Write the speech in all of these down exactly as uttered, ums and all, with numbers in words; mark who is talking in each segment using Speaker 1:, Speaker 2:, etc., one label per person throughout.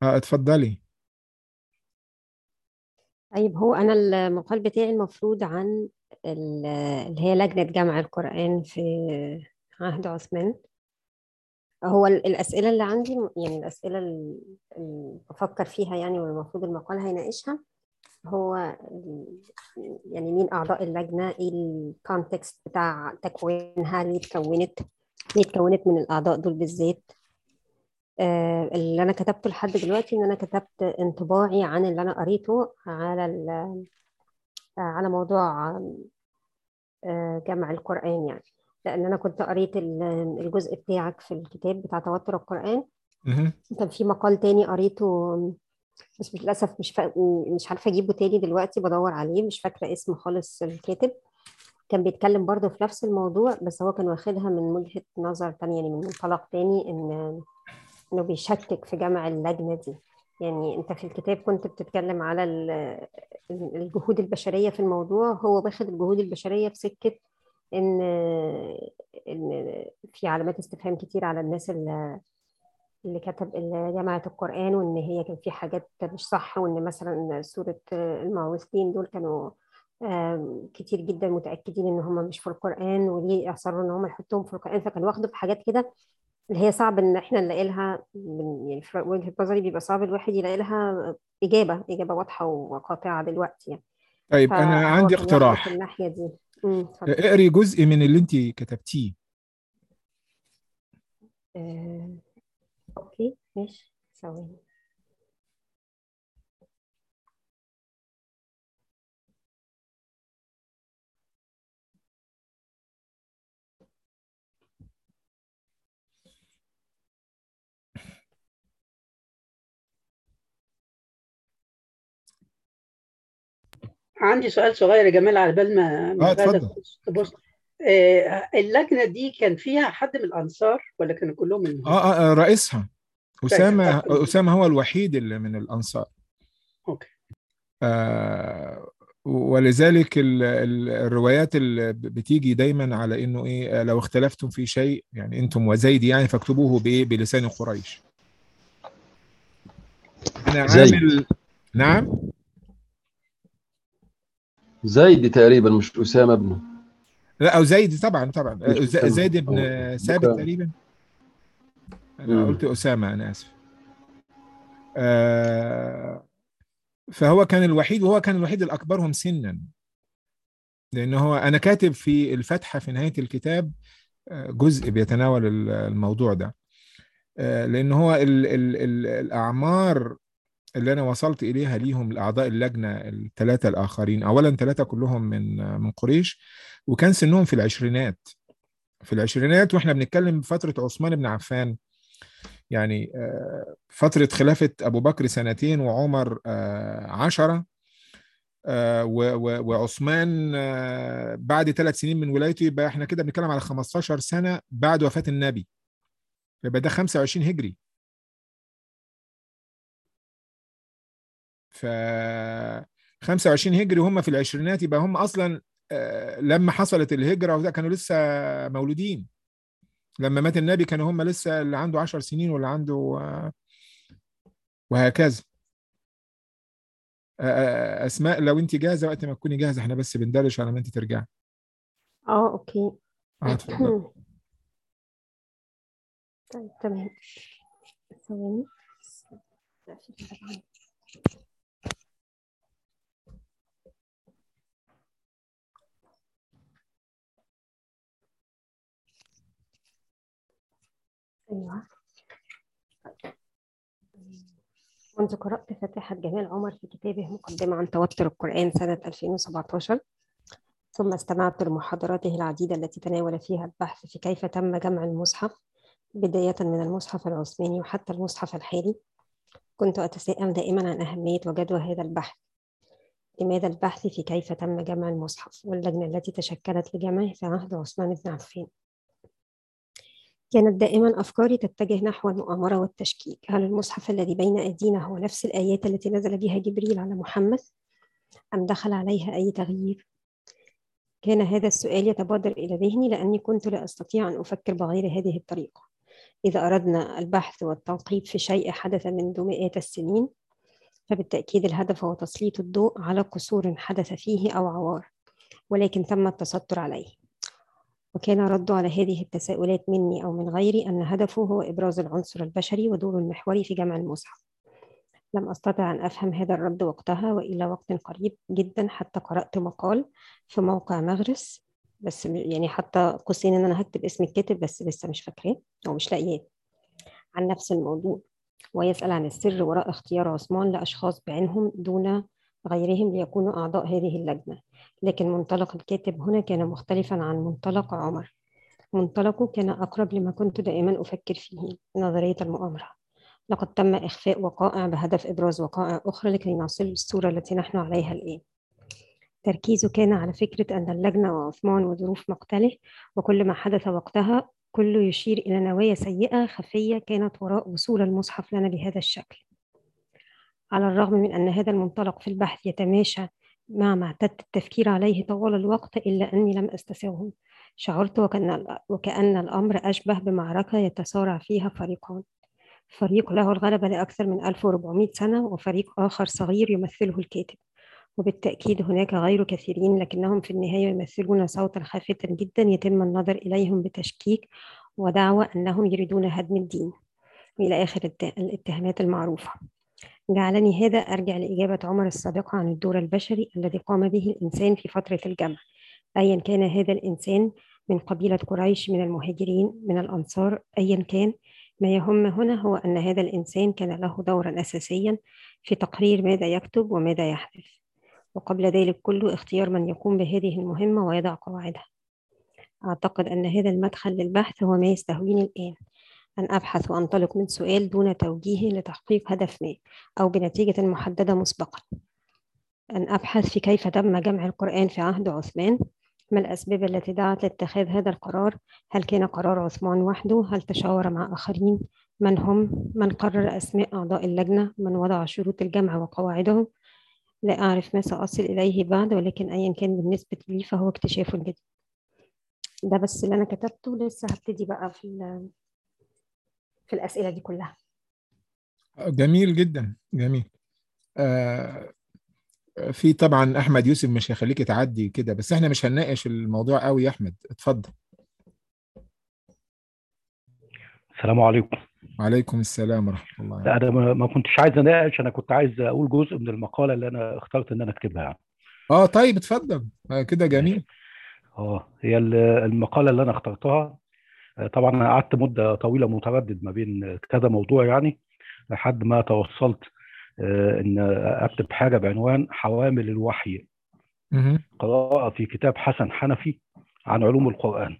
Speaker 1: اه اتفضلي.
Speaker 2: طيب، هو أنا المقال بتاعي المفروض عن ال- اللي هي لجنة جمع القرآن في عهد عثمان. هو ال- الأسئلة اللي عندي، يعني الأسئلة ال- اللي بفكر فيها، يعني والمفروض المقال هيناقشها. هو ال- يعني مين أعضاء اللجنة، إيه الكونتكست بتاع تكوينها، ليه اتكونت ليه اتكونت من الأعضاء دول بالذات. آه، اللي أنا كتبته لحد دلوقتي إن أنا كتبت انطباعي عن اللي أنا قريته على ال- على موضوع آه، جمع القرآن يعني. لأن أنا كنت قريت ال- الجزء بتاعك في الكتاب بتاع توتر القرآن.
Speaker 1: مهم.
Speaker 2: كان في مقال تاني قريته، بس للأسف مش فا... مش عارفة أجيبه تاني دلوقتي، بدور عليه مش فاكرة اسم خالص الكاتب. كان بيتكلم برضه في نفس الموضوع، بس هو كان واخدها من وجهة نظر تانية، يعني من منطلق تاني، إن إنه بيشكك في جمع اللجنة دي. يعني أنت في الكتاب كنت بتتكلم على ال- الجهود البشرية في الموضوع، هو واخد الجهود البشرية في سكة ان ان في علامات استفهام كتير على الناس اللي اللي كتب اللي جمعت القرآن، وان هي كان في حاجات مش صح، وان مثلا سورة المعوذتين دول كانوا آم، كتير جدا متأكدين ان هم مش في القرآن، وليه اصروا ان هم يحطوهم في القرآن. فكان واخده في حاجات كده اللي هي صعب ان احنا نلاقي لها، من يعني في وجهة نظري بيبقى صعب الواحد يلاقي لها إجابة إجابة واضحة وقاطعة دلوقتي يعني.
Speaker 1: طيب انا
Speaker 2: فهو
Speaker 1: عندي
Speaker 2: كان واخده في
Speaker 1: اقتراح.
Speaker 2: الناحية دي. امم اتفضل.
Speaker 1: اقري جزء من اللي انت كتبتيه.
Speaker 2: آه، اوكي ماشي، ثواني.
Speaker 3: عندي سؤال صغير يا جمال، على بال ما
Speaker 1: اه
Speaker 3: مش غادة
Speaker 1: اتفضل.
Speaker 3: تبص تبص. آه، اللجنة دي كان فيها حد من الأنصار ولا كانوا كلهم من
Speaker 1: اه,
Speaker 3: المهاجرين؟
Speaker 1: آه آه، رئيسها
Speaker 3: رئيسها طب
Speaker 1: أسامة.
Speaker 3: كويس.
Speaker 1: أسامة هو الوحيد اللي من الأنصار.
Speaker 3: أوكي.
Speaker 1: آه ولذلك ال ال الروايات اللي بتيجي دايما على انه ايه، آه، لو اختلفتم في شيء يعني انتم وزيد يعني فاكتبوه بايه، بلسان قريش. انا
Speaker 4: زيد
Speaker 1: عامل. نعم.
Speaker 4: زيد تقريبا، مش أسامة ابنه.
Speaker 1: لا، او زيد طبعا طبعا،
Speaker 4: مش
Speaker 1: آه، ز-
Speaker 4: أسامة،
Speaker 1: زيد بن
Speaker 4: اه
Speaker 1: ثابت
Speaker 4: بكام.
Speaker 1: تقريبا. انا
Speaker 4: امم
Speaker 1: قلت اسامه، انا اسف. آه فهو كان الوحيد، وهو كان الوحيد الاكبرهم سنا. لان هو انا كاتب في الفتحه في نهايه الكتاب آه، جزء بيتناول ال- الموضوع ده. آه، لان هو ال ال ال الاعمار اللي انا وصلت اليها ليهم الاعضاء اللجنه الثلاثه الاخرين، اولا ثلاثه كلهم من آه، من قريش، وكان سنهم في العشرينات. في العشرينات واحنا بنتكلم فتره عثمان بن عفان. يعني آه، فتره خلافه ابو بكر سنتين، وعمر آه، عشرة، آه، و- و- وعثمان آه، بعد ثلاث سنين من ولايته. يبقى احنا كده بنتكلم على خمستاشر سنه بعد وفاه النبي. يبقى ده خمسة وعشرين هجري. ف خمسة وعشرين هجري وهم في العشرينات، يبقى هم اصلا آه، لما حصلت الهجره وده كانوا لسه مولودين. لما مات النبي كانوا هم لسه اللي عنده عشر سنين واللي عنده آه، وهكذا. آه، آه، اسماء، لو انت جاهزه وقت ما تكوني جاهزه، احنا بس بندردش على ما انت ترجعي.
Speaker 2: اه اوكي.
Speaker 1: اه اتفضل.
Speaker 2: طيب تمام، ثواني. لا، في حاجة عندي. ايوه. منذ قرأت فاتحة جمال عمر في كتابه مقدمة عن توتر القرآن سنة ألفين وسبعتاشر، ثم استمعت لمحاضراته العديدة التي تناول فيها البحث في كيف تم جمع المصحف، بداية من المصحف العثماني وحتى المصحف الحالي، كنت أتساءل دائما عن أهمية وجدوى هذا البحث. لماذا البحث في كيف تم جمع المصحف، واللجنة التي تشكلت لجمعه في عهد عثمان بن عفان؟ كانت دائما أفكاري تتجه نحو المؤامرة والتشكيك. هل المصحف الذي بين أيدينا هو نفس الآيات التي نزل بها جبريل على محمد، أم دخل عليها أي تغيير؟ كان هذا السؤال يتبادر إلى ذهني لأني كنت لا أستطيع أن أفكر بغير هذه الطريقة. إذا أردنا البحث والتنقيب في شيء حدث منذ مئات السنين، فبالتأكيد الهدف هو تسليط الضوء على قصور حدث فيه أو عوار ولكن تم التستر عليه. وكان رد على هذه التساؤلات مني أو من غيري أن هدفه هو إبراز العنصر البشري ودوره المحوري في جمع المصحف. لم أستطع أن أفهم هذا الرد وقتها وإلى وقت قريب جدا، حتى قرأت مقال في موقع مغرس، بس يعني حتى قوسين إن أنا هكتب اسم الكاتب بس لسه مش فاكراه أو مش لاقياه، عن نفس الموضوع، ويسأل عن السر وراء اختيار عثمان لأشخاص بعينهم دون غيرهم ليكونوا أعضاء هذه اللجنة. لكن منطلق الكاتب هنا كان مختلفا عن منطلق عمر. منطلقه كان أقرب لما كنت دائما أفكر فيه، نظرية المؤامرة. لقد تم إخفاء وقائع بهدف إبراز وقائع أخرى لكي نصل للصورة التي نحن عليها الآن. تركيزه كان على فكرة أن اللجنة وعثمان وظروف مقتله وكل ما حدث وقتها كله يشير إلى نوايا سيئة خفية كانت وراء وصول المصحف لنا بهذا الشكل. على الرغم من أن هذا المنطلق في البحث يتماشى مع ما اعتدت التفكير عليه طوال الوقت، إلا أني لم أستساغه. شعرت وكأن, وكأن الأمر أشبه بمعركة يتصارع فيها فريقان، فريق له الغلبة لأكثر من ألف وأربعمائة سنة وفريق آخر صغير يمثله الكاتب. وبالتأكيد هناك غير كثيرين، لكنهم في النهاية يمثلون صوتا خافتا جدا يتم النظر إليهم بتشكيك ودعوى أنهم يريدون هدم الدين إلى آخر الاتهامات المعروفة. جعلني هذا أرجع لإجابة عمر السابقة عن الدور البشري الذي قام به الإنسان في فترة الجمع، أيا كان هذا الإنسان من قبيلة قريش، من المهاجرين، من الأنصار، أيا كان. ما يهم هنا هو أن هذا الإنسان كان له دورا أساسيا في تقرير ماذا يكتب وماذا يحدث، وقبل ذلك كله اختيار من يقوم بهذه المهمة ويضع قواعدها. أعتقد أن هذا المدخل للبحث هو ما يستهويني الآن، أن أبحث وأنطلق من سؤال دون توجيه لتحقيق هدف ما أو بنتيجة محددة مسبقا. أن أبحث في كيف تم جمع القرآن في عهد عثمان، ما الأسباب التي دعت لاتخاذ هذا القرار، هل كان قرار عثمان وحده، هل تشاور مع آخرين، من هم، من قرر أسماء أعضاء اللجنة، من وضع شروط الجمع وقواعده. لا أعرف ما سأصل إليه بعد، ولكن أيا كان بالنسبة لي فهو اكتشاف جديد. ده بس اللي أنا كتبته، لسه هبتدي بقى في في الأسئلة دي كلها.
Speaker 1: جميل جدا، جميل. آه في طبعا أحمد يوسف مش هيخليك تعدي كده، بس احنا مش هنناقش الموضوع قوي. يا أحمد اتفضل.
Speaker 5: السلام عليكم.
Speaker 1: وعليكم السلام ورحمة الله.
Speaker 5: لا، انا ما ما كنتش عايز اناقش، انا كنت عايز اقول جزء من المقاله اللي انا اخترت ان انا اكتبها يعني.
Speaker 1: اه طيب اتفضل. آه كده جميل.
Speaker 5: اه هي ال- المقاله اللي انا اخترتها، آه، طبعا انا قعدت مده طويله متردد ما بين كذا موضوع يعني، لحد ما توصلت آه، ان اكتب حاجه بعنوان حوامل الوحي،
Speaker 1: مه.
Speaker 5: قراءه في كتاب حسن حنفي عن علوم القرآن.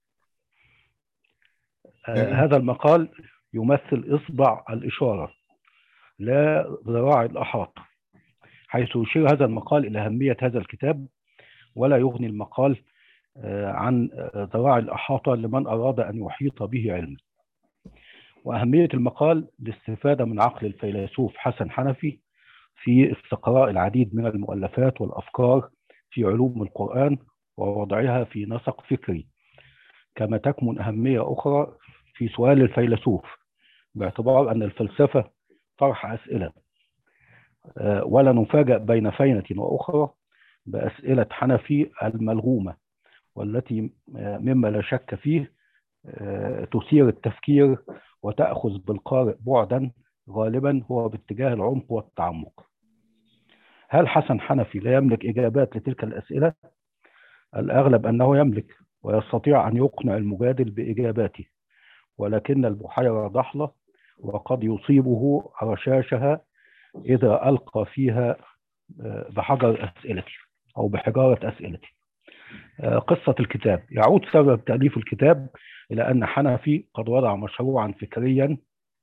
Speaker 5: آه،
Speaker 1: جميل.
Speaker 5: هذا المقال يمثل إصبع الإشارة لا ذراع الأحاط، حيث يشير هذا المقال إلى أهمية هذا الكتاب، ولا يغني المقال آه، عن آه، ذراع الأحاطة لمن أراد أن يحيط به علما. وأهمية المقال الاستفادة من عقل الفيلسوف حسن حنفي في استقراء العديد من المؤلفات والأفكار في علوم القرآن ووضعها في نسق فكري، كما تكمن أهمية أخرى في سؤال الفيلسوف، باعتبار أن الفلسفة طرح أسئلة، آه، ولا نفاجأ بين فينة وأخرى بأسئلة حنفي الملغومة، والتي آه، مما لا شك فيه آه، تثير التفكير وتأخذ بالقارئ بعدا غالبا هو باتجاه العمق والتعمق. هل حسن حنفي لا يملك إجابات لتلك الأسئلة؟ الأغلب أنه يملك ويستطيع أن يقنع المجادل بإجاباته، ولكن البحيرة ضحلة وقد يصيبه رشاشها إذا ألقى فيها بحجر أسئلتي أو بحجارة أسئلتي. قصة الكتاب: يعود سبب تأليف الكتاب إلى أن حنفي قد وضع مشروعا فكريا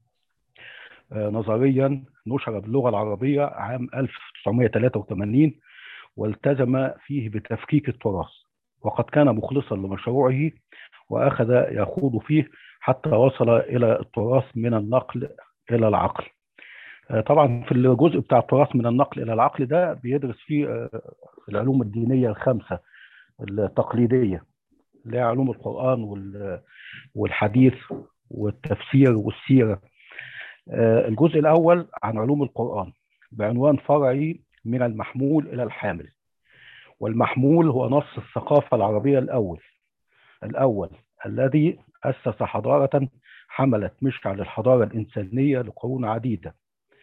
Speaker 5: نظريا نشر باللغة العربية عام ألف وتسعمائة وثلاثة وثمانين، والتزم فيه بتفكيك التراث، وقد كان مخلصا لمشروعه وأخذ يخوض فيه حتى وصل إلى التراث من النقل إلى العقل. طبعا في الجزء بتاع التراث من النقل إلى العقل ده بيدرس فيه العلوم الدينية الخمسة التقليدية، اللي هي علوم القرآن والحديث والتفسير والسيرة. الجزء الأول عن علوم القرآن بعنوان فرعي من المحمول إلى الحامل. والمحمول هو نص الثقافة العربية الأول الأول الذي أسس حضارة حملت مشعل الحضارة الإنسانية لقرون عديدة.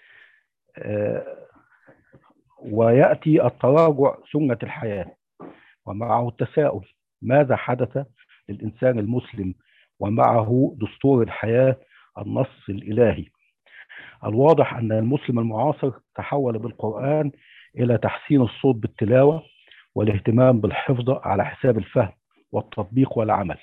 Speaker 5: ويأتي التراجع سنة الحياة ومعه التساؤل: ماذا حدث للإنسان المسلم؟ ومعه دستور الحياة النص الإلهي. الواضح أن المسلم المعاصر تحول بالقرآن إلى تحسين الصوت بالتلاوة والاهتمام بالحفظ على حساب الفهم والتطبيق والعمل.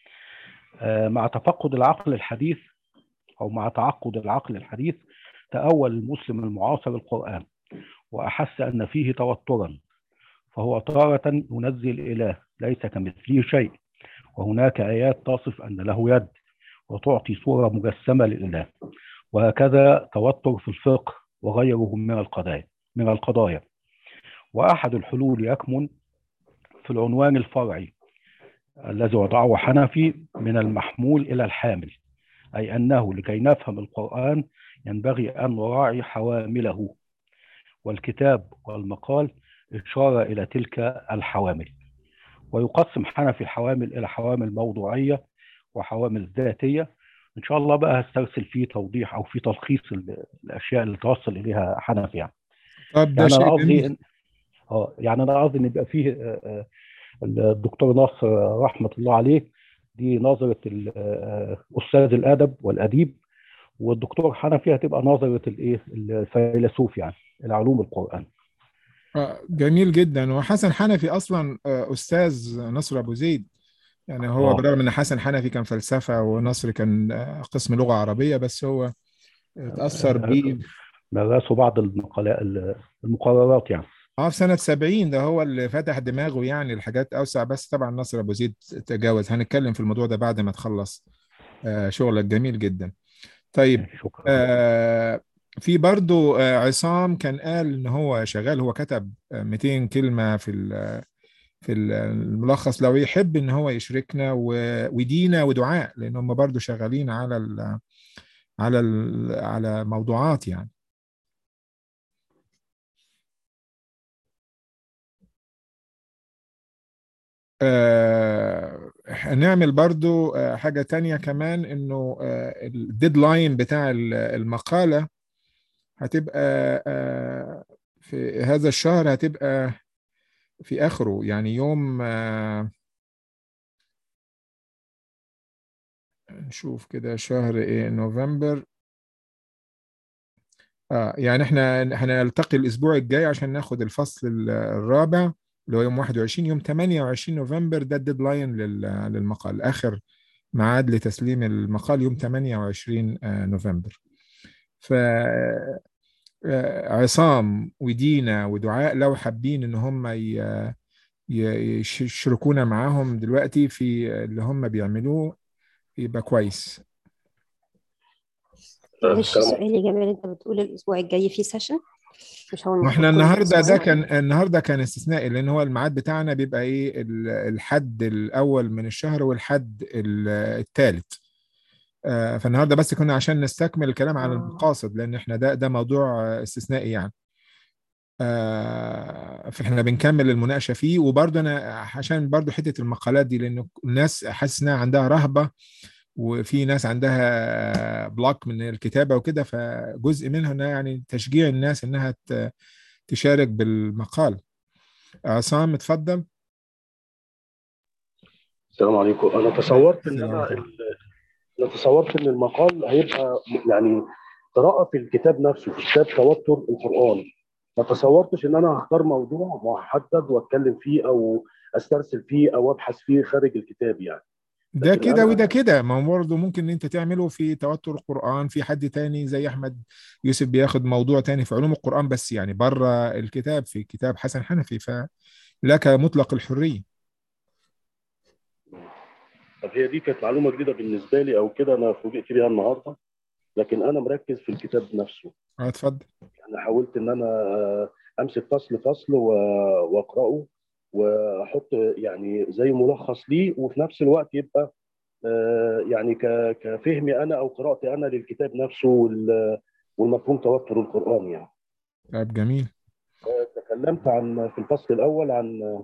Speaker 5: مع تفقد العقل الحديث أو مع تعقد العقل الحديث تأول المسلم المعاصر القرآن وأحس أن فيه توترا، فهو تارة ينزل إله ليس كمثله شيء، وهناك آيات تصف أن له يد وتعطي صورة مجسمة للإله، وهكذا توتر في الفقه وغيره من القضايا من القضايا. وأحد الحلول يكمن في العنوان الفرعي الذي وضعه حنفي من المحمول إلى الحامل، أي أنه لكي نفهم القرآن ينبغي أن نراعي حوامله، والكتاب والمقال إشارة إلى تلك الحوامل. ويقسم حنفي الحوامل إلى حوامل موضوعية وحوامل ذاتية. إن شاء الله بقى هسترسل فيه توضيح أو في تلخيص الأشياء اللي توصل إليها حنفي. يعني
Speaker 1: طب ده
Speaker 5: يعني
Speaker 1: شيء
Speaker 5: أنا قصدي
Speaker 1: جميل.
Speaker 5: إن اه يعني أنا قصدي إن يبقى فيه الدكتور ناصر رحمة الله عليه، دي نظرة أستاذ الأدب والأديب، والدكتور حنفي هتبقى نظرة الإيه الفيلسوف، يعني العلوم القرآن.
Speaker 1: آه، جميل جدا. وحسن حنفي اصلا آه، استاذ نصر ابو زيد، يعني هو
Speaker 5: اه
Speaker 1: برغم ان حسن حنفي كان فلسفه ونصر كان آه، قسم لغه عربيه، بس هو اتاثر بيه.
Speaker 5: درسوا بعض المقالات المقررات يعني.
Speaker 1: اه في سنه سبعين ده هو اللي فتح دماغه يعني الحاجات اوسع، بس طبعا نصر ابو زيد تجاوز. هنتكلم في الموضوع ده بعد ما تخلص آه، شغلك جميل جدا. طيب
Speaker 5: شكرا.
Speaker 1: آه في برضو آه عصام كان قال ان هو شغال، هو كتب آه مئتين كلمة في في الملخص، لو يحب ان هو يشاركنا ويدينا ودعاء، لان هم برضو شغالين على ال على ال على موضوعات يعني. آه هنعمل برضو آه حاجة تانية كمان، انه آه الديدلاين بتاع المقالة هتبقى آه في هذا الشهر، هتبقى في آخره، يعني يوم آه نشوف كده شهر ايه، نوفمبر. اه يعني احنا هنلتقي الاسبوع الجاي عشان ناخد الفصل الرابع اللي هو يوم واحد وعشرين، يوم ثمانية وعشرين نوفمبر ده الديدلاين للمقال، اخر ميعاد لتسليم المقال يوم ثمانية وعشرين نوفمبر. ف عصام ودينا ودعاء لو حابين ان هم يشاركونا معاهم دلوقتي في اللي هم بيعملوه يبقى كويس.
Speaker 2: معلش سؤالي جمال، انت بتقول الاسبوع الجاي في سيشن؟ مش هو
Speaker 1: واحنا
Speaker 2: المفروض كل
Speaker 1: النهارده ده
Speaker 2: اسبوعين؟
Speaker 1: كان النهارده كان استثنائي، لان هو الميعاد بتاعنا بيبقى ايه الحد الاول من الشهر والحد الثالث. آه فالنهارده بس كنا عشان نستكمل الكلام عن
Speaker 2: آه.
Speaker 1: المقاصد، لان احنا ده ده موضوع استثنائي يعني. آه فاحنا بنكمل المناقشه فيه. وبرضه انا عشان برضه حته المقالات دي، لان الناس حاسس انها عندها رهبه، وفي ناس عندها بلوك من الكتابه وكده، فجزء منها انها يعني تشجيع الناس انها تشارك بالمقال. عصام اتفضل.
Speaker 6: السلام عليكم. انا تصورت ان
Speaker 1: السلام
Speaker 6: انا
Speaker 1: عليكم.
Speaker 6: انا تصورت ان المقال هيبقى يعني قراءه في الكتاب نفسه، في كتاب توتر القران. ما تصورتش ان انا هختار موضوع محدد واتكلم فيه او استرسل فيه او ابحث فيه خارج الكتاب يعني.
Speaker 1: ده
Speaker 6: لكن
Speaker 1: كده وده
Speaker 6: انا
Speaker 1: كده، ما هو برضه ممكن ان انت تعمله في توتر القرآن، في حد تاني زي احمد يوسف بياخد موضوع تاني في علوم القرآن بس يعني بره الكتاب، في كتاب حسن حنفي، فلك مطلق الحرية.
Speaker 6: طب هي دي كانت معلومه جديده بالنسبه لي او كده، انا فوجئت بيها النهارده. لكن انا مركز في الكتاب نفسه.
Speaker 1: اه اتفضل.
Speaker 6: يعني حاولت ان انا امسك فصل فصل واقراه واحط يعني زي ملخص ليه، وفي نفس الوقت يبقى يعني كفهمي انا او قراءتي انا للكتاب نفسه والمفهوم توتر القرآن يعني.
Speaker 1: طيب جميل.
Speaker 6: تكلمت عن في الفصل الاول عن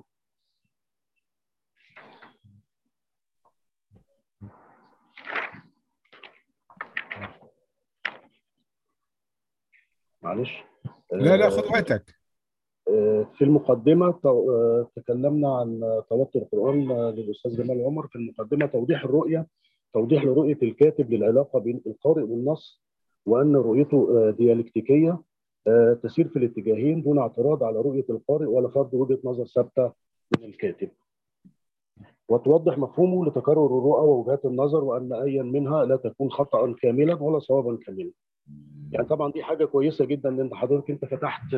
Speaker 6: معلش
Speaker 1: لا لا خد وقتك.
Speaker 6: في المقدمة تكلمنا عن توتر القرآن للأستاذ جمال عمر. في المقدمة توضيح الرؤية، توضيح لرؤية الكاتب للعلاقة بين القارئ والنص، وأن رؤيته ديالكتيكية تسير في الاتجاهين دون اعتراض على رؤية القارئ ولا فرض وجهة نظر ثابتة من الكاتب، وتوضح مفهومه لتكرر الرؤى ووجهات النظر، وأن أيا منها لا تكون خطأ كاملا ولا صوابا كاملا. يعني طبعا دي حاجة كويسة جدا ان حضرتك انت فتحت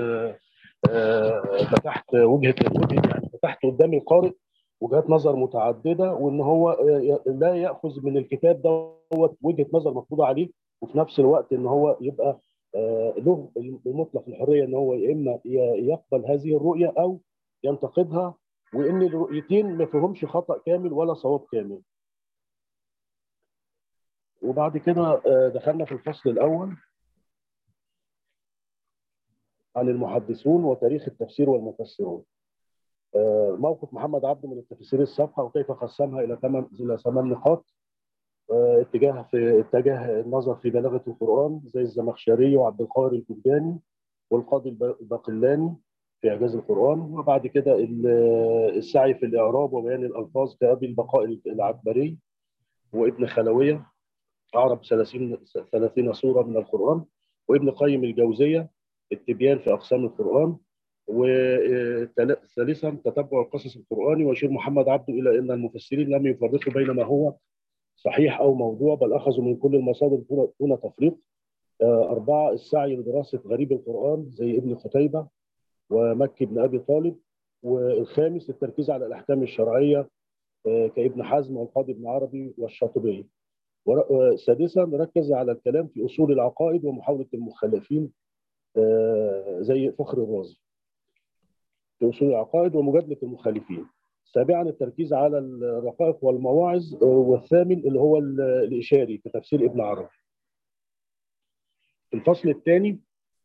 Speaker 6: فتحت وجهة وجهة يعني فتحت قدام القارئ وجهات نظر متعددة، وان هو لا يأخذ من الكتاب دوت وجهة نظر مفروضة عليه، وفي نفس الوقت ان هو يبقى له المطلق الحرية ان هو يا اما يقبل هذه الرؤية او ينتقدها، وان الرؤيتين ما فيهمش خطأ كامل ولا صواب كامل. وبعد كده دخلنا في الفصل الأول عن المحدثون وتاريخ التفسير والمفسرون. موقف محمد عبده من التفسير السابقة وكيف قسمها إلى ثمان إلى ثمان نقاط. اتجاه في اتجاه النظر في بلاغة القرآن زي الزمخشري وعبد القاهر الجرجاني والقاضي الباقلاني في إعجاز القرآن، وبعد كده السعي في الإعراب وبيان الألفاظ كأبي البقاء العكبري وابن خلوية أعرب ثلاثين ثلاثين سورة من القرآن، وابن قيم الجوزية التبيان في أقسام القرآن، وثالثا تتبع القصص القرآني. ويشير محمد عبده إلى أن المفسرين لم يفرقوا بين ما هو صحيح أو موضوع، بل أخذوا من كل المصادر دون تفريق. أربعة السعي لدراسة غريب القرآن زي ابن قتيبة ومكي بن أبي طالب. والخامس التركيز على الأحكام الشرعية كابن حزم والقاضي ابن عربي والشاطبي. سادسا ركز على الكلام في أصول العقائد ومحاولة المخالفين زي فخر الرازي في أصول العقائد ومجادلة المخالفين. سابعا التركيز على الرقائق والمواعظ. والثامن اللي هو الإشاري في تفسير ابن عربي. في الفصل الثاني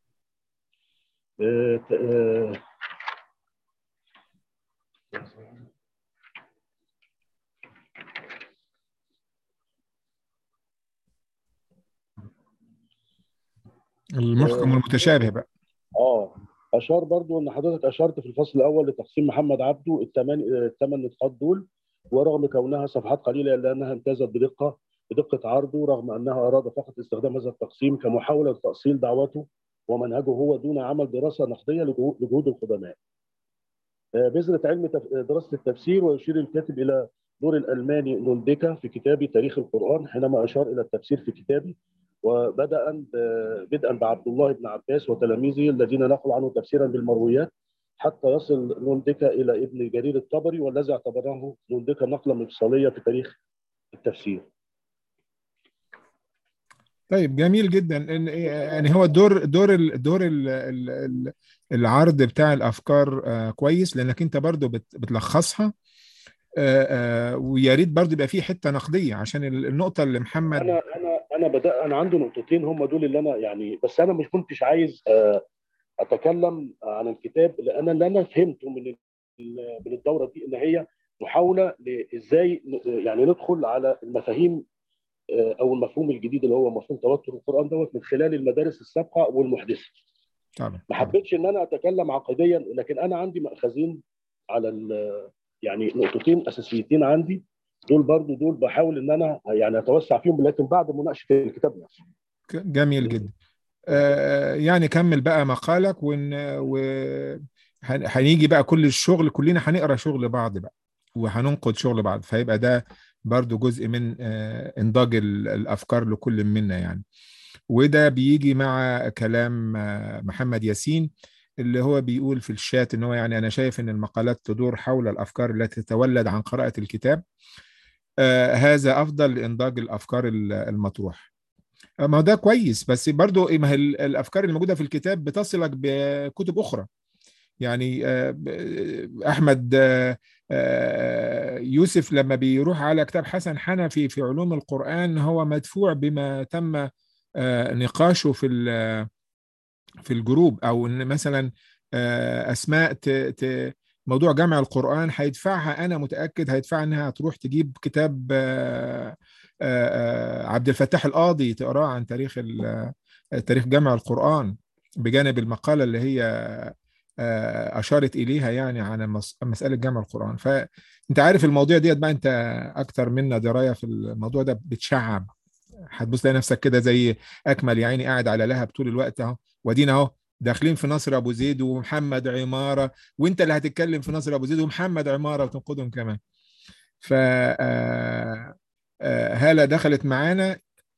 Speaker 1: المحكم والمتشابه بقى.
Speaker 6: اه اشار برضو ان حضرتك اشرت في الفصل الاول لتقسيم محمد عبده الثمان الثمان نقاط دول، ورغم كونها صفحات قليله الا انها امتازت بدقه بدقه عرضه، رغم انها اراد فقط استخدام هذا التقسيم كمحاوله لتاصيل دعوته ومنهجه هو دون عمل دراسه نقديه لجهود القدماء. بذرة علم دراسه التفسير. ويشير الكاتب الى دور الالماني نولديكا في كتابه تاريخ القرآن حينما اشار الى التفسير في كتابه، وبدأ بدءا بعبد الله بن عباس وتلاميذه الذين نقلوا عنه تفسيرا بالمرويات، حتى يصل نولديكا الى ابن جرير الطبري والذي اعتبره نولديكا نقله مفصليه في تاريخ التفسير.
Speaker 1: طيب جميل جدا. يعني هو الدور دور ال دور ال ال العرض بتاع الافكار كويس، لانك انت برضو بتلخصها، ويا ريت برضو يبقى في حته نقديه عشان النقطه اللي محمد.
Speaker 6: انا انا انا بدأ انا عندي نقطتين هم دول اللي انا يعني، بس انا مش كنتش عايز اتكلم عن الكتاب، لان اللي انا فهمته من من الدوره دي ان هي محاوله ازاي يعني ندخل على المفاهيم او المفهوم الجديد اللي هو مفهوم توتر القرآن دوت من خلال المدارس السابقه والمحدثه.
Speaker 1: طبعا
Speaker 6: ما حبيتش ان انا اتكلم عقديا، لكن انا عندي مأخذين على يعني نقطتين اساسيتين عندي دول، برضو دول بحاول ان انا يعني اتوسع فيهم، لكن بعد مناقشه الكتاب نفسه.
Speaker 1: جميل جدا. آه يعني كمل بقى مقالك، ون و هنيجي بقى كل الشغل كلنا هنقرا شغل بعض بقى وهننقد شغل بعض، فيبقى ده برضو جزء من آه انضاج الافكار لكل منا يعني. وده بيجي مع كلام آه محمد ياسين اللي هو بيقول في الشات ان هو يعني انا شايف ان المقالات تدور حول الافكار التي تتولد عن قراءة الكتاب. آه هذا افضل لانضاج الافكار المطروحة. ما ده كويس، بس برضو ما الافكار اللي موجوده في الكتاب بتصلك بكتب اخرى. يعني احمد يوسف لما بيروح على كتاب حسن حنفي في علوم القرآن هو مدفوع بما تم نقاشه في في الجروب، او ان مثلا اسماء ت... ت... موضوع جمع القرآن هيدفعها، انا متأكد هيدفعها انها تروح تجيب كتاب عبد الفتاح القاضي تقراه عن تاريخ تاريخ جمع القرآن، بجانب المقالة اللي هي أشارت إليها يعني عن مسألة جمع القرآن. فأنت عارف الموضوع ديت بقى، أنت أكتر منا دراية في الموضوع ده، بتشعب، هتبص تلاقي نفسك كده زي أكمل يا عيني قاعد على لهب طول الوقت أهو، ودينا أهو داخلين في نصر أبو زيد ومحمد عمارة، وأنت اللي هتتكلم في نصر أبو زيد ومحمد عمارة وتنقدهم كمان. ف هالة دخلت معانا.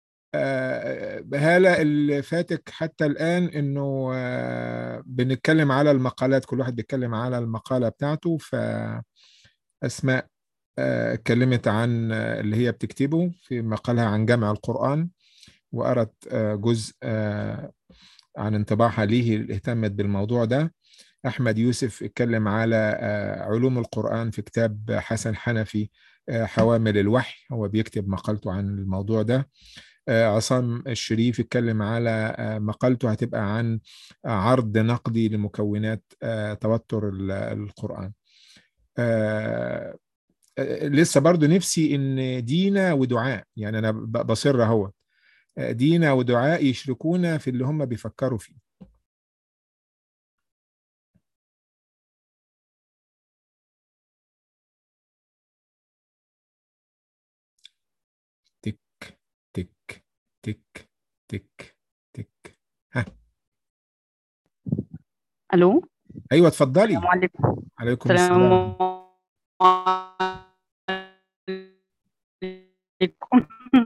Speaker 1: هالة اللي فاتك حتى الآن إنه بنتكلم على المقالات، كل واحد بيتكلم على المقالة بتاعته. فأسماء اتكلمت عن اللي هي بتكتبه في مقالها عن جمع القرآن، وقرأت جزء عن انطباعها ليه اللي اهتمت بالموضوع ده. أحمد يوسف اتكلم على علوم القرآن في كتاب حسن حنفي حوامل الوحي، هو بيكتب مقالته عن الموضوع ده. عصام الشريف اتكلم على مقالته هتبقى عن عرض نقدي لمكونات توتر القرآن. لسه برضو نفسي ان دينا ودعاء، يعني انا بصر اهو، دينا ودعاء يشركونا في اللي هم بيفكروا فيه. تك تك تك تك تك. ها
Speaker 7: الو،
Speaker 1: ايوه اتفضلي.
Speaker 7: السلام عليكم.
Speaker 1: عليكم
Speaker 7: السلام
Speaker 1: السلام.
Speaker 7: عليكم.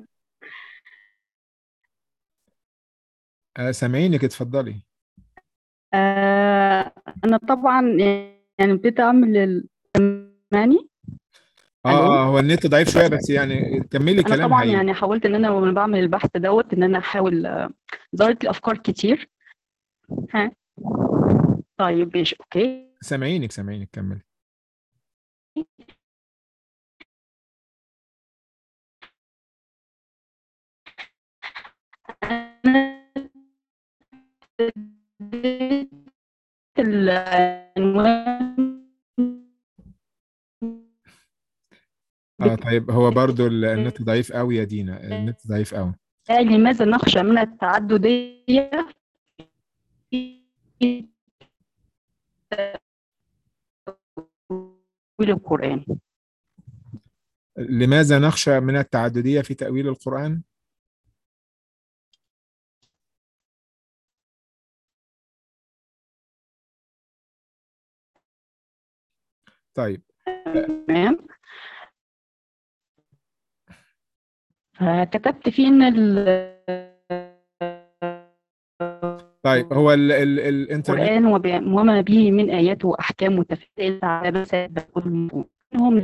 Speaker 1: آه سامعينك، اتفضلي.
Speaker 7: آه انا طبعا يعني ابتديت اعمل سامعني.
Speaker 1: اه
Speaker 7: الو،
Speaker 1: اه هو النت ضعيف شويه، بس يعني كملي
Speaker 7: انا
Speaker 1: كلام
Speaker 7: طبعا
Speaker 1: هي.
Speaker 7: يعني حاولت ان انا وانا بعمل البحث دوت ان انا احاول آه، ظهرت لي افكار كتير. ها طيب ماشي اوكي.
Speaker 1: سامعينك سامعينك كملي.
Speaker 7: انا اديت العنوان
Speaker 1: اه طيب هو برضو النت ضعيف قوي يا دينا، النت ضعيف قوي.
Speaker 7: بتاع لماذا نخشى من التعددية في تأويل القرآن.
Speaker 1: لماذا نخشى من التعددية في تأويل القرآن؟ طيب
Speaker 7: تمام، فكتبت فيه ان
Speaker 1: طيب هو ال ال الانترنت،
Speaker 7: القرآن وب- وما به من آيات وأحكام متفقة على مسائل هم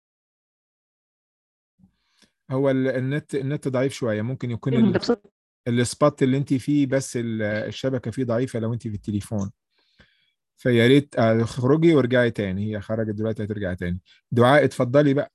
Speaker 1: هو ال- النت النت ضعيف شوية، ممكن يكون ال- السبوت اللي انت فيه، بس ال- الشبكة فيه ضعيفة لو انت في التليفون. فيا ريت آه، اخرجي وارجعي تاني، هي خرجت دلوقتي هترجع تاني. دعاء اتفضلي بقى.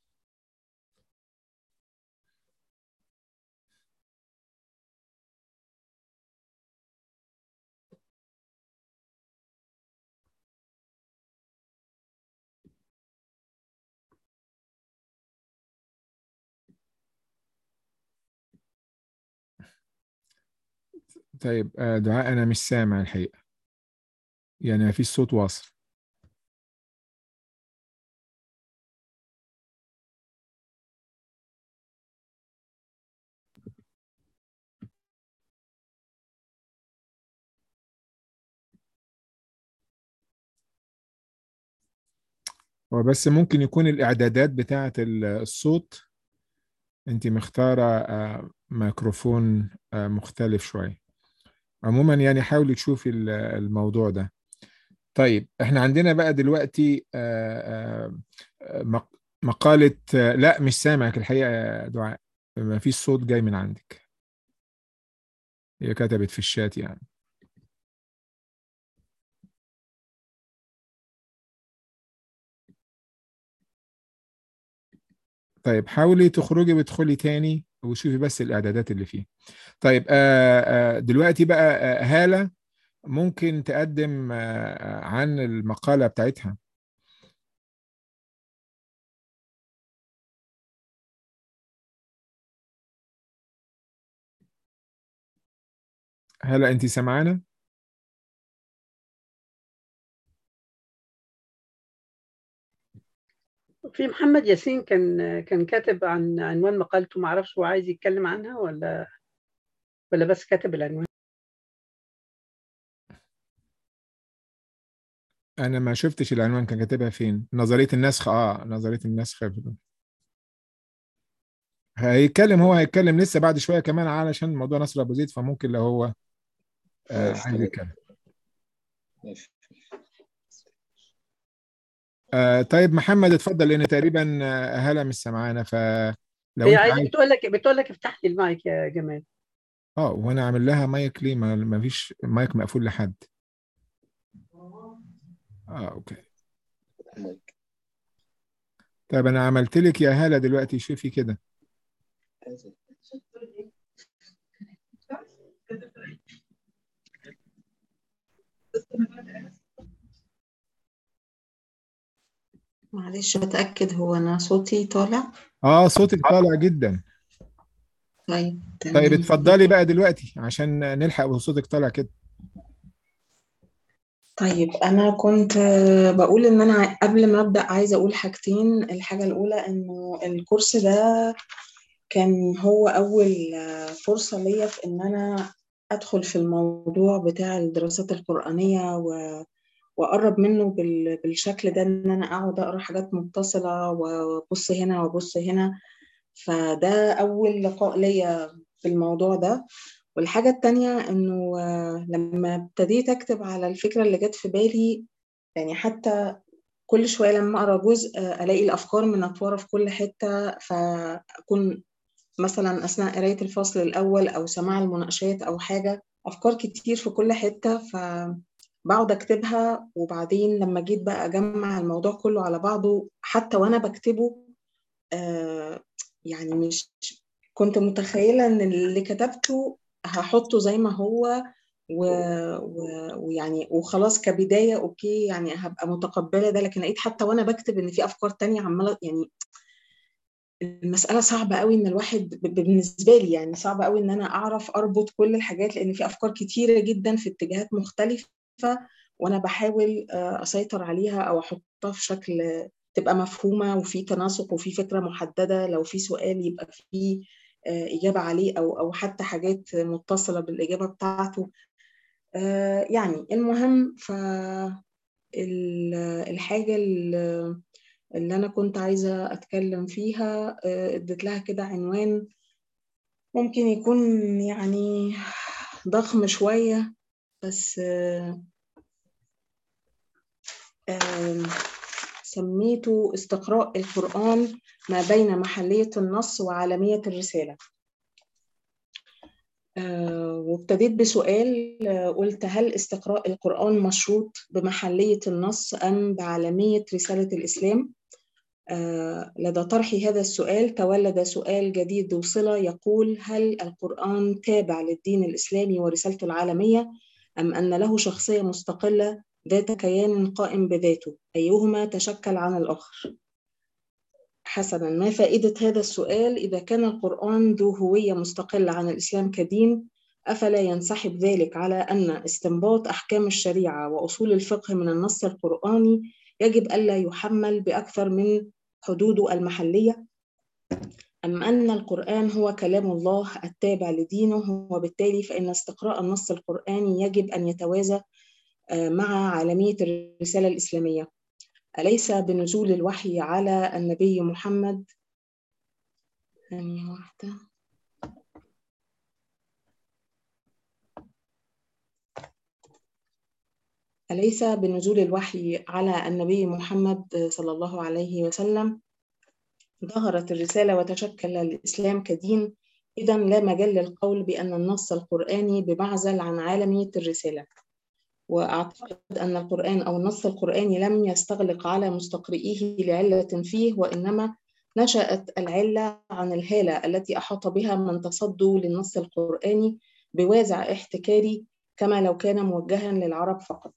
Speaker 1: طيب آه، دعاء انا مش سامع الحقيقة، يعني ما فيش صوت واصل. هو بس ممكن يكون الإعدادات بتاعة ال- الصوت، انت مختارة آه، ميكروفون آه، مختلف شوية. عموما يعني حاولي تشوفي ال- الموضوع ده. طيب احنا عندنا بقى دلوقتي آه، آه، مق- مقالة آه، لا مش سامعك الحقيقة يا دعاء، ما فيش صوت جاي من عندك. هي كتبت في الشات يعني. طيب حاولي تخرجي وتدخلي تاني وشوفي بس الإعدادات اللي فيه. طيب آه آه دلوقتي بقى آه هالة ممكن تقدم آه عن المقالة بتاعتها. هالة أنت سمعانا؟
Speaker 3: في محمد ياسين كان كان كاتب عن عنوان مقالته، ما اعرفش هو عايز يتكلم عنها ولا ولا بس كاتب العنوان.
Speaker 1: أنا ما شفتش العنوان، كان كاتبها فين؟ نظرية النسخ. آه نظرية النسخ. هيتكلم، هو هيتكلم لسه بعد شوية كمان علشان موضوع نصر أبو زيد، فممكن لو هو آه
Speaker 8: ماشي
Speaker 1: عايز
Speaker 8: تمام.
Speaker 1: يتكلم.
Speaker 8: ماشي.
Speaker 1: آه طيب محمد اتفضل، لأن تقريبا آه هالة مش سامعانا، فلو
Speaker 3: هي
Speaker 1: أنت
Speaker 3: عايزه
Speaker 1: عايز.
Speaker 3: بتقول لك بتقول لك افتح لي المايك يا جمال.
Speaker 1: اه وانا عامل لها مايك ليه؟ ما ما فيش مايك مقفول لحد. اه اوكي.
Speaker 8: المايك.
Speaker 1: طيب انا عملت لك يا هالة دلوقتي، شوفي كده.
Speaker 9: معلش بتأكد، هو أنا صوتي طالع؟
Speaker 1: اه صوتك طالع جدا.
Speaker 9: طيب
Speaker 1: طيب
Speaker 9: تمام.
Speaker 1: اتفضلي بقى دلوقتي عشان نلحق وصوتك طالع كده.
Speaker 9: طيب أنا كنت آه، بقول إن أنا قبل ما أبدأ عايزة أقول حاجتين. الحاجة الأولى إنه الكورس ده كان هو أول آه، فرصة ليا في إن أنا أدخل في الموضوع بتاع الدراسات القرآنية و- وأقرب منه بال- بالشكل ده، إن أنا أقعد أقرأ حاجات متصلة وأبص هنا وأبص هنا. فده أول لقاء ليا في الموضوع ده. والحاجة التانية إنه آه، لما ابتديت أكتب على الفكرة اللي جت في بالي، يعني حتى كل شوية لما أقرأ جزء آه، ألاقي الأفكار منطورة في كل حتة، فأكون مثلا أثناء قراية الفصل الأول أو سماع المناقشات أو حاجة، أفكار كتير في كل حتة، فبقعد أكتبها. وبعدين لما جيت بقى أجمع الموضوع كله على بعضه حتى وأنا بكتبه، آه، يعني مش كنت متخيلة إن اللي كتبته هحطه زي ما هو و... و... ويعني وخلاص كبداية أوكي، يعني هبقى متقبلة ده. لكن لقيت حتى وأنا بكتب إن في أفكار تانية عمالة، يعني المسألة صعبة قوي إن الواحد ب- بالنسبة لي يعني صعبة قوي إن أنا أعرف أربط كل الحاجات، لأن في أفكار كتيرة جدا في اتجاهات مختلفة، وأنا بحاول آه، أسيطر عليها أو أحطها في شكل تبقى مفهومة وفي تناسق وفي فكرة محددة. لو في سؤال يبقى في آه، إجابة عليه، أو أو حتى حاجات متصلة بالإجابة بتاعته. آه، يعني المهم، فالحاجة اللي أنا كنت عايزة أتكلم فيها آه، اديت لها كده عنوان ممكن يكون يعني ضخم شوية، بس آه، آه، سميته استقراء القرآن ما بين محلية النص وعالمية الرسالة. آه، وابتديت بسؤال، آه، قلت: هل استقراء القرآن مشروط بمحلية النص أم بعالمية رسالة الإسلام؟ آه، لدى طرح هذا السؤال تولد سؤال جديد وصلة يقول: هل القرآن تابع للدين الإسلامي ورسالته العالمية، أم أن له شخصية مستقلة ذات كيان قائم بذاته؟ أيهما تشكل عن الآخر؟ حسناً، ما فائدة هذا السؤال إذا كان القرآن ذو هوية مستقلة عن الإسلام كدين؟ أفلا ينسحب ذلك على أن استنباط أحكام الشريعة وأصول الفقه من النص القرآني يجب ألا يحمل بأكثر من حدوده المحلية، أم أن القرآن هو كلام الله التابع لدينه، وبالتالي فإن استقراء النص القرآني يجب أن يتوازى مع عالمية الرسالة الإسلامية؟ أليس بنزول الوحي على النبي محمد ثانية واحدة أليس بنزول الوحي على النبي محمد صلى الله عليه وسلم ظهرت الرسالة وتشكل الإسلام كدين؟ إذن لا مجال للقول بأن النص القرآني بمعزل عن عالمية الرسالة. وأعتقد أن القرآن أو النص القرآني لم يستغلق على مستقرئيه لعلة فيه، وإنما نشأت العلة عن الهالة التي أحاط بها من تصدوا للنص القرآني بوازع احتكاري كما لو كان موجها للعرب فقط.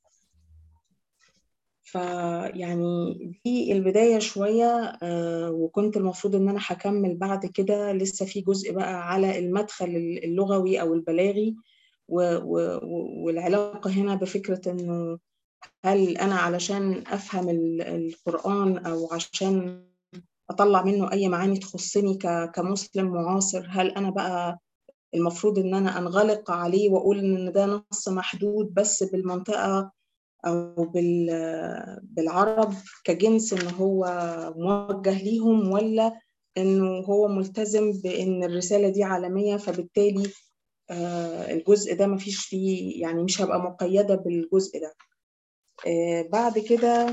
Speaker 9: فيعني دي البداية شوية، آه، وكنت المفروض إن أنا هكمل بعد كده، لسه في جزء بقى على المدخل اللغوي أو البلاغي والعلاقة هنا بفكرة إنه هل أنا علشان أفهم القرآن أو عشان أطلع منه أي معاني تخصني كمسلم معاصر، هل أنا بقى المفروض إن أنا أنغلق عليه وأقول إن ده نص محدود بس بالمنطقة أو بالعرب كجنس إن هو موجه ليهم، ولا إنه هو ملتزم بإن الرسالة دي عالمية فبالتالي الجزء ده مفيش فيه، يعني مش هبقى مقيدة بالجزء ده. بعد كده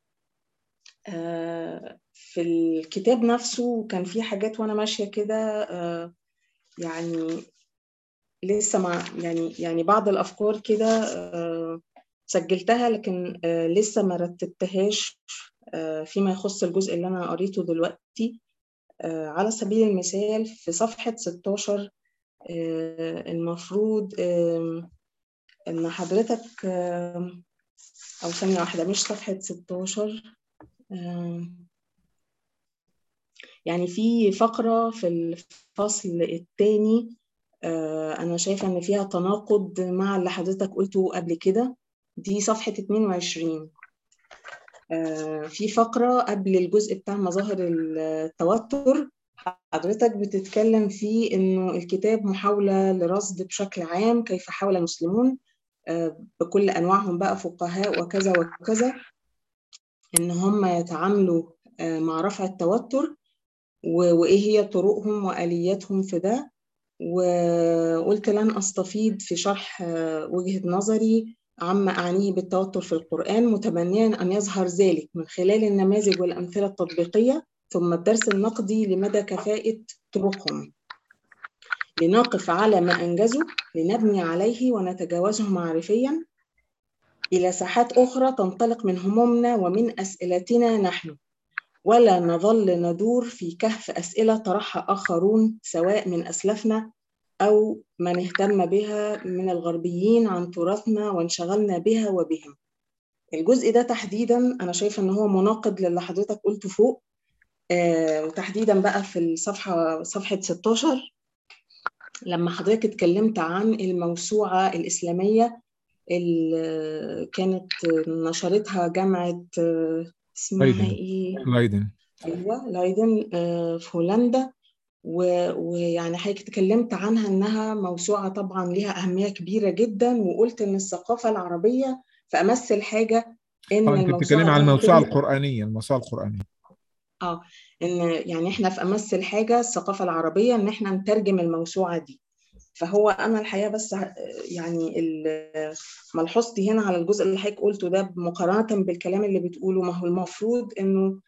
Speaker 9: في الكتاب نفسه كان في حاجات وأنا ماشية كده، يعني لسه ما يعني يعني بعض الأفكار كده سجلتها لكن لسه ما رتبتهاش فيما يخص الجزء اللي أنا قريته دلوقتي. على سبيل المثال في صفحة ستاشر المفروض إن حضرتك، أو ثانية واحدة، مش صفحة ستاشر، يعني في فقرة في الفصل الثاني أنا شايفة إن فيها تناقض مع اللي حضرتك قلته قبل كده. دي صفحة اتنين وعشرين، في فقرة قبل الجزء بتاع مظاهر التوتر حضرتك بتتكلم فيه إنه الكتاب محاولة لرصد بشكل عام كيف حاول المسلمون بكل أنواعهم بقى، فقهاء وكذا وكذا، إن هم يتعاملوا مع رفع التوتر وإيه هي طرقهم وآلياتهم في ده. وقلت لن أستفيض في شرح وجهة نظري عما أعنيه بالتوتر في القرآن، متمنيا أن يظهر ذلك من خلال النماذج والأمثلة التطبيقية ثم الدرس النقدي لمدى كفاءة طرقهم، لنقف على ما أنجزوا لنبني عليه ونتجاوزه معرفيا إلى ساحات أخرى تنطلق من همومنا ومن أسئلتنا نحن، ولا نظل ندور في كهف أسئلة طرحها آخرون سواء من أسلافنا أو من اهتم بها من الغربيين عن تراثنا وانشغلنا بها وبهم. الجزء ده تحديدا أنا شايفة أنه هو مناقض للي حضرتك قلته فوق، آه وتحديدا بقى في الصفحة صفحة ستاشر لما حضرتك اتكلمت عن الموسوعة الإسلامية اللي كانت نشرتها جامعة اسمها
Speaker 1: لايدن.
Speaker 9: إيه؟
Speaker 1: لايدن.
Speaker 9: أيوة لايدن آه في هولندا. ويعني حضرتك اتكلمت عنها انها موسوعه طبعا ليها اهميه كبيره جدا، وقلت ان الثقافه العربيه في امس الحاجه ان
Speaker 1: اه انت
Speaker 9: الموسوعه
Speaker 1: بتتكلمي عن
Speaker 9: دي
Speaker 1: الموسوعه
Speaker 9: تبقى
Speaker 1: القرانيه الموسوعه القرانيه
Speaker 9: اه ان يعني احنا في امس الحاجه الثقافه العربيه ان احنا نترجم الموسوعه دي. فهو انا الحقيقه بس يعني ملحوظتي هنا على الجزء اللي حضرتك قلته ده مقارنه بالكلام اللي بتقوله، ما هو المفروض انه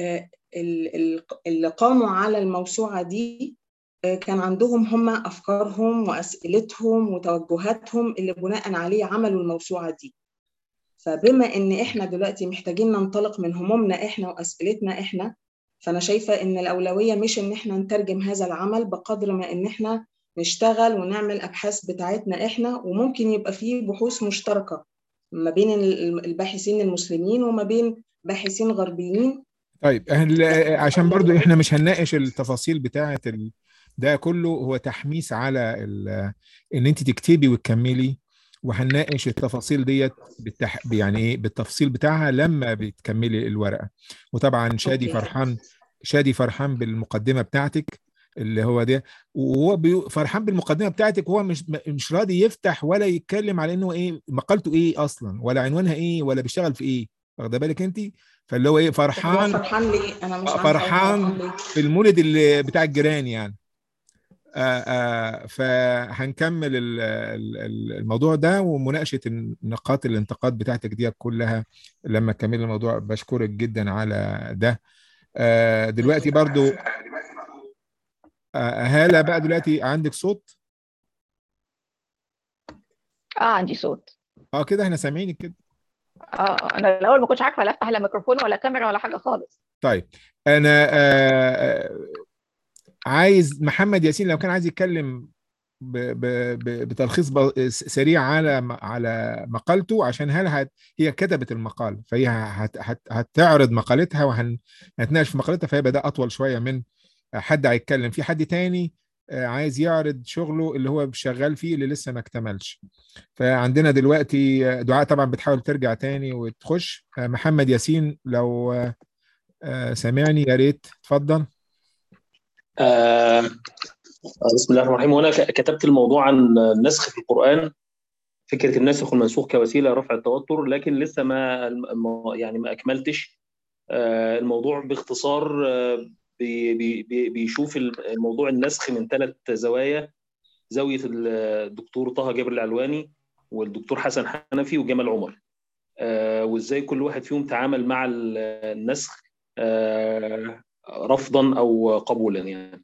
Speaker 9: اللي قاموا على الموسوعه دي كان عندهم هم أفكارهم وأسئلتهم وتوجهاتهم اللي بناء عليه عملوا الموسوعة دي. فبما إن إحنا دلوقتي محتاجين ننطلق من همومنا إحنا وأسئلتنا إحنا، فأنا شايفة إن الأولوية مش إن إحنا نترجم هذا العمل بقدر ما إن إحنا نشتغل ونعمل أبحاث بتاعتنا إحنا، وممكن يبقى فيه بحوث مشتركة ما بين الباحثين المسلمين وما بين باحثين غربيين.
Speaker 1: طيب عشان برضو احنا مش هنناقش التفاصيل بتاعه ال... ده كله هو تحميس على ال... ان انت تكتبي وتكملي، وهنناقش التفاصيل ديت بالتح... يعني ايه بالتفصيل بتاعها لما بتكملي الورقه. وطبعا شادي فرحان شادي فرحان بالمقدمه بتاعتك اللي هو ده، وهو بي... فرحان بالمقدمه بتاعتك، وهو مش مش راضي يفتح ولا يتكلم على انه ايه مقالته ايه اصلا ولا عنوانها ايه ولا بيشتغل في ايه، واخده بالك انت؟ فاللي هو ايه فرحان
Speaker 9: فرحان ليه؟ انا مش عارفه
Speaker 1: فرحان
Speaker 9: ليه
Speaker 1: في المولد اللي بتاع الجيران يعني. آآ آآ فهنكمل الموضوع ده ومناقشه النقاط الانتقاد بتاعتك دي كلها لما تكمل الموضوع. بشكرك جدا على ده. دلوقتي برضو هالة بقى دلوقتي عندك صوت؟
Speaker 7: اه عندي صوت.
Speaker 1: اه كده احنا سامعينك كده.
Speaker 7: اه انا الاول ما كنتش عارفه لا افتح لا ميكروفون ولا كاميرا ولا حاجه خالص.
Speaker 1: طيب انا آه عايز محمد ياسين لو كان عايز يتكلم ب ب ب بتلخيص ب- سريع على م- على مقالته، عشان هل هت هي كتبت المقال، فهي هت هت هتعرض مقالتها وهنتناقش في مقالتها، فيبقى ده اطول شويه من حد هيتكلم في حد تاني آه، عايز يعرض شغله اللي هو شغال فيه اللي لسه ما اكتملش. فعندنا دلوقتي آه، دعاء طبعا بتحاول ترجع تاني وتخش. آه، محمد ياسين لو آه، آه، سامعني يا ريت اتفضل.
Speaker 10: آه بسم الله الرحمن الرحيم. وانا ك- كتبت الموضوع عن النسخ في القرآن، فكرة الناسخ والمنسوخ كوسيلة رفع التوتر، لكن لسه ما ما- يعني ما أكملتش. آه، الموضوع باختصار، آه، بي- بي- بي- بيشوف الموضوع النسخ من ثلاث زوايا: زاوية الدكتور طه جابر العلواني، والدكتور حسن حنفي، وجمال عمر. آه، وازاي كل واحد فيهم تعامل مع النسخ، آه، رفضا أو قبولا يعني.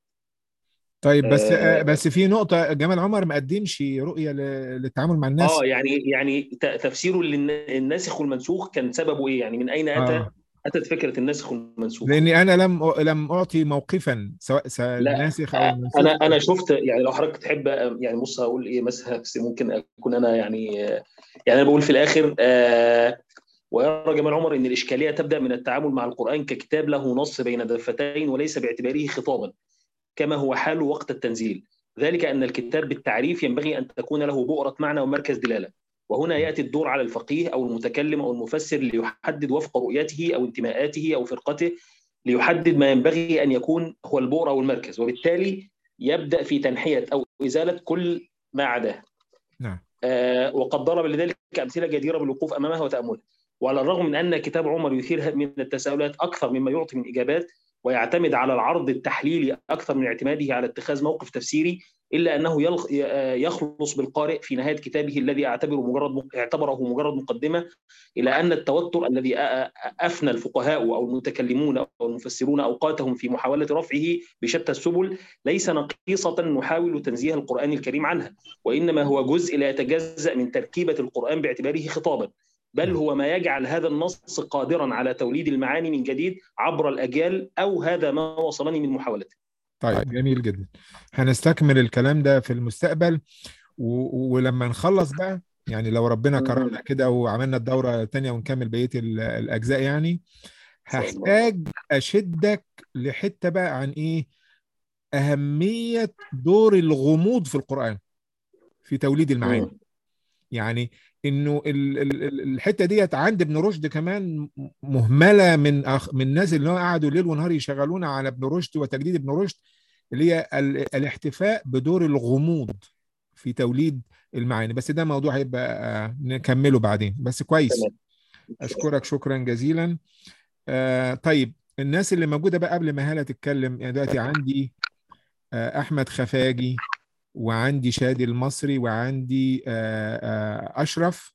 Speaker 1: طيب بس آه،
Speaker 10: اه
Speaker 1: بس في نقطة، جمال عمر ما قدمش رؤية ل- للتعامل مع الناس.
Speaker 10: آه، يعني يعني ت- تفسيره للناسخ والمنسوخ كان سببه ايه؟ يعني من اين اتى
Speaker 1: اه
Speaker 10: اتت فكره الناسخ والمنسوخ؟
Speaker 1: لاني انا لم لم اعطي موقفا سواء س-
Speaker 10: لا،
Speaker 1: الناسخ او
Speaker 10: انا
Speaker 1: المنسوخ.
Speaker 10: انا شفت، يعني لو حضرتك تحب، يعني بص هقول ايه مثلا، بس ممكن اكون انا يعني، يعني انا بقول في الاخر، آه ويرى جمال عمر ان الاشكاليه تبدا من التعامل مع القران ككتاب له نص بين دفتين، وليس باعتباره خطابا كما هو حاله وقت التنزيل. ذلك أن الكتاب بالتعريف ينبغي أن تكون له بؤرة معنى ومركز دلالة، وهنا يأتي الدور على الفقيه أو المتكلم أو المفسر ليحدد وفق رؤيته أو انتماءاته أو فرقته، ليحدد ما ينبغي أن يكون هو البؤرة أو المركز، وبالتالي يبدأ في تنحية أو إزالة كل ما عداه.
Speaker 1: نعم.
Speaker 10: آه وقد ضرب لذلك أمثلة جديرة بالوقوف أمامها وتأملها. وعلى الرغم من أن كتاب عمر يثير من التساؤلات أكثر مما يعطي من إجابات، ويعتمد على العرض التحليلي أكثر من اعتماده على اتخاذ موقف تفسيري، إلا أنه يخلص بالقارئ في نهاية كتابه الذي أعتبره مجرد اعتبره مجرد مقدمة إلى أن التوتر الذي أفنى الفقهاء أو المتكلمون أو المفسرون أوقاتهم في محاولة رفعه بشتى السبل ليس نقيصة نحاول تنزيه القرآن الكريم عنها، وإنما هو جزء لا يتجزأ من تركيبة القرآن باعتباره خطابا، بل هو ما يجعل هذا النص قادرا على توليد المعاني من جديد عبر الأجيال، أو هذا ما وصلني من محاولتي.
Speaker 1: طيب جميل جدا، هنستكمل الكلام ده في المستقبل و... ولما نخلص بقى، يعني لو ربنا كرمنا كده وعملنا الدورة الثانية ونكمل بقية ال- الأجزاء، يعني هحتاج أشدك لحتة بقى عن إيه أهمية دور الغموض في القرآن في توليد المعاني. يعني انه ال- ال- ال- الحته ديت عند ابن رشد كمان مهمله من أخ من الناس اللي هو قعدوا ليل ونهار يشغلون على ابن رشد وتجديد ابن رشد، اللي هي ال- الاحتفاء بدور الغموض في توليد المعاني. بس ده موضوع هيبقى آه، نكمله بعدين، بس كويس.
Speaker 10: تمام.
Speaker 1: اشكرك شكرا جزيلا. آه طيب الناس اللي موجوده بقى قبل ما هاله تتكلم، يعني دلوقتي عندي آه احمد خفاجي، وعندي شادي المصري، وعندي آه آه اشرف.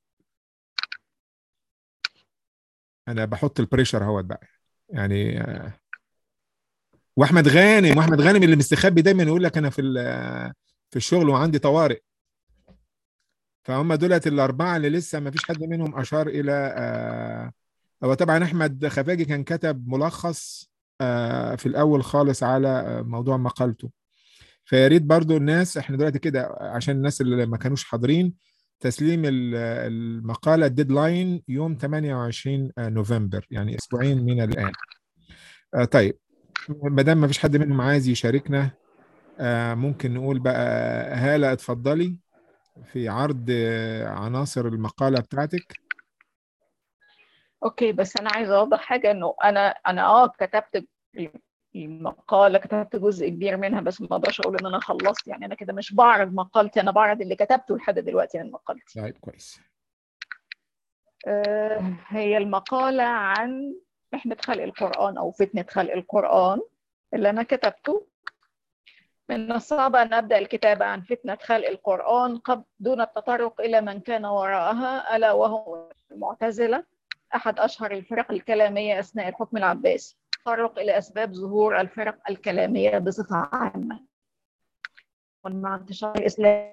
Speaker 1: انا بحط البريشر اهوت بقى يعني آه، واحمد غانم، واحمد غانم اللي مستخبي دايما يقول لك انا في ال- في الشغل وعندي طوارئ. فهم دولت الاربعه اللي لسه ما فيش حد منهم اشار الى آه، هو طبعا احمد خفاجي كان كتب ملخص آه، في الاول خالص على آه، موضوع مقالته. فيا ريت برضو الناس، احنا دلوقتي كده عشان الناس اللي ما كانوش حاضرين، تسليم ال- المقاله الديدلاين يوم ثمانية وعشرين نوفمبر، يعني اسبوعين من الان. آه، طيب ما دام ما فيش حد منهم عايز يشاركنا، آه، ممكن نقول بقى هالة اتفضلي في عرض آه، عناصر المقالة بتاعتك.
Speaker 11: اوكي، بس انا عايزه اوضح حاجه، انه انا انا اه كتبت المقاله، كتبت جزء كبير منها، بس ما اقدرش اقول ان انا خلصت. يعني انا كده مش بعرض مقالتي، انا بعرض اللي كتبته لحد دلوقتي من مقالتي.
Speaker 1: طيب كويس.
Speaker 11: آه هي المقاله عن محنه خلق القران او فتنه خلق القران اللي انا كتبته. من الصعب أن أبدأ الكتابة عن فتنة خلق القرآن قبل دون التطرق إلى من كان وراءها، ألا وهو المعتزلة، أحد أشهر الفرق الكلامية أثناء الحكم العباسي. تطرق إلى أسباب ظهور الفرق الكلامية بصفة عامة ومع انتشار الإسلام.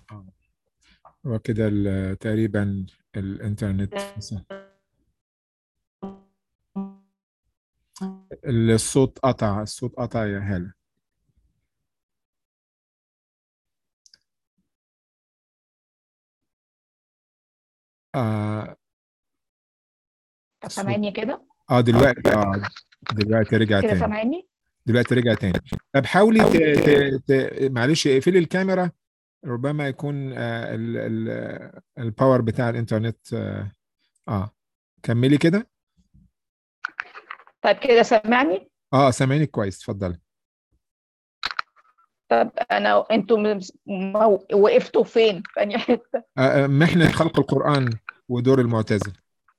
Speaker 1: وكده ال- تقريبا الإنترنت فصل. الصوت قطع، الصوت قطع يا هالة. آه الصوت
Speaker 11: سامعني كده؟
Speaker 1: اه دلوقتي اه دلوقتي رجع
Speaker 11: كده
Speaker 1: تاني،
Speaker 11: سامعني؟
Speaker 1: دلوقتي رجع تاني. طب حاولي ت... ت... ت... معلش اقفلي الكاميرا، ربما يكون آه ال... ال... الباور بتاع الانترنت. اه, آه. كملي كده.
Speaker 11: طيب كده سامعني؟
Speaker 1: اه سامعينك كويس، اتفضلي.
Speaker 11: طب انا انتوا م- م- وقفتوا فين؟ في أنهي حته؟
Speaker 1: آه آه، محنة خلق القرآن ودور المعتزل.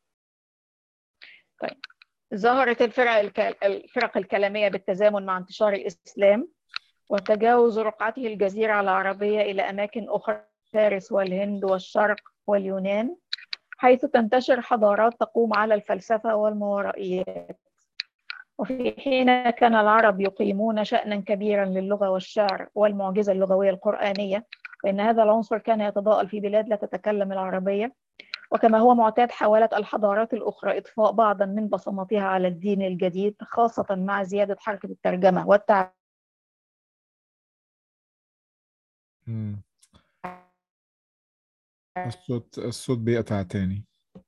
Speaker 11: طيب، ظهرت الفرق الك... الفرق الكلاميه بالتزامن مع انتشار الاسلام وتجاوز رقعته الجزيره العربيه الى اماكن اخرى، فارس والهند والشرق واليونان، حيث تنتشر حضارات تقوم على الفلسفه والماورائيات. وفي حين كان العرب يقيمون شأنا كبيرا للغة والشعر والمعجزة اللغوية القرآنية، فإن هذا العنصر كان يتضاءل في بلاد لا تتكلم العربية. وكما هو معتاد، حاولت الحضارات الأخرى إضفاء بعضا من بصماتها على الدين الجديد، خاصة مع زيادة حركة الترجمة والتعبير.
Speaker 1: مم. الصوت الصوت بيقطع تاني.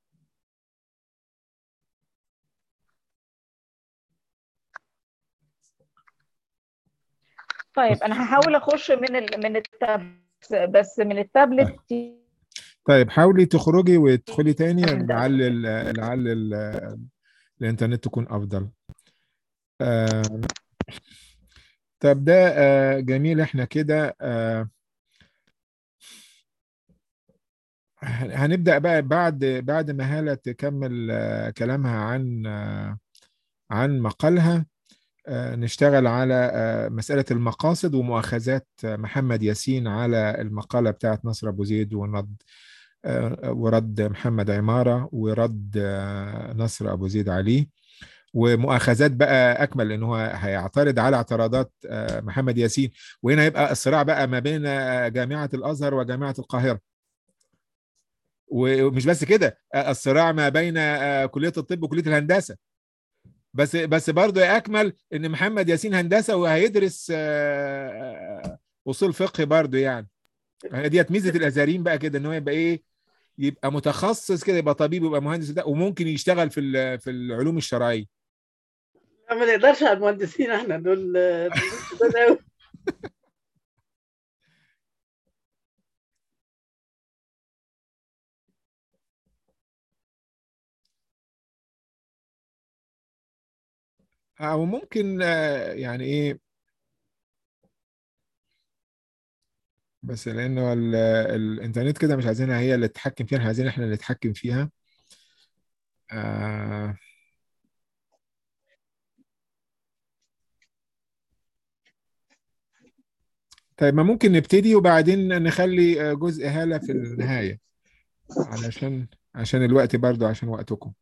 Speaker 11: طيب أنا هحاول أخش من ال... من التابلت، بس من التابلت.
Speaker 1: طيب حاولي تخرجي وتدخلي تاني لعل ال- لعل ال- الانترنت تكون افضل. آه طب ده آه جميل. احنا كده آه هنبدأ بقى بعد بعد ما هالة تكمل آه كلامها عن آه عن مقالها. آه نشتغل على آه مسألة المقاصد ومؤاخذات آه محمد ياسين على المقالة بتاعت نصر أبو زيد، ورد آه ورد محمد عمارة، ورد آه نصر أبو زيد عليه، ومؤاخذات بقى اكمل، لان هو هيعترض على اعتراضات آه، محمد ياسين. وهنا يبقى الصراع بقى ما بين آه، جامعة الازهر وجامعة القاهرة. ومش بس كده، آه، الصراع ما بين آه، كلية الطب وكلية الهندسة. بس بس برضه اكمل ان محمد ياسين هندسة وهيدرس آه، اصول فقه برضه يعني. هي ديت ميزة الازهريين بقى كده، ان هو يبقى ايه، يبقى متخصص كده، يبقى طبيب ويبقى مهندس ده، وممكن يشتغل في ال- في العلوم الشرعية.
Speaker 3: ما نقدرش على المهندسين، احنا دول دول قوي.
Speaker 1: او ممكن آه، يعني ايه، بس لانه ال- الانترنت كده مش عايزينها هي اللي تتحكم فيها، احنا عايزين احنا اللي نتحكم فيها. آه طيب ما ممكن نبتدي وبعدين نخلي آه، جزء هالة في النهاية، علشان عشان الوقت برضو، عشان وقتكم.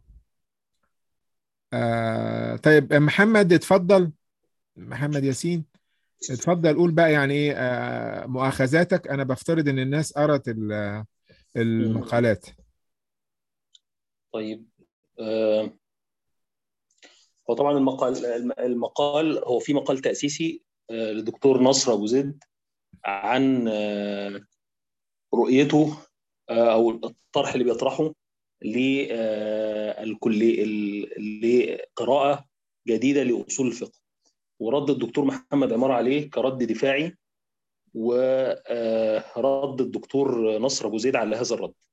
Speaker 1: آه طيب محمد اتفضل، محمد ياسين اتفضل، قول بقى يعني ايه آه مؤاخذاتك. انا بفترض ان الناس قرأت ال- المقالات.
Speaker 10: طيب، آه، هو طبعا المقال المقال هو في مقال تأسيسي آه، للدكتور نصر أبو زيد عن آه، رؤيته آه، أو الطرح اللي بيطرحه للكلية لقراءة جديدة لأصول الفقه، ورد الدكتور محمد عمار عليه كرد دفاعي، ورد الدكتور نصر أبو زيد على هذا الرد.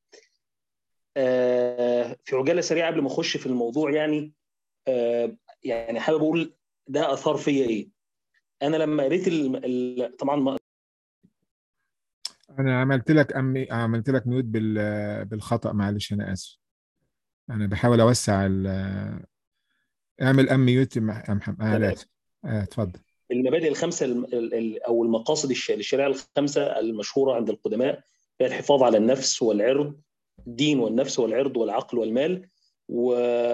Speaker 10: آه، في عجالة سريعة قبل ما أخش في الموضوع، يعني آه، يعني حابب أقول ده أثار فيا إيه. أنا لما قريت ال- ال- طبعا ما-
Speaker 1: انا عملت لك أمي عملت لك ميوت بال... بالخطأ، معلش انا اسف. انا بحاول اوسع ال... اعمل ام ميوت يا محمد. آه لا آه اتفضل.
Speaker 10: المبادئ الخمسة ال- ال- ال- أو المقاصد الش- الشريعة الخمسة المشهورة عند القدماء هي الحفاظ على النفس والعرض، الدين والنفس والعرض والعقل والمال. و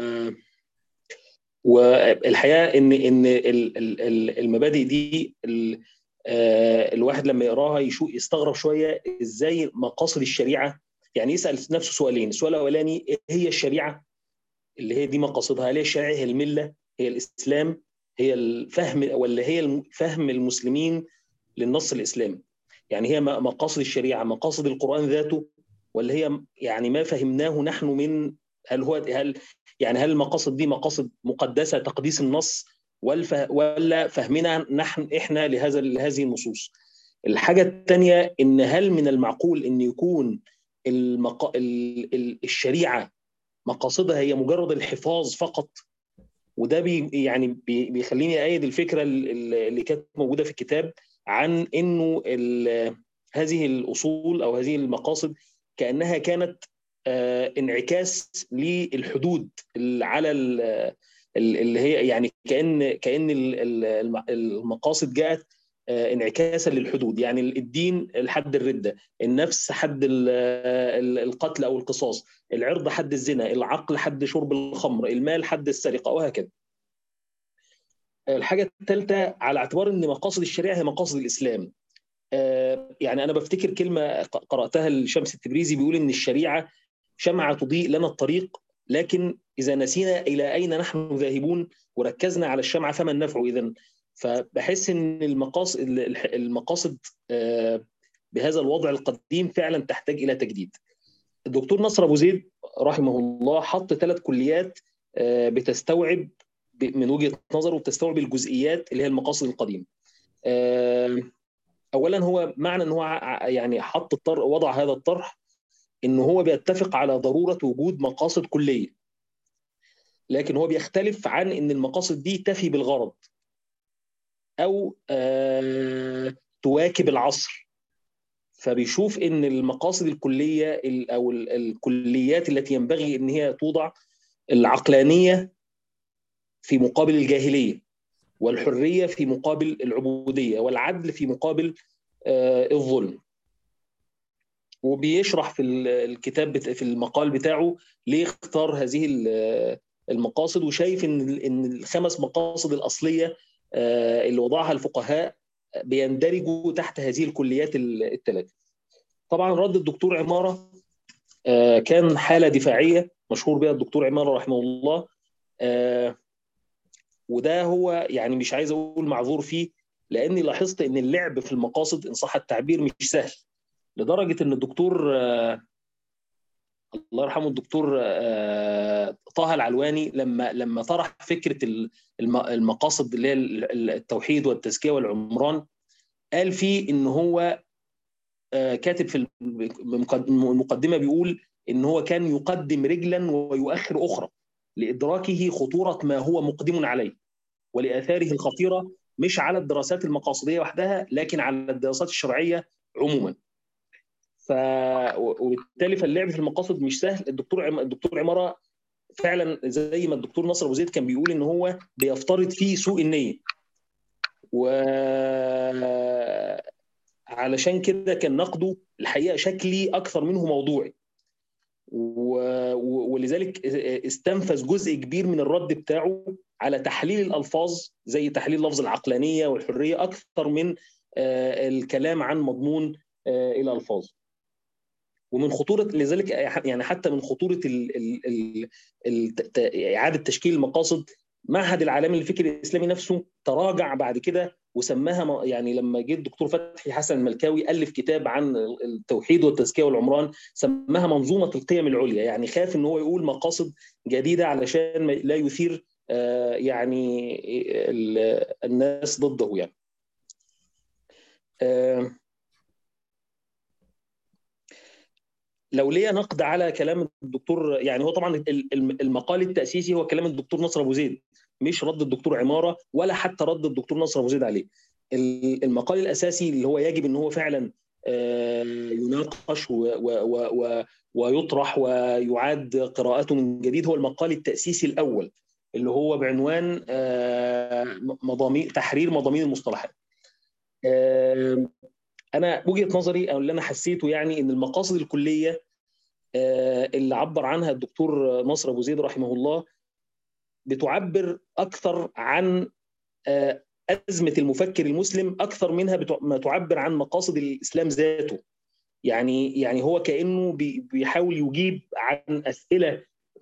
Speaker 10: والحقيقه ان ان ال- ال- ال- المبادئ دي ال- آه، الواحد لما يقراها يشوف يستغرب شويه ازاي مقاصد الشريعه. يعني يسال نفسه سؤالين: السؤال الاولاني، ايه هي الشريعه اللي هي دي مقاصدها؟ هل هي الشريعه هي المله هي الإسلام، هي الفهم ولا هي فهم المسلمين للنص الإسلامي؟ يعني هي مقاصد الشريعة مقاصد القرآن ذاته، ولا هي يعني ما فهمناه نحن من هل هو هل يعني هل المقاصد دي مقاصد مقدسة تقديس النص، ولا فهمنا نحن إحنا لهذا لهذه النصوص؟ الحاجة الثانية إن هل من المعقول إن يكون المقا... الشريعة مقاصدها هي مجرد الحفاظ فقط؟ وده بي يعني بي بيخليني أيد الفكرة اللي كانت موجودة في الكتاب عن إنه هذه الأصول أو هذه المقاصد كأنها كانت آه انعكاس للحدود على اللي هي يعني كأن كأن المقاصد جاءت آه انعكاسا للحدود، يعني الدين الحد الردة، النفس حد القتل أو القصاص، العرض حد الزنا، العقل حد شرب الخمر، المال حد السرقة، وهكذا. الحاجة الثالثة على اعتبار أن مقاصد الشريعة هي مقاصد الإسلام. يعني أنا بفتكر كلمة قرأتها لشمس التبريزي بيقول إن الشريعة شمعة تضيء لنا الطريق، لكن إذا نسينا إلى أين نحن ذاهبون وركزنا على الشمعة فما النفع إذن؟ فبحس إن المقاصد المقاصد بهذا الوضع القديم فعلا تحتاج إلى تجديد. الدكتور نصر أبو زيد رحمه الله حط ثلاث كليات بتستوعب من وجهة نظره بتستوعب الجزئيات اللي هي المقاصد القديمة. اولا هو معنى ان هو يعني حط الطرح وضع هذا الطرح ان هو بيتفق على ضروره وجود مقاصد كليه، لكن هو بيختلف عن ان المقاصد دي تفي بالغرض او آه تواكب العصر. فبيشوف ان المقاصد الكليه او الكليات التي ينبغي ان هي توضع العقلانيه في مقابل الجاهليه، والحريه في مقابل العبوديه، والعدل في مقابل آه الظلم. وبيشرح في الكتاب في المقال بتاعه ليه اختار هذه المقاصد، وشايف ان ان الخمس مقاصد الاصليه اللي وضعها الفقهاء بيندرجوا تحت هذه الكليات الثلاثه. طبعا رد الدكتور عماره كان حاله دفاعيه مشهور بها الدكتور عماره رحمه الله، وده هو يعني مش عايز اقول معذور فيه، لاني لاحظت ان اللعب في المقاصد ان صح التعبير مش سهل، لدرجه ان الدكتور آه الله يرحمه الدكتور آه طه العلواني لما لما طرح فكره المقاصد اللي هي التوحيد والتزكيه والعمران، قال فيه ان هو آه كاتب في المقدمه بيقول ان هو كان يقدم رجلا ويؤخر اخرى لادراكه خطوره ما هو مقدم عليه ولاثاره الخطيره، مش على الدراسات المقاصديه وحدها لكن على الدراسات الشرعيه عموما. ف وبالتالي فاللعب في المقاصد مش سهل. الدكتور عم... الدكتور عماره فعلا زي ما الدكتور نصر ابو زيد كان بيقول ان هو بيفترض فيه سوء النيه، و علشان كده كان نقده الحقيقه شكلي اكثر منه موضوعي، و... ولذلك استنفذ جزء كبير من الرد بتاعه على تحليل الالفاظ زي تحليل لفظ العقلانيه والحريه اكثر من الكلام عن مضمون الالفاظ. ومن خطوره لذلك يعني حتى من خطوره ال ال ال اعاده تشكيل المقاصد، معهد العالمي للفكر الاسلامي نفسه تراجع بعد كده وسماها، يعني لما جه الدكتور فتحي حسن الملكاوي الف كتاب عن التوحيد والتزكيه والعمران سماها منظومه القيم العليا، يعني خاف ان هو يقول مقاصد جديده علشان لا يثير يعني الناس ضده يعني. لو ليا نقد على كلام الدكتور، يعني هو طبعا المقال التأسيسي هو كلام الدكتور نصر أبو زيد، مش رد الدكتور عمارة ولا حتى رد الدكتور نصر أبو زيد عليه. المقال الأساسي اللي هو يجب أن هو فعلا يناقش ويطرح ويعاد قراءته من جديد هو المقال التأسيسي الأول اللي هو بعنوان مضامين تحرير مضامين المصطلحات. أنا وجهة نظري أو اللي أنا حسيته يعني إن المقاصد الكلية اللي عبر عنها الدكتور نصر أبو زيد رحمه الله بتعبر أكثر عن أزمة المفكر المسلم أكثر منها ما تعبر عن مقاصد الإسلام ذاته. يعني يعني هو كأنه بيحاول يجيب عن أسئلة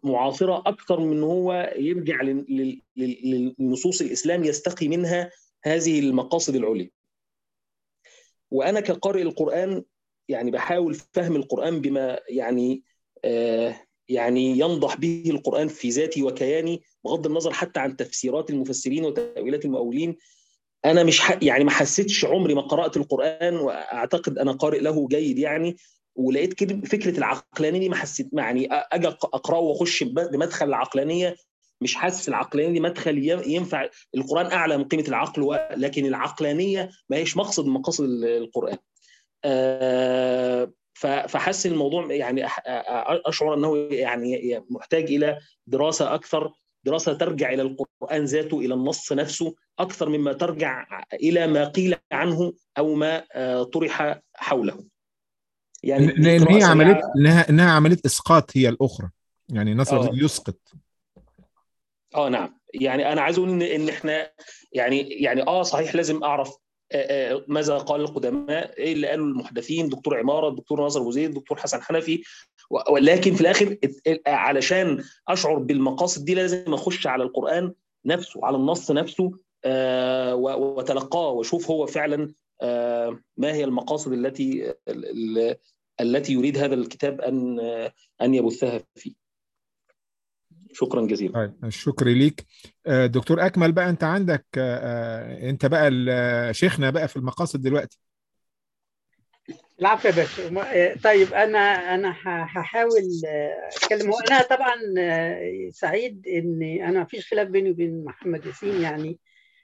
Speaker 10: معاصرة أكثر من هو يرجع للنصوص الإسلام يستقي منها هذه المقاصد العليا. وأنا كقارئ القرآن يعني بحاول فهم القرآن بما يعني آه يعني ينضح به القرآن في ذاتي وكياني، بغض النظر حتى عن تفسيرات المفسرين وتأويلات المؤولين. أنا مش ح... يعني ما حسيتش عمري ما قرأت القرآن، وأعتقد أنا قارئ له جيد يعني، ولقيت كده فكرة العقلانية دي ما حسيت يعني أجي أقرأه وأخش بمدخل العقلانية، مش حاسس العقلانية دي مدخل ينفع. القرآن أعلى من قيمة العقل، لكن العقلانية ما هيش مقصد من مقاصد القرآن. أه فحس الموضوع يعني أشعر أنه يعني محتاج إلى دراسة أكثر، دراسة ترجع إلى القرآن ذاته، إلى النص نفسه، أكثر مما ترجع إلى ما قيل عنه أو ما طرح حوله.
Speaker 1: يعني إن هي عملية إنها إنها عملية إسقاط هي الأخرى، يعني نصر يسقط.
Speaker 10: آه نعم، يعني أنا عايز أقول إن إن إحنا يعني يعني آه صحيح لازم أعرف ماذا قال القدماء، ايه اللي قالوا المحدثين، دكتور عمارة، الدكتور ناصر أبو زيد، الدكتور حسن حنفي، ولكن في الاخر علشان اشعر بالمقاصد دي لازم اخش على القرآن نفسه، على النص نفسه، وتلقاه واشوف هو فعلا ما هي المقاصد التي التي يريد هذا الكتاب ان ان يبثها فيه. شكرا جزيلا.
Speaker 1: طيب الشكر ليك دكتور أكمل. بقى انت عندك انت بقى شيخنا بقى في المقاصد دلوقتي.
Speaker 3: العفو يا باشا. طيب انا انا هحاول اتكلم. هو انا طبعا سعيد ان انا ما فيش خلاف بيني وبين محمد ياسين. يعني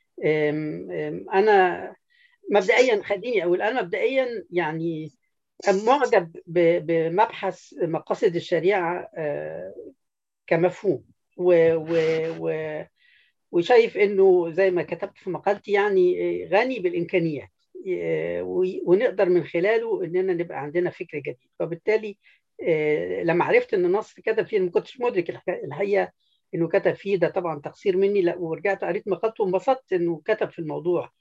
Speaker 3: انا مبدئيا خليني اقول انا مبدئيا يعني معجب بمبحث مقاصد الشريعه كمفهوم، و, و, و وشايف انه زي ما كتبت في مقالتي يعني غني بالامكانيات، ونقدر من خلاله اننا نبقى عندنا فكر جديد. فبالتالي لما عرفت ان نصر كتب فيه، ما كنتش مدرك الحقيقه انه كتب فيه، ده طبعا تقصير مني. لا، ورجعت قريت مقالته وانبسطت انه كتب في الموضوع،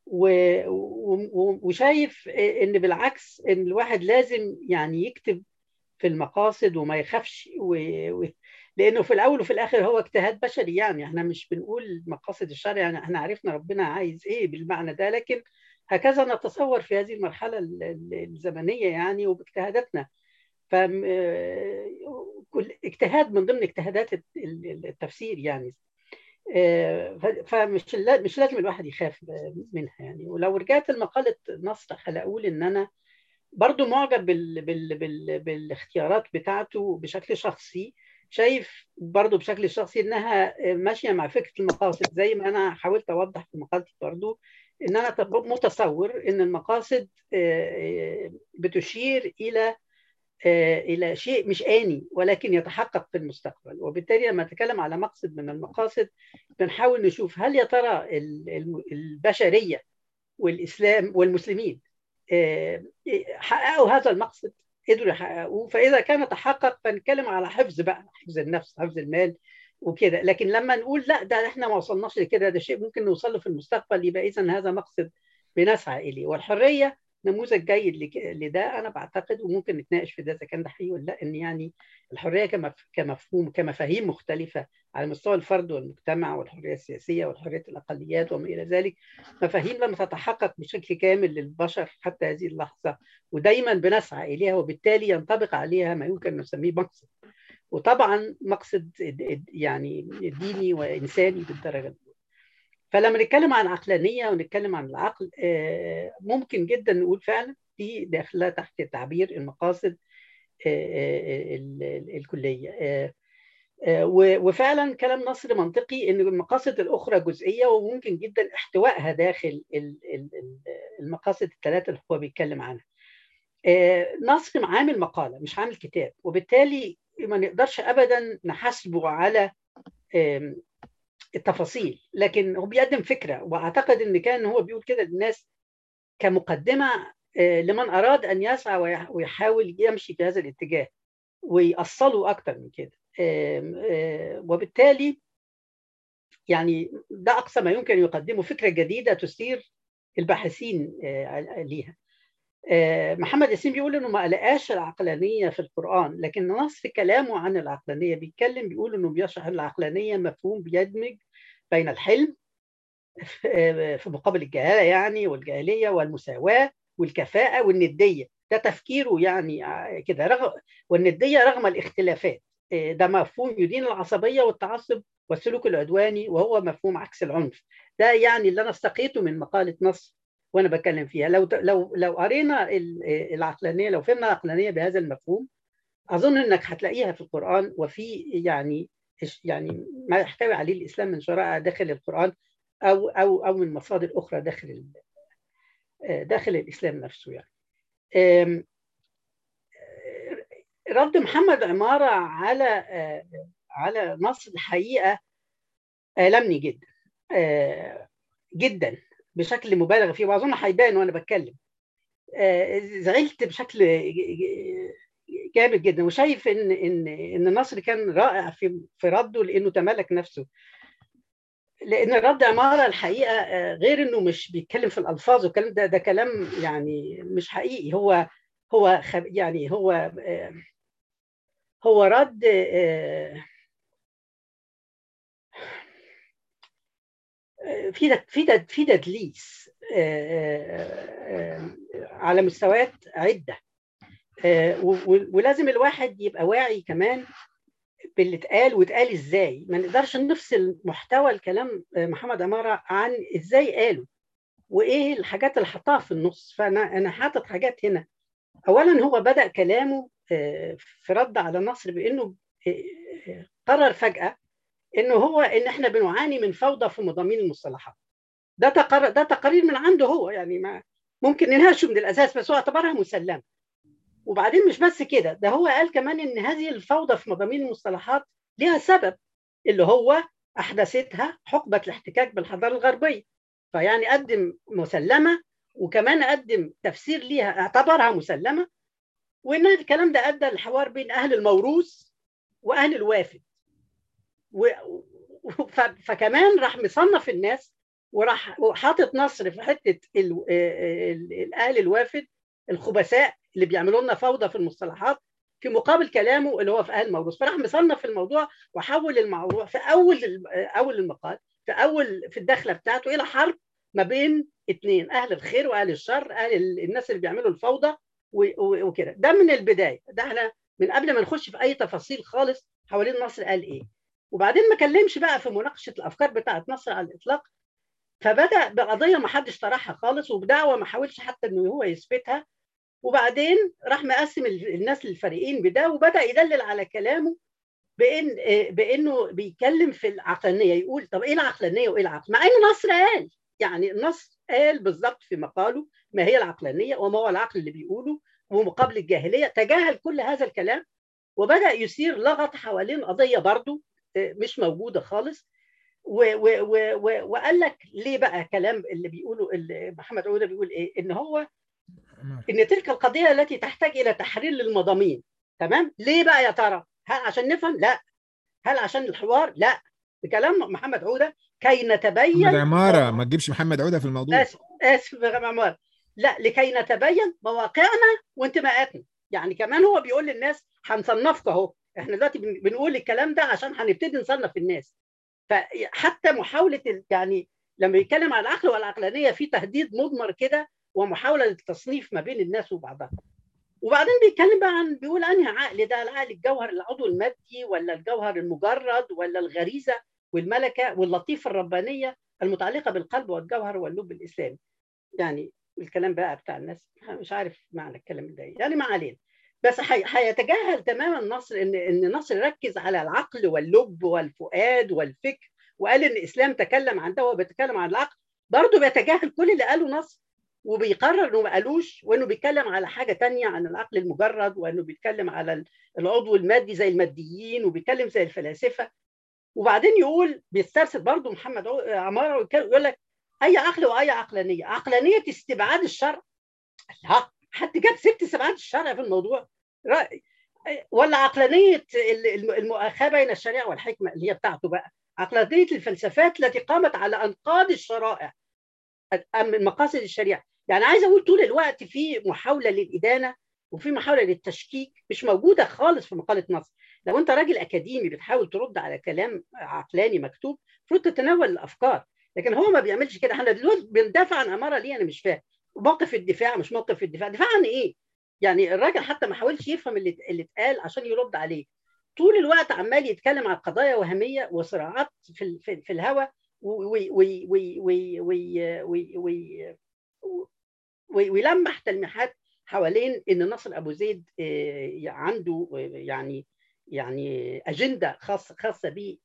Speaker 3: وشايف ان بالعكس ان الواحد لازم يعني يكتب في المقاصد وما يخافش، و... و... لانه في الاول وفي الاخر هو اجتهاد بشري. يعني احنا مش بنقول مقاصد الشرع يعني احنا عرفنا ربنا عايز ايه بالمعنى ده، لكن هكذا نتصور في هذه المرحله الزمنيه يعني وباجتهاداتنا. ف كل اجتهاد من ضمن اجتهادات التفسير يعني. فمش مش لازم الواحد يخاف منها يعني. ولو رجعت لمقاله نصر هقول ان انا برضو معجب بال... بال... بال... بالاختيارات بتاعته بشكل شخصي. شايف برضو بشكل شخصي انها ماشيه مع فكره المقاصد، زي ما انا حاولت اوضح في مقالتي برضو ان انا متصور ان المقاصد بتشير الى الى شيء مش آني ولكن يتحقق في المستقبل. وبالتالي لما نتكلم على مقصد من المقاصد بنحاول نشوف هل يا ترى البشريه والاسلام والمسلمين حققوا هذا المقصد، قدروا يحققوه. فإذا كان تحقق فنتكلم على حفظ بقى، حفظ النفس، حفظ المال وكده. لكن لما نقول لا ده احنا ما وصلناش لكده، ده شيء ممكن نوصل له في المستقبل، يبقى إذن هذا مقصد بنسعى إليه. والحرية نموذج جيد لده أنا بعتقد، وممكن نتناقش في ده إذا كان ده حقيقي ولا لا. إن يعني الحرية كمفهوم كمفاهيم مختلفة على مستوى الفرد والمجتمع، والحرية السياسية والحرية الأقليات وما إلى ذلك، مفاهيم لم تتحقق بشكل كامل للبشر حتى هذه اللحظة، ودايما بنسعى إليها، وبالتالي ينطبق عليها ما يمكن أن نسميه مقصد. وطبعا مقصد يعني ديني وإنساني بالدرجة الأولى. فلما نتكلم عن عقلانية ونتكلم عن العقل، ممكن جدا نقول فعلا دي داخلة تحت تعبير المقاصد الكلية. وفعلا كلام نصر منطقي ان المقاصد الاخرى جزئيه، وممكن جدا احتوائها داخل المقاصد الثلاثه اللي هو بيتكلم عنها. نصر عامل مقاله مش عامل كتاب، وبالتالي ما نقدرش ابدا نحاسبه على التفاصيل، لكن هو بيقدم فكره. واعتقد ان كان هو بيقول كده للناس كمقدمه لمن اراد ان يسعى ويحاول يمشي في هذا الاتجاه ويأصلوا اكتر من كده. وبالتالي يعني ده أقصى ما يمكن يقدمه، فكرة جديدة تثير الباحثين ليها. محمد ياسين بيقول انه ما لقاش العقلانيه في القران، لكن نص كلامه عن العقلانيه بيتكلم بيقول انه بيشرح العقلانيه مفهوم بيدمج بين الحلم في مقابل الجهاله يعني والجاهليه والمساواه والكفاءه والنديه. ده تفكيره يعني كده، رغم والنديه رغم الاختلافات. ده مفهوم يدين العصبيه والتعصب والسلوك العدواني، وهو مفهوم عكس العنف. ده يعني اللي انا استقيته من مقاله نص وانا بتكلم فيها. لو لو لو قرينا العقلانيه، لو فهمنا العقلانيه بهذا المفهوم، اظن انك هتلاقيها في القران، وفي يعني يعني ما يحتوي عليه الاسلام من شرائع داخل القران او او او من مصادر اخرى داخل داخل الاسلام نفسه يعني. رد محمد عماره على على نص الحقيقه ألمني جدا جدا بشكل مبالغ فيه، واظن هيبان وانا بتكلم. زعلت بشكل جامد جدا، وشايف ان ان ان نصر كان رائع في في رده، لانه تمالك نفسه. لان رد عماره الحقيقه غير انه مش بيتكلم في الالفاظ والكلام ده، ده كلام يعني مش حقيقي. هو هو يعني هو هو رد في في في تدليس على مستويات عده، ولازم الواحد يبقى واعي كمان باللي اتقال واتقال ازاي. ما نقدرش نفصل محتوى الكلام محمد عماره عن ازاي قاله وايه الحاجات اللي حطها في النص. فانا انا حاطط حاجات هنا. اولا هو بدأ كلامه في رد على نصر بانه قرر فجأة انه هو ان احنا بنعاني من فوضى في مضامين المصطلحات. ده تقرير ده تقرير من عنده هو، يعني ما ممكن نناقشه من الاساس، بس هو اعتبرها مسلمه. وبعدين مش بس كده، ده هو قال كمان ان هذه الفوضى في مضامين المصطلحات لها سبب، اللي هو احدثتها حقبه الاحتكاك بالحضاره الغربيه. فيعني قدم مسلمه، وكمان قدم تفسير ليها اعتبرها مسلمه، وان الكلام ده ادى للحوار بين اهل الموروث واهل الوافد. و... فكمان راح مصنف الناس، وراح حاطط نصر في حته ال... ال... الاهل الوافد الخبثاء اللي بيعملوا لنا فوضى في المصطلحات، في مقابل كلامه اللي هو في اهل الموروث. فراح مصنف الموضوع وحول الموضوع في اول اول المقال، في اول في الدخله بتاعته، الى حرب ما بين اثنين، اهل الخير واهل الشر، اهل الناس اللي بيعملوا الفوضى وكده. ده من البدايه، ده احنا من قبل ما نخش في اي تفاصيل خالص حوالين نصر قال ايه. وبعدين ما كلمش بقى في مناقشه الافكار بتاعت نصر على الاطلاق، فبدا بقضيه ما حدش طرحها خالص، وبدعوه ما حاولش حتى انه هو يثبتها. وبعدين راح مقسم الناس للفريقين بده، وبدا يدلل على كلامه بان بانه بيتكلم في العقلانيه. يقول طب ايه العقلانيه وايه العقل، مع ان نصر قال، يعني النص قال بالظبط في مقاله ما هي العقلانيه وما هو العقل اللي بيقوله ومقابل الجاهليه. تجاهل كل هذا الكلام وبدا يثير لغط حوالين قضيه برضه مش موجوده خالص. وقال لك ليه بقى كلام اللي بيقوله اللي محمد عوده بيقول ايه، ان هو ان تلك القضيه التي تحتاج الى تحرير للمضامين. تمام، ليه بقى يا ترى؟ هل عشان نفهم؟ لا. هل عشان الحوار؟ لا. بكلام محمد عوده كي نتبين.
Speaker 1: محمد عماره، ما تجيبش محمد عوده في الموضوع.
Speaker 3: اسف اسف يا عمار، لا، لكي نتبين مواقعنا وانتماءاتنا. يعني كمان هو بيقول للناس هنصنفكم اهو، احنا دلوقتي بنقول الكلام ده عشان هنبتدي نصنف الناس. فحتى محاوله يعني لما يتكلم عن العقل والعقلانيه في تهديد مضمر كده، ومحاوله للتصنيف ما بين الناس وبعضها. وبعدين بيتكلم بقى عن بيقول انهي عقل ده، العقل الجوهر العضو المادي، ولا الجوهر المجرد، ولا الغريزه والملكه واللطيفه الربانيه المتعلقه بالقلب والجوهر واللب الاسلامي. يعني الكلام بقى بتاع الناس مش عارف معنى الكلام ده يعني، ما علينا. بس هيتجاهل تماما نصر ان ان نصر ركز على العقل واللب والفؤاد والفكر، وقال ان الاسلام تكلم عن ده وهو بيتكلم عن العقل. برضه بيتجاهل كل اللي قاله نصر، وبيقرر انه ما قالوش، وانه بيتكلم على حاجه تانية عن العقل المجرد، وانه بيتكلم على العضو المادي زي الماديين، وبيتكلم زي الفلاسفه. وبعدين يقول بيسترسل برضه محمد عماره ويقول لك اي عقل واي عقلانيه، عقلانيه استبعاد الشرع. ها، حد جاب سيره استبعاد الشرع في الموضوع؟ ولا عقلانيه المؤاخاه بين الشريعه والحكمه اللي هي بتاعته بقى، عقلانيه الفلسفات التي قامت على انقاض الشرائع من مقاصد الشريعه. يعني عايز اقول طول الوقت في محاوله للادانه وفي محاوله للتشكيك مش موجوده خالص في مقاله نصر. لو انت راجل اكاديمي بتحاول ترد على كلام عقلاني مكتوب المفروض تتناول الافكار، لكن هو ما بيعملش كده. احنا دلوقتي بندافع عن اماره ليه؟ انا مش فاهم. موقف الدفاع مش موقف الدفاع، دفاع عن ايه؟ يعني الراجل حتى ما حاولش يفهم اللي اللي اتقال عشان يرد عليه. طول الوقت عمال يتكلم عن قضايا وهميه وصراعات في في, في الهواء ويلمح تلميحات حوالين ان ناصر ابو زيد عنده يعني يعني اجنده خاصه خاصه بيه.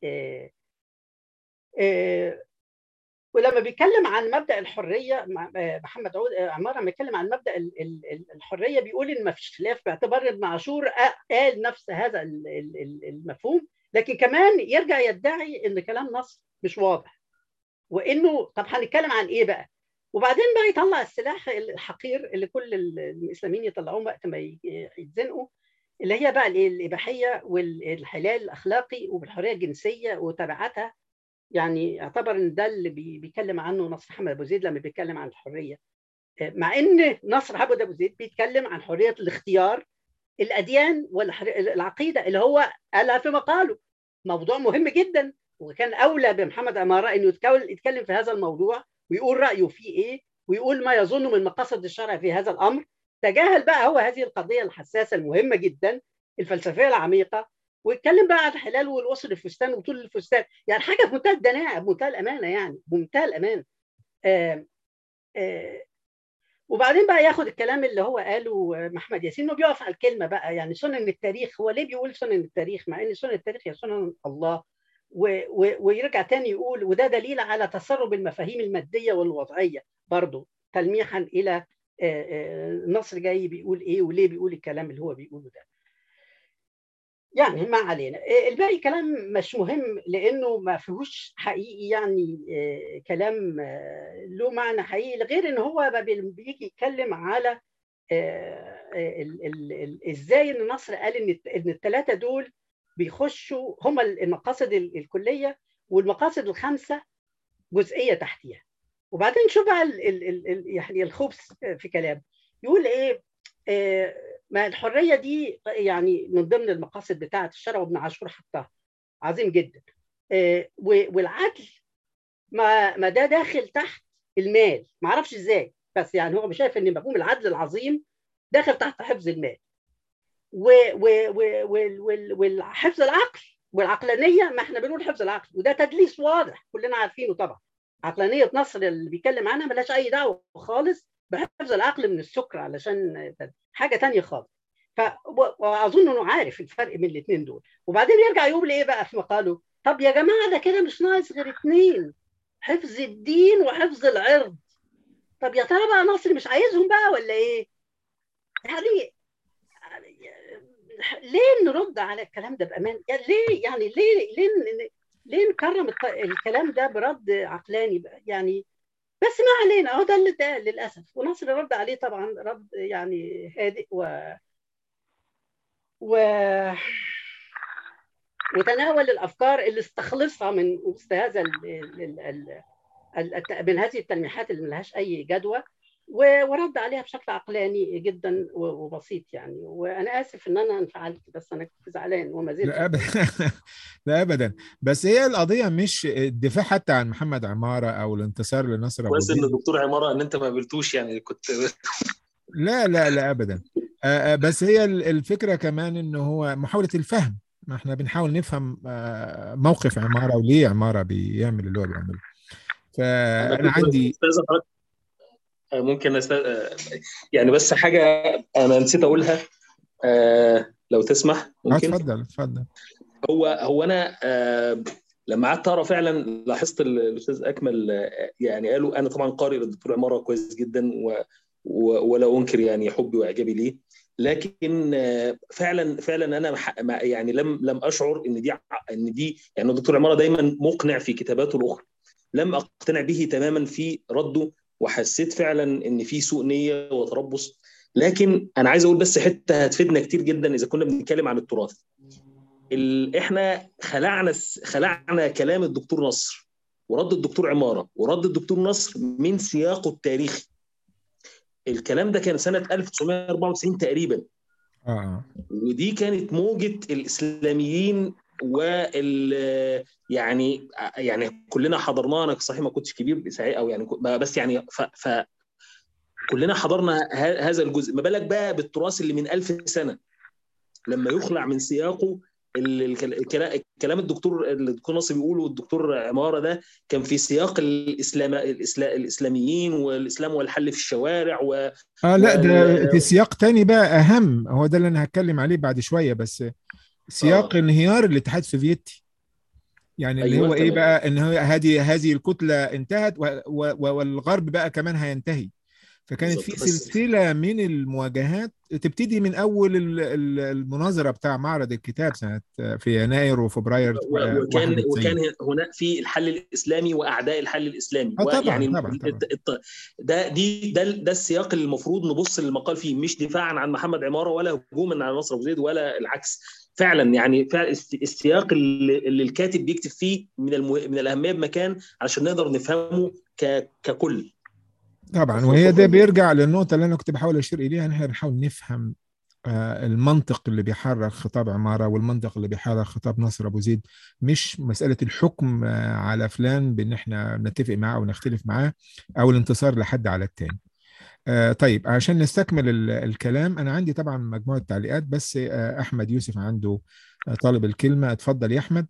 Speaker 3: ولما بيتكلم عن مبدا الحريه محمد عود عماره لما بيتكلم عن مبدا الحريه بيقول ان ما فيش خلاف باعتبار ابن عاشور قال نفس هذا المفهوم، لكن كمان يرجع يدعي ان كلام نصر مش واضح وانه طب هنتكلم عن ايه بقى؟ وبعدين بقى يطلع السلاح الحقير اللي كل الاسلاميين يطلعوه وقت ما يتزنقوا، اللي هي بقى الاباحيه والحلال الاخلاقي والحريه الجنسيه وتبعاتها. يعني يعتبر ان ده اللي بيتكلم عنه نصر محمد ابو زيد لما بيتكلم عن الحريه، مع ان نصر محمد ابو زيد بيتكلم عن حريه الاختيار الاديان والعقيده اللي هو قالها في مقاله. موضوع مهم جدا، وكان اولى بمحمد عماره انه يتكلم في هذا الموضوع ويقول رايه فيه ايه ويقول ما يظنه من مقاصد الشرع في هذا الامر. تجاهل بقى هو هذه القضيه الحساسه المهمه جدا الفلسفيه العميقه، ويتكلم بقى عن الحلال والوصل الفستان وطول الفستان، يعني حاجه في منتهى الدناءه بمنتهى الامانه، يعني بمنتهى الامان. آآ آآ وبعدين بقى ياخد الكلام اللي هو قاله محمد ياسين انه بيقف على الكلمه بقى، يعني سنن التاريخ. هو ليه بيقول سنن التاريخ مع ان سنن التاريخ هي سنن الله؟ ويرجع تاني يقول وده دليل على تسرب المفاهيم الماديه والوضعيه، برضه تلميحا الى نصر جاي بيقول ايه وليه بيقول الكلام اللي هو بيقوله ده. يعني ما علينا، الباقي كلام مش مهم لانه ما فيهوش حقيقي يعني كلام له معنى حقيقي، غير ان هو بيجي يتكلم على ازاي ان نصر قال ان ان الثلاثه دول بيخشوا هم المقاصد الكليه والمقاصد الخمسه جزئيه تحتيها. وبعدين شوف بقى يعني الخبث في كلامه، يقول ايه؟ ما الحريه دي يعني من ضمن المقاصد بتاعه الشرع وابن عاشور حطها عظيم جدا. والعدل ما ما ده داخل تحت المال، ما اعرفش ازاي، بس يعني هو مش شايف ان مفهوم العدل العظيم داخل تحت حفظ المال والحفظ العقل والعقلانيه. ما احنا بنقول حفظ العقل وده تدليس واضح كلنا عارفينه طبعا. عقلانيه نصر اللي بيتكلم عنها ملهاش اي دعوه خالص بحفظ العقل من السكر، علشان حاجه تانية خالص. ف واظن انه عارف الفرق بين الاثنين دول. وبعدين يرجع يقول ايه بقى في مقاله؟ طب يا جماعه ده كده مش ناقص غير اثنين، حفظ الدين وحفظ العرض. طب يا ترى بقى نصر مش عايزهم بقى ولا ايه؟ يعني ليه نرد على الكلام ده بامان؟ يعني ليه يعني ليه ليه ليه نكرم الكلام ده برد عقلاني بقى؟ يعني بس ما علينا، اهو ده اللي اتقال للاسف. ونصر رد عليه طبعا رد يعني هادئ و و وتناول الافكار اللي استخلصها من وسط هذا ال... ال... ال... ال... من هذه التلميحات اللي ملهاش اي جدوى، ورد عليها بشكل عقلاني جدا وبسيط يعني. وانا اسف ان انا انفعلت، بس انا كنت زعلان وما زلت.
Speaker 1: لا ابدا لا ابدا، بس هي القضيه مش الدفاع حتى عن محمد عماره او الانتصار لنصر ابو زيد.
Speaker 10: كويس ان الدكتور عماره ان انت ما قابلتوش، يعني كنت
Speaker 1: لا لا لا ابدا. بس هي الفكره كمان انه هو محاوله الفهم. ما احنا بنحاول نفهم موقف عماره وليه عماره بيعمل اللي هو بيعمله. فانا عندي
Speaker 10: ممكن أستاذ... يعني بس حاجه انا نسيت اقولها، أه لو تسمح ممكن.
Speaker 1: اتفضل اتفضل.
Speaker 10: هو هو انا أه لما قعدت اقرا فعلا لاحظت الاستاذ اكمل يعني قالوا، انا طبعا قارئ للدكتور عماره كويس جدا و... و... ولا انكر يعني حبي واعجابي ليه، لكن فعلا فعلا انا يعني لم لم اشعر ان دي ان دي يعني الدكتور عماره دايما مقنع في كتاباته الاخرى، لم اقتنع به تماما في رده، وحسيت فعلا ان في سوء نيه وتربص. لكن انا عايز اقول بس حته هتفيدنا كتير جدا اذا كنا بنتكلم عن التراث. احنا خلعنا خلعنا كلام الدكتور نصر ورد الدكتور عماره ورد الدكتور نصر من سياقه التاريخي، الكلام ده كان سنه ألف وتسعمائة وأربعة وتسعين تقريبا.
Speaker 1: اه
Speaker 10: ودي كانت موجه الاسلاميين وال يعني يعني كلنا حضرناها. انا صحيح ما كنتش كبير او يعني بس يعني ف, ف كلنا حضرنا هذا الجزء. ما بالك بقى بالتراث اللي من ألف سنه لما يخلع من سياقه. الكلام الدكتور الدكتور ناصر بيقوله والدكتور عماره ده كان في سياق الاسلام الاسلاميين والاسلام والحل في الشوارع و
Speaker 1: اه لا ده في سياق تاني بقى اهم، هو ده اللي انا هتكلم عليه بعد شويه. بس سياق آه. انهيار الاتحاد السوفيتي، يعني اللي
Speaker 10: أيوة
Speaker 1: هو ايه
Speaker 10: تمام.
Speaker 1: بقى، ان هو هذه هذه الكتله انتهت و و والغرب بقى كمان هينتهي. فكانت في سلسله من المواجهات تبتدي من اول المناظره بتاع معرض الكتاب سنه في يناير وفبراير
Speaker 10: وكان وكان هناك في الحل الاسلامي واعداء الحل الاسلامي.
Speaker 1: آه طبعا
Speaker 10: يعني
Speaker 1: طبعا طبعا.
Speaker 10: ده دي ده ده السياق اللي المفروض نبص للمقال فيه، مش دفاعا عن محمد عماره ولا هجوما على نصر ابو زيد ولا العكس. فعلا يعني فعلا السياق اللي, اللي الكاتب بيكتب فيه من المه... من الاهميه بمكان علشان نقدر نفهمه ك... ككل.
Speaker 1: طبعا. وهي ده بيرجع للنقطه اللي انا كنت بحاول اشير اليها، ان احنا بنحاول نفهم المنطق اللي بيحرك خطاب عمارة والمنطق اللي بيحرك خطاب نصر أبو زيد، مش مسألة الحكم على فلان بأن احنا نتفق معاه أو نختلف معاه أو الانتصار لحد على التاني. طيب عشان نستكمل الكلام، أنا عندي طبعا مجموعة تعليقات، بس أحمد يوسف عنده طالب الكلمة. اتفضل يا أحمد.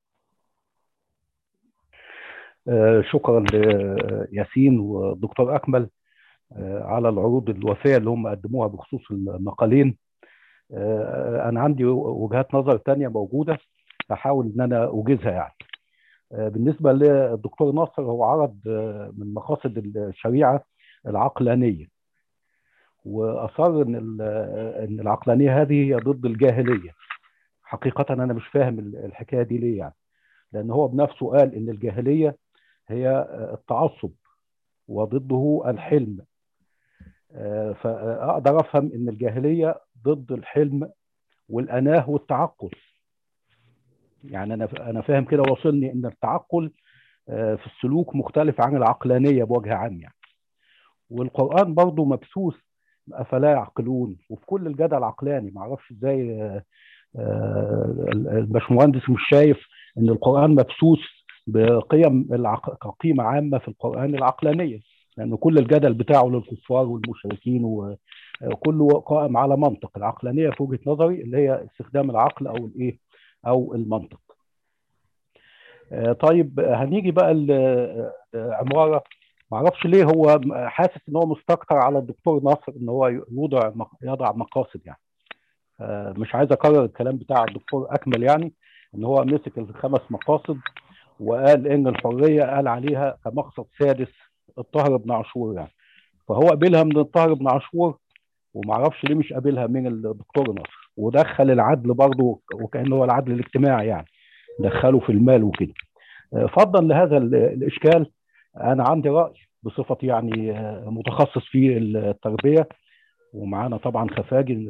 Speaker 5: شكرا لياسين والدكتور أكمل على العروض الوافية اللي هم قدموها بخصوص المقالين. أنا عندي وجهات نظر تانية موجودة هحاول إن أنا أوجزها. يعني بالنسبة للدكتور ناصر، هو عرض من مقاصد الشريعة العقلانية، وأصر إن إن العقلانية هذه هي ضد الجاهلية. حقيقة أنا مش فاهم الحكاية دي ليه، يعني لأن هو بنفسه قال إن الجاهلية هي التعصب وضده الحلم. فأقدر أفهم إن الجاهلية ضد الحلم والأناه والتعقل. يعني أنا أنا فاهم كده، وصلني إن التعقل في السلوك مختلف عن العقلانية بوجه عام يعني. والقرآن برضو مبثوث أفلا يعقلون، وفي كل الجدل العقلاني. معرفش إزاي الباشمهندس مش شايف إن القرآن مبثوث بقيم العق... كقيمة عامة في القرآن العقلانية، لأن كل الجدل بتاعه للكفار والمشركين وكله قائم على منطق. العقلانية في وجهة نظري اللي هي استخدام العقل أو الإيه أو المنطق. طيب هنيجي بقى لعمارة. معرفش ليه هو حاسس إن هو مستكتر على الدكتور ناصر إن هو يوضع يضع مقاصد. يعني مش عايز أكرر الكلام بتاع الدكتور أكمل، يعني إن هو مسك الخمس مقاصد وقال إن الحرية قال عليها كمقصد سادس الطاهر بن عاشور. يعني فهو قبلها من الطاهر بن عاشور، ومعرفش ليه مش قابلها من الدكتور ناصر. ودخل العدل برضه وكأنه هو العدل الاجتماعي، يعني دخله في المال وكده. فضلا لهذا الإشكال، أنا عندي رأي بصفتي يعني متخصص في التربية، ومعانا طبعا خفاجي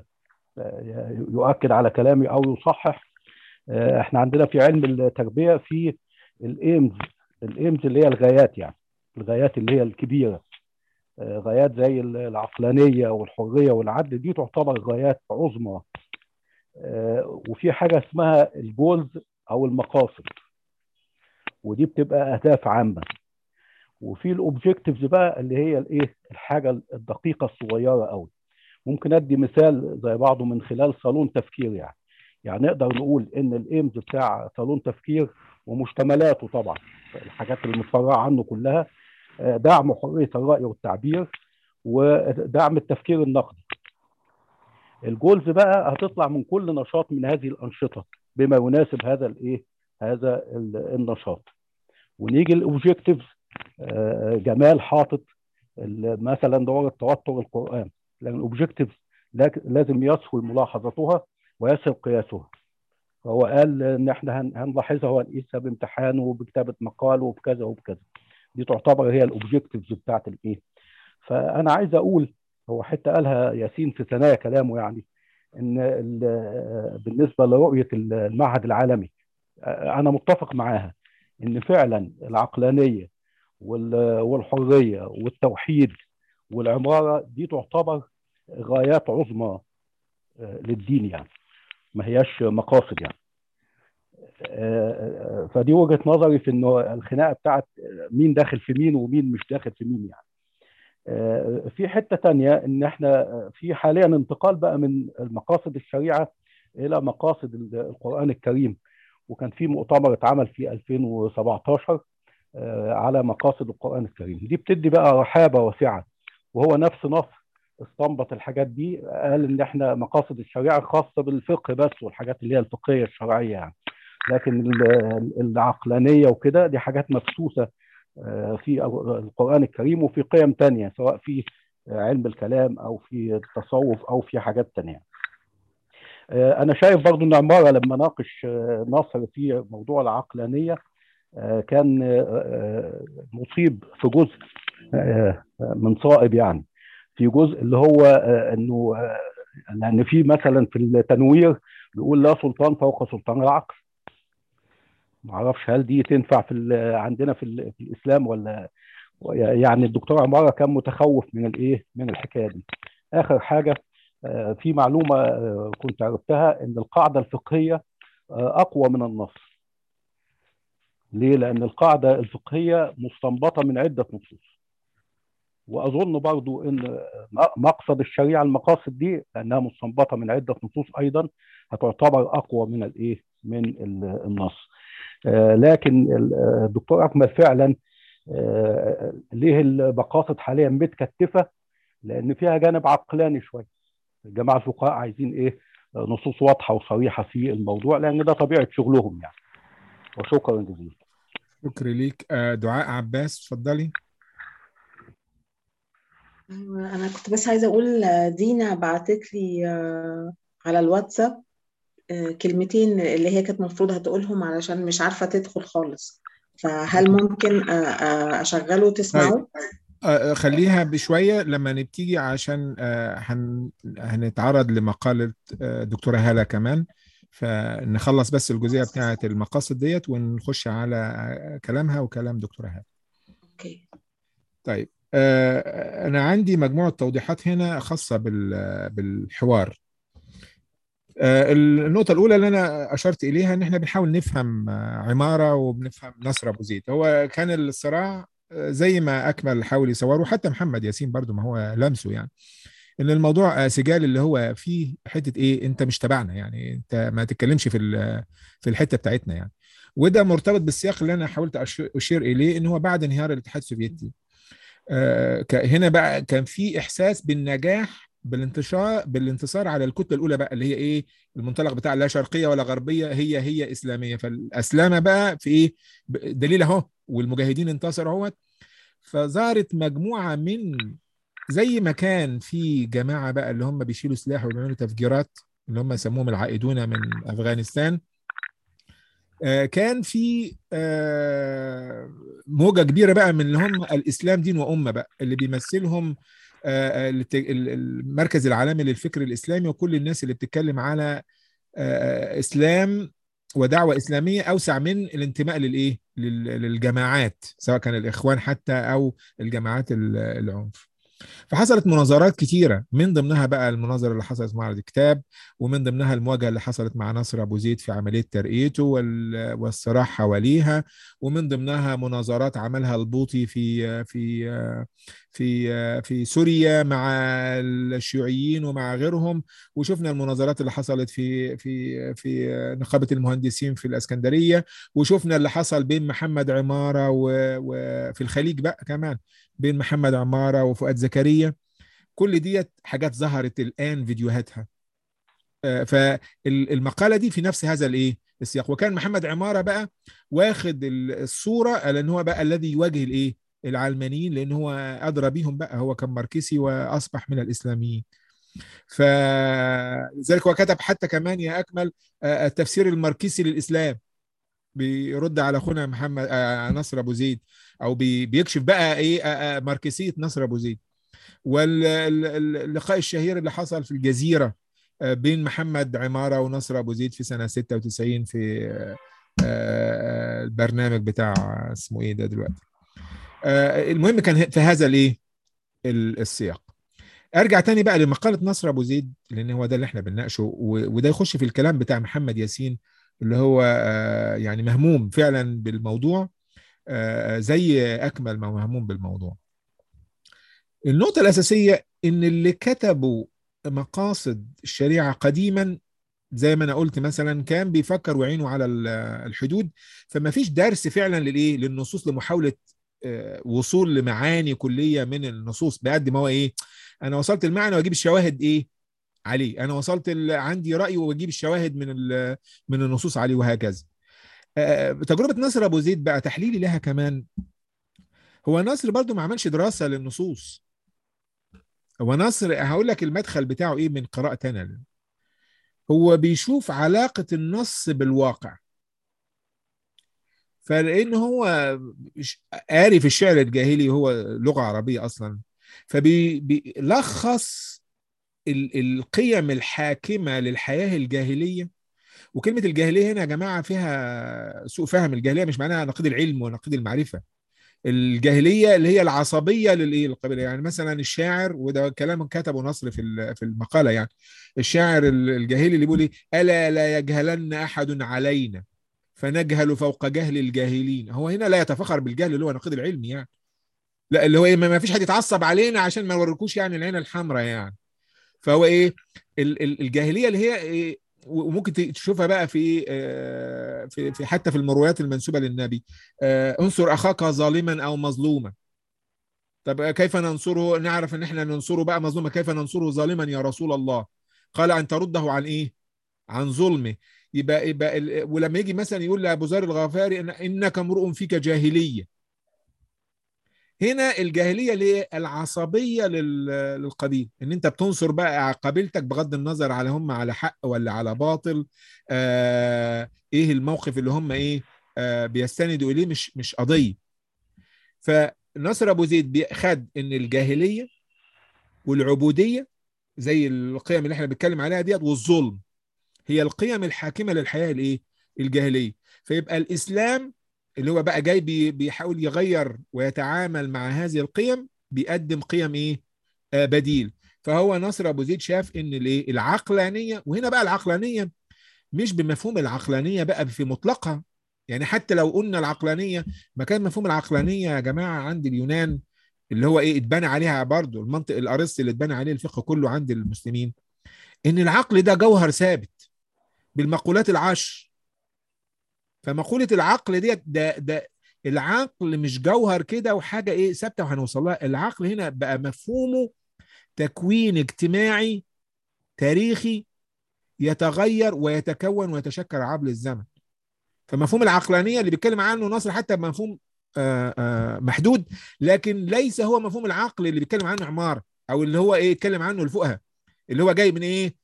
Speaker 5: يؤكد على كلامي أو يصحح. احنا عندنا في علم التربية في الايمز الايمز اللي هي الغايات، يعني الغايات اللي هي الكبيرة، غايات زي العقلانية والحرية والعدل، دي تعتبر غايات عظمى. وفي حاجة اسمها الجولز أو المقاصد، ودي بتبقى أهداف عامة. وفي الأوبجيكتيفز بقى اللي هي الإيه الحاجة الدقيقة الصغيرة قوي. ممكن أدي مثال زي بعضه من خلال صالون تفكير. يعني يعني نقدر نقول إن الإيمز بتاع صالون تفكير ومشتملاته طبعا الحاجات اللي متفرعة عنه كلها دعم حرية الرأي والتعبير ودعم التفكير النقدي. الجولز بقى هتطلع من كل نشاط من هذه الأنشطة بما يناسب هذا الإيه هذا النشاط. ونيجي الأوبجيكتيفز، جمال حاطط مثلا دور التوتر القرآن، لأن الأوبجيكتيفز لازم يسهل ملاحظتها ويسهل قياسها. فهو قال ان احنا هنلاحظها ونقيسها بامتحان وبكتابه مقال وبكذا وبكذا. دي تعتبر هي الاوبجكتيفز بتاعت الايه. فانا عايز اقول، هو حتى قالها ياسين في ثنايا كلامه، يعني ان بالنسبه لرؤيه المعهد العالمي انا متفق معاها ان فعلا العقلانيه والحريه والتوحيد والعمارة دي تعتبر غايات عظمى للدين يعني، ما هياش مقاصد يعني. فدي وجهة نظري في انه الخناقة بتاعت مين داخل في مين ومين مش داخل في مين يعني. في حتة تانية ان احنا في حاليا انتقال بقى من مقاصد الشريعة الى مقاصد القرآن الكريم، وكان في مؤتمر اتعمل في ألفين وسبعتاشر على مقاصد القرآن الكريم. دي بتدي بقى رحابة واسعة، وهو نفس نصر استنبط الحاجات دي، قال ان احنا مقاصد الشريعة خاصة بالفقه بس والحاجات اللي هي الفقهية الشرعية يعني، لكن العقلانية وكده دي حاجات مبثوثة في القرآن الكريم وفي قيم تانية، سواء في علم الكلام أو في التصوف أو في حاجات تانية. أنا شايف برضو أن عمارة لما ناقش نصر في موضوع العقلانية كان مصيب في جزء من صائب يعني، في جزء اللي هو أنه لأن في مثلا في التنوير بيقول لا سلطان فوق سلطان العقل. معرفش هل دي تنفع في عندنا في, في الإسلام ولا يعني. الدكتور عمارة كان متخوف من الايه من الحكايه دي. اخر حاجه في معلومه كنت عرفتها ان القاعده الفقهيه اقوى من النص. ليه؟ لان القاعده الفقهيه مستنبطه من عده نصوص، واظن برضو ان مقصد الشريعه المقاصد دي لانها مستنبطه من عده نصوص ايضا هتعتبر اقوى من الايه من النص. لكن الدكتور اكمل فعلا آه ليه المقاصد حاليا متكتفه؟ لان فيها جانب عقلاني شويه. الجماعه الفقهاء عايزين ايه؟ نصوص واضحه وصريحه في الموضوع، لان ده طبيعه شغلهم يعني. وشكرا جزيلا.
Speaker 1: شكرا ليك. آه دعاء عباس اتفضلي.
Speaker 9: انا كنت بس عايزه اقول دينا بعتت لي على الواتساب كلمتين اللي هي كانت المفروض هتقولهم علشان مش عارفه تدخل خالص، فهل ممكن اشغله وتسمعه؟
Speaker 1: طيب. آه خليها بشويه لما نبتدي عشان آه هن هنتعرض لمقاله آه دكتوره هاله كمان، فنخلص بس الجزئيه بتاعه المقاصد ديت ونخش على كلامها وكلام دكتوره هاله.
Speaker 9: اوكي.
Speaker 1: طيب آه انا عندي مجموعه توضيحات هنا خاصه بالحوار. آه النقطه الاولى اللي انا اشرت اليها ان احنا بنحاول نفهم آه عماره وبنفهم نصر ابو زيد. هو كان الصراع زي ما اكمل حاول يصوره، وحتى محمد ياسين برضو ما هو لمسه يعني، ان الموضوع سجال اللي هو فيه حته ايه، انت مش تبعنا يعني، انت ما تتكلمش في في الحته بتاعتنا يعني. وده مرتبط بالسياق اللي انا حاولت اشير اليه، ان هو بعد انهيار الاتحاد السوفيتي آه هنا بقى كان في احساس بالنجاح بالانتشار بالانتصار على الكتله الاولى بقى، اللي هي ايه، المنطلق بتاع لا شرقيه ولا غربيه، هي هي اسلاميه. فالاسلامه بقى في ايه، دليل اهو، والمجاهدين انتصروا اهوت. فظهرت مجموعه من زي ما كان في جماعه بقى اللي هم بيشيلوا سلاح وبيعملوا تفجيرات، اللي هم سموهم العائدون من افغانستان. آه كان في آه موجه كبيره بقى من اللي هم الاسلام دين وامه بقى، اللي بيمثلهم آه المركز العالمي للفكر الاسلامي، وكل الناس اللي بتتكلم على آه اسلام ودعوه اسلاميه اوسع من الانتماء للايه، للجماعات، سواء كان الاخوان حتى او الجماعات العنف. فحصلت مناظرات كتيرة، من ضمنها بقى المناظرة اللي حصلت في معرض الكتاب، ومن ضمنها المواجهة اللي حصلت مع نصر أبو زيد في عملية ترقيته والصراع حواليها، ومن ضمنها مناظرات عملها البوطي في في في في سوريا مع الشيوعيين ومع غيرهم، وشفنا المناظرات اللي حصلت في في في نقابة المهندسين في الإسكندرية، وشفنا اللي حصل بين محمد عمارة وفي الخليج بقى كمان بين محمد عمارة وفؤاد زكريا. كل ديت حاجات ظهرت الآن فيديوهاتها. فالمقالة دي في نفس هذا الايه السياق، وكان محمد عمارة بقى واخد الصورة لأن هو بقى الذي يواجه الايه العلمانيين، لأن هو أدرى بيهم بقى، هو كان ماركسي وأصبح من الإسلاميين. فلذلك هو كتب حتى كمان يا أكمل التفسير الماركسي للإسلام، بيرد على اخونا محمد نصر ابو زيد، او بيكشف بقى ايه ماركسيه نصر ابو زيد. واللقاء الشهير اللي حصل في الجزيره بين محمد عماره ونصر ابو زيد في سنه ستة وتسعين في البرنامج بتاع اسمه ايه ده دلوقتي. المهم كان في هذا الايه السياق. ارجع تاني بقى لمقاله نصر ابو زيد، لان هو ده اللي احنا بنناقشه، وده يخش في الكلام بتاع محمد ياسين اللي هو يعني مهموم فعلا بالموضوع زي اكمل ما مهموم بالموضوع. النقطه الاساسيه ان اللي كتبوا مقاصد الشريعه قديما زي ما انا قلت مثلا كان بيفكر وعينه على الحدود، فما فيش درس فعلا للايه للنصوص لمحاوله وصول لمعاني كليه من النصوص، بقد ما هو ايه انا وصلت المعنى واجيب الشواهد ايه عليه، انا وصلت عندي راي واجيب الشواهد من من النصوص عليه، وهكذا. تجربه نصر ابو زيد بقى تحليلي لها كمان، هو نصر برضو ما عملش دراسه للنصوص. هو نصر هقول لك المدخل بتاعه ايه من قراءه انا، هو بيشوف علاقه النص بالواقع، فلان هو قاري في الشعر الجاهلي، هو لغه عربيه اصلا، فبيلخص القيم الحاكمه للحياه الجاهليه. وكلمه الجاهليه هنا يا جماعه فيها سوء فهم، الجاهليه مش معناها نقيض العلم ونقيض المعرفه، الجاهليه اللي هي العصبيه للايه القبيله. يعني مثلا الشاعر، وده كلام كتبه نصر في في المقاله، يعني الشاعر الجاهلي اللي بيقول ايه الا لا يجهلن احد علينا فنجهل فوق جهل الجاهلين، هو هنا لا يتفخر بالجهل اللي هو نقيض العلم يعني، لا اللي هو ايه ما فيش حد يتعصب علينا عشان ما نوريكوش يعني العين الحمراء يعني. فهو ايه الجاهليه اللي هي إيه، وممكن تشوفها بقى في في في حتى في المرويات المنسوبه للنبي، انصر اخاك ظالما او مظلوما. طب كيف ننصره؟ نعرف ان احنا ننصره بقى مظلوما، كيف ننصره ظالما يا رسول الله؟ قال ان ترده عن ايه؟ عن ظلمه. يبقى يبقى ولما يجي مثلا يقول لابو ذر الغفاري إن انك امرؤ فيك جاهليه، هنا الجاهليه اللي هي العصبيه للقبيل، ان انت بتنصر بقى قبيلتك بغض النظر على هم على حق ولا على باطل، آه ايه الموقف اللي هم ايه آه بيستندوا اليه، مش مش قضيه. فنصر ابو زيد خد ان الجاهليه والعبوديه زي القيم اللي احنا بنتكلم عليها ديت، والظلم هي القيم الحاكمه للحياه الايه الجاهليه. فيبقى الاسلام اللي هو بقى جاي بي بيحاول يغير ويتعامل مع هذه القيم، بيقدم قيم ايه آه بديل. فهو نصر ابو زيد شاف ان الايه العقلانيه، وهنا بقى العقلانيه مش بمفهوم العقلانيه بقى في مطلقها، يعني حتى لو قلنا العقلانيه ما كان مفهوم العقلانيه يا جماعه عند اليونان اللي هو ايه اتبنى عليها برضه المنطق الارسطي اللي اتبنى عليه الفقه كله عند المسلمين، ان العقل ده جوهر ثابت بالمقولات العشر. فمقولة العقل ديت ده ده العقل مش جوهر كده وحاجة ايه ثابتة وهنوصل لها، العقل هنا بقى مفهومه تكوين اجتماعي تاريخي يتغير ويتكون ويتشكل عبر الزمن. فمفهوم العقلانية اللي بيتكلم عنه نصر حتى بمفهوم آآ آآ محدود، لكن ليس هو مفهوم العقل اللي بيتكلم عنه عمار، او اللي هو ايه يتكلم عنه الفقهاء اللي هو جاي من ايه.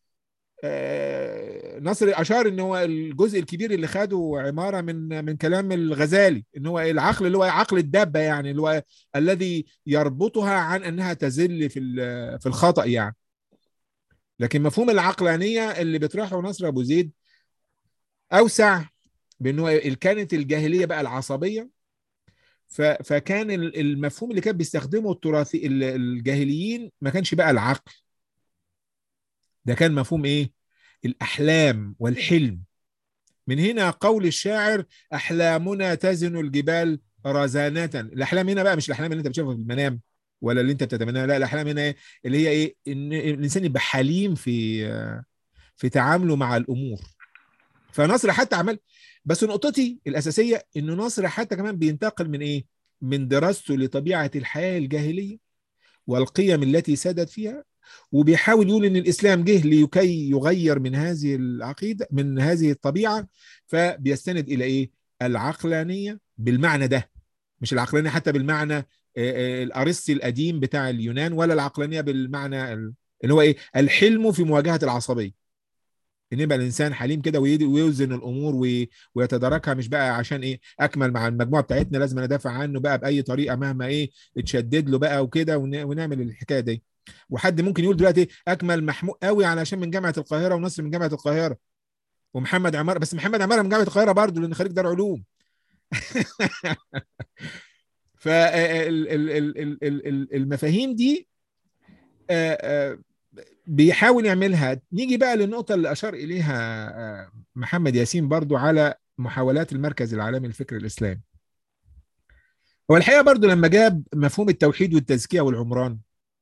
Speaker 1: آه نصر اشار ان هو الجزء الكبير اللي خده عماره من من كلام الغزالي، ان هو العقل اللي هو عقل الدابه، يعني اللي هو الذي يربطها عن انها تزل في في الخطا يعني. لكن مفهوم العقلانيه اللي بيطرحه نصر ابو زيد اوسع، بانه كانت الجاهليه بقى العصبيه، فكان المفهوم اللي كان بيستخدمه التراثي الجاهليين ما كانش بقى العقل، ده كان مفهوم ايه الأحلام والحلم. من هنا قول الشاعر أحلامنا تزن الجبال رزانة. الأحلام هنا بقى مش الأحلام اللي أنت بتشوفها في المنام ولا اللي أنت بتتمناها، لا الأحلام هنا إيه اللي هي إيه إن الإنسان يبقى حليم في في تعامله مع الأمور. فنصر حتى عمل، بس نقطتي الأساسية إنه نصر حتى كمان بينتقل من إيه من دراسته لطبيعة الحياة الجاهلية والقيم التي سادت فيها، وبيحاول يقول ان الاسلام جه لكي يغير من هذه العقيده من هذه الطبيعه، فبيستند الى ايه العقلانيه بالمعنى ده، مش العقلانيه حتى بالمعنى الارسطي القديم بتاع اليونان، ولا العقلانيه بالمعنى اللي هو ايه الحلم في مواجهه العصبيه، ان يبقى الانسان حليم كده ويوزن الامور ويتداركها، مش بقى عشان ايه اكمل مع المجموعه بتاعتنا لازم ندافع عنه بقى باي طريقه مهما ايه اتشدد له بقى وكده، ونعمل الحكايه دي. وحد ممكن يقول دلوقتي اكمل محمود قوي علشان من جامعه القاهره ونصر من جامعه القاهره ومحمد عمار، بس محمد عمار من جامعه القاهره برضه لان خريج دار علوم. فالمفاهيم دي بيحاول يعملها. نيجي بقى للنقطة اللي أشار إليها محمد ياسين برضو على محاولات المركز العالمي للفكر الإسلامي. هو الحقيقة برضو لما جاب مفهوم التوحيد والتزكية والعمران،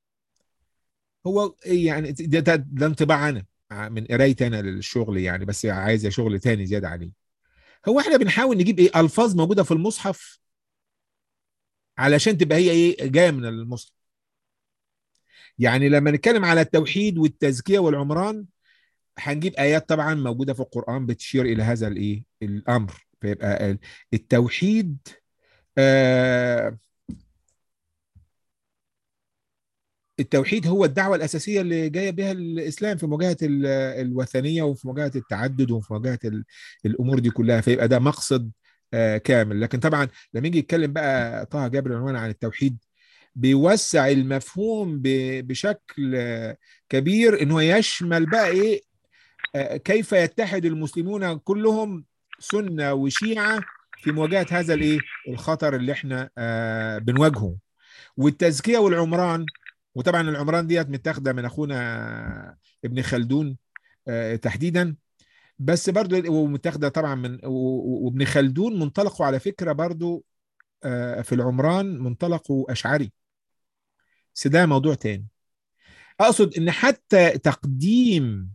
Speaker 1: هو يعني ده, ده, ده انطباع أنا من قرايتي أنا للشغل يعني، بس عايز شغل تاني زيادة عليه. هو احنا بنحاول نجيب ايه ألفاظ موجودة في المصحف علشان تبقى هي ايه جاية من المصحف. يعني لما نتكلم على التوحيد والتزكية والعمران هنجيب آيات طبعا موجودة في القرآن بتشير إلى هذا الإيه الأمر. فيبقى التوحيد آه التوحيد هو الدعوة الأساسية اللي جاية بها الإسلام في مواجهة الوثنية وفي مواجهة التعدد وفي مواجهة الأمور دي كلها. فيبقى ده مقصد آه كامل. لكن طبعا لما يجي يتكلم بقى طه جابر عنوان عن التوحيد بيوسع المفهوم بشكل كبير، إنه يشمل بقى إيه كيف يتحد المسلمون كلهم سنة وشيعة في مواجهة هذا الايه الخطر اللي احنا آه بنواجهه. والتزكية والعمران، وطبعا العمران ديت متاخده من اخونا ابن خلدون آه تحديدا، بس برضو ومتاخده طبعا من وابن خلدون منطلقه على فكرة برضو آه في العمران منطلقه أشعري، بس ده موضوع تاني. اقصد ان حتى تقديم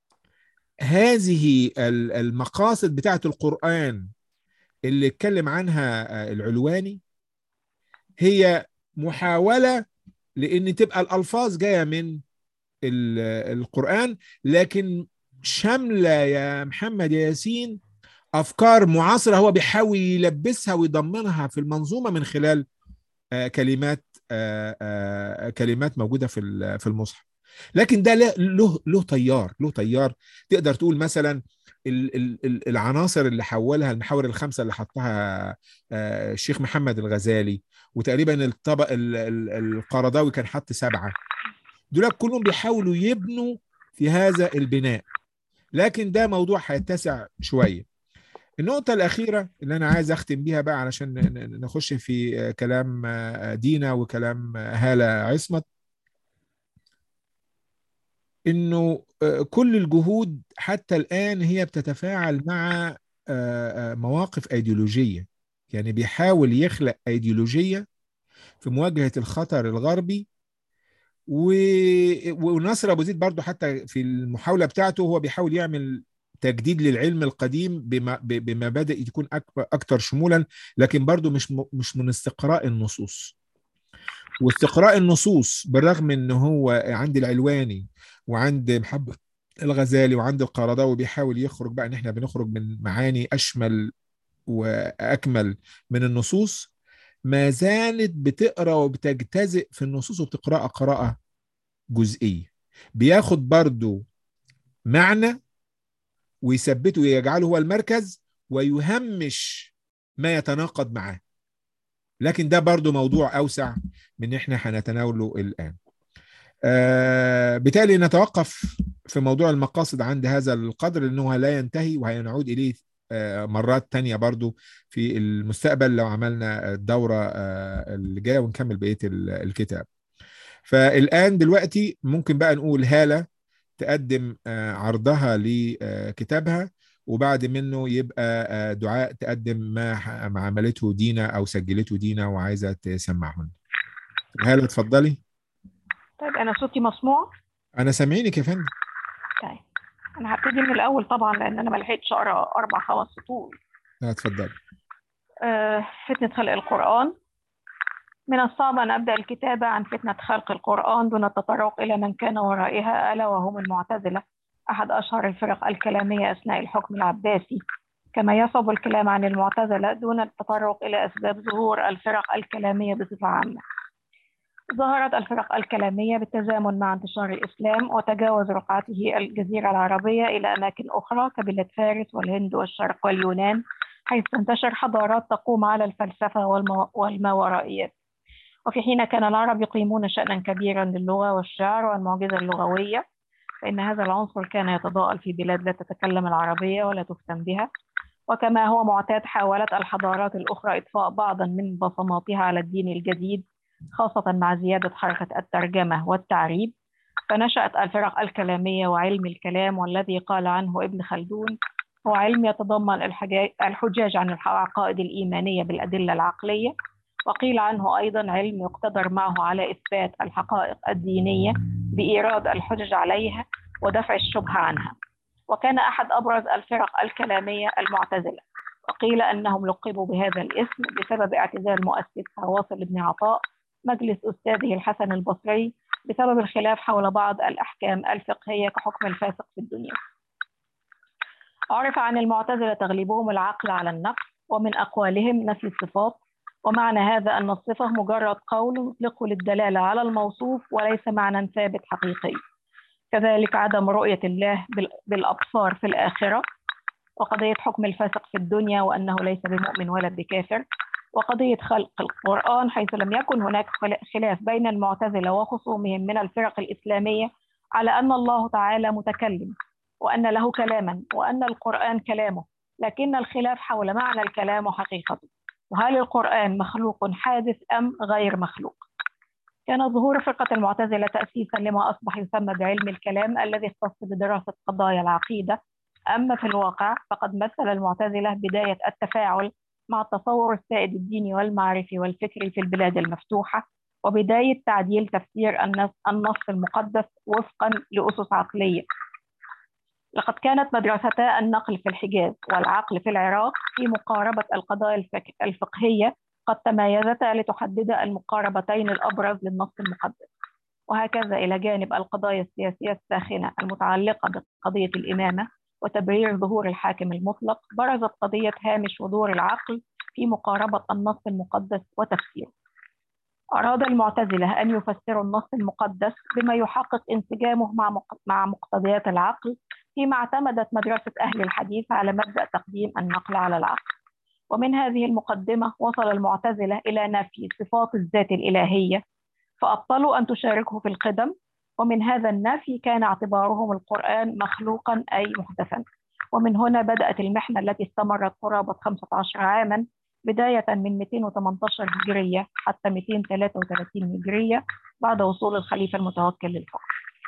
Speaker 1: هذه المقاصد بتاعة القرآن اللي اتكلم عنها العلواني هي محاولة لأن تبقى الألفاظ جاية من القرآن، لكن شاملة يا محمد ياسين أفكار معاصرة هو بيحاول يلبسها ويضمنها في المنظومة من خلال كلمات كلمات موجودة في في المصحف. لكن ده له له تيار له تيار تقدر تقول مثلا العناصر اللي حولها المحاور الخمسة اللي حطها الشيخ محمد الغزالي، وتقريبا الطبق القرضاوي كان حط سبعة، دول كلهم بيحاولوا يبنوا في هذا البناء. لكن ده موضوع هيتسع شوية. النقطة الأخيرة اللي أنا عايز أختم بيها بقى علشان نخش في كلام دينا وكلام هالة عصمت، إنه كل الجهود حتى الآن هي بتتفاعل مع مواقف أيديولوجية. يعني بيحاول يخلق أيديولوجية في مواجهة الخطر الغربي. ونصر أبو زيد برضو حتى في المحاولة بتاعته هو بيحاول يعمل تجديد للعلم القديم بمبادئ تكون أكثر شمولا، لكن برضو مش مش من استقراء النصوص. واستقراء النصوص بالرغم ان هو عند العلواني وعند محمد الغزالي وعند القرضاوي بيحاول يخرج بقى ان احنا بنخرج من معاني اشمل واكمل من النصوص، ما زالت بتقرا وبتجتزئ في النصوص وبتقراها قراءة جزئية. بياخد برضو معنى ويثبته ويجعله هو المركز ويهمش ما يتناقض معاه. لكن ده برضو موضوع أوسع من إحنا هنتناوله الآن. آه بالتالي نتوقف في موضوع المقاصد عند هذا القدر لأنه لا ينتهي وهنعود إليه آه مرات تانية برضو في المستقبل لو عملنا الدورة آه اللي جاية ونكمل بقية الكتاب. فالآن دلوقتي ممكن بقى نقول هالة تقدم آه عرضها لكتابها، وبعد منه يبقى دعاء تقدم ما ما عملته دينا او سجلته دينا وعايزه تسمعه لنا. هلا اتفضلي.
Speaker 11: طيب انا صوتي مسموع؟
Speaker 1: انا سامعينك يا فندم.
Speaker 11: طيب انا هبتدي من الاول طبعا لان انا ما لحقتش اقرا اربع خمس سطور.
Speaker 1: لا اتفضلي.
Speaker 11: آه فتنه خلق القران. من الصعب ان ابدا الكتابه عن فتنه خلق القران دون التطرق الى من كان ورائها، الا وهم المعتزله، أحد أشهر الفرق الكلامية أثناء الحكم العباسي. كما يصعب الكلام عن المعتزلة دون التطرق إلى أسباب ظهور الفرق الكلامية بصفة عامة. ظهرت الفرق الكلامية بالتزامن مع انتشار الإسلام وتجاوز رقعته الجزيرة العربية إلى أماكن أخرى كبلاد فارس والهند والشرق واليونان، حيث تنتشر حضارات تقوم على الفلسفة والماورائيات. وفي حين كان العرب يقيمون شأنا كبيرا للغة والشعر والمعجزة اللغوية، فإن هذا العنصر كان يتضاءل في بلاد لا تتكلم العربية ولا تفتن بها. وكما هو معتاد حاولت الحضارات الأخرى إضفاء بعضا من بصماتها على الدين الجديد، خاصة مع زيادة حركة الترجمة والتعريب،
Speaker 12: فنشأت الفرق الكلامية وعلم الكلام، والذي قال عنه ابن خلدون هو علم يتضمن الحجاج عن العقائد الإيمانية بالأدلة العقلية، وقيل عنه أيضا علم يقتدر معه على إثبات الحقائق الدينية بإيراد الحجج عليها ودفع الشبهة عنها. وكان أحد أبرز الفرق الكلامية المعتزلة، وقيل أنهم لقبوا بهذا الاسم بسبب اعتزال مؤسسها واصل بن عطاء مجلس أستاذه الحسن البصري بسبب الخلاف حول بعض الأحكام الفقهية كحكم الفاسق في الدنيا. عرف عن المعتزلة تغلبهم العقل على النقل، ومن أقوالهم نفي الصفات، ومعنى هذا أن الصفة مجرد قول يطلقه للدلالة على الموصوف وليس معنى ثابت حقيقي. كذلك عدم رؤية الله بالأبصار في الآخرة، وقضية حكم الفاسق في الدنيا وأنه ليس بمؤمن ولا بكافر، وقضية خلق القرآن حيث لم يكن هناك خلاف بين المعتزلة وخصومهم من الفرق الإسلامية على أن الله تعالى متكلم وأن له كلاما وأن القرآن كلامه، لكن الخلاف حول معنى الكلام وحقيقته، وهل القرآن مخلوق حادث أم غير مخلوق. كان ظهور فرقة المعتزلة تأسيسا لما أصبح يسمى بعلم الكلام الذي اختص بدراسة قضايا العقيدة. أما في الواقع فقد مثل المعتزلة بداية التفاعل مع التصور السائد الديني والمعرفي والفكري في البلاد المفتوحة، وبداية تعديل تفسير النص المقدس وفقا لأسس عقلية. لقد كانت مدرستا النقل في الحجاز والعقل في العراق في مقاربة القضايا الفقهية قد تمايزتا لتحدد المقاربتين الأبرز للنص المقدس، وهكذا إلى جانب القضايا السياسية الساخنة المتعلقة بقضية الإمامة وتبرير ظهور الحاكم المطلق، برزت قضية هامش ودور العقل في مقاربة النص المقدس وتفسيره. أراد المعتزلة أن يفسروا النص المقدس بما يحقق انسجامه مع مقتضيات العقل، فيما اعتمدت مدرسة أهل الحديث على مبدأ تقديم النقل على العقل. ومن هذه المقدمة وصل المعتزلة إلى نفي صفات الذات الإلهية، فأبطلوا أن تشاركه في القدم، ومن هذا النفي كان اعتبارهم القرآن مخلوقا أي محدثا. ومن هنا بدأت المحنة التي استمرت قرابة خمسة عشر عاما، بداية من مئتين وثمانية عشر هجرية حتى مئتين وثلاثة وثلاثين هجرية بعد وصول الخليفة المتوكل للحكم.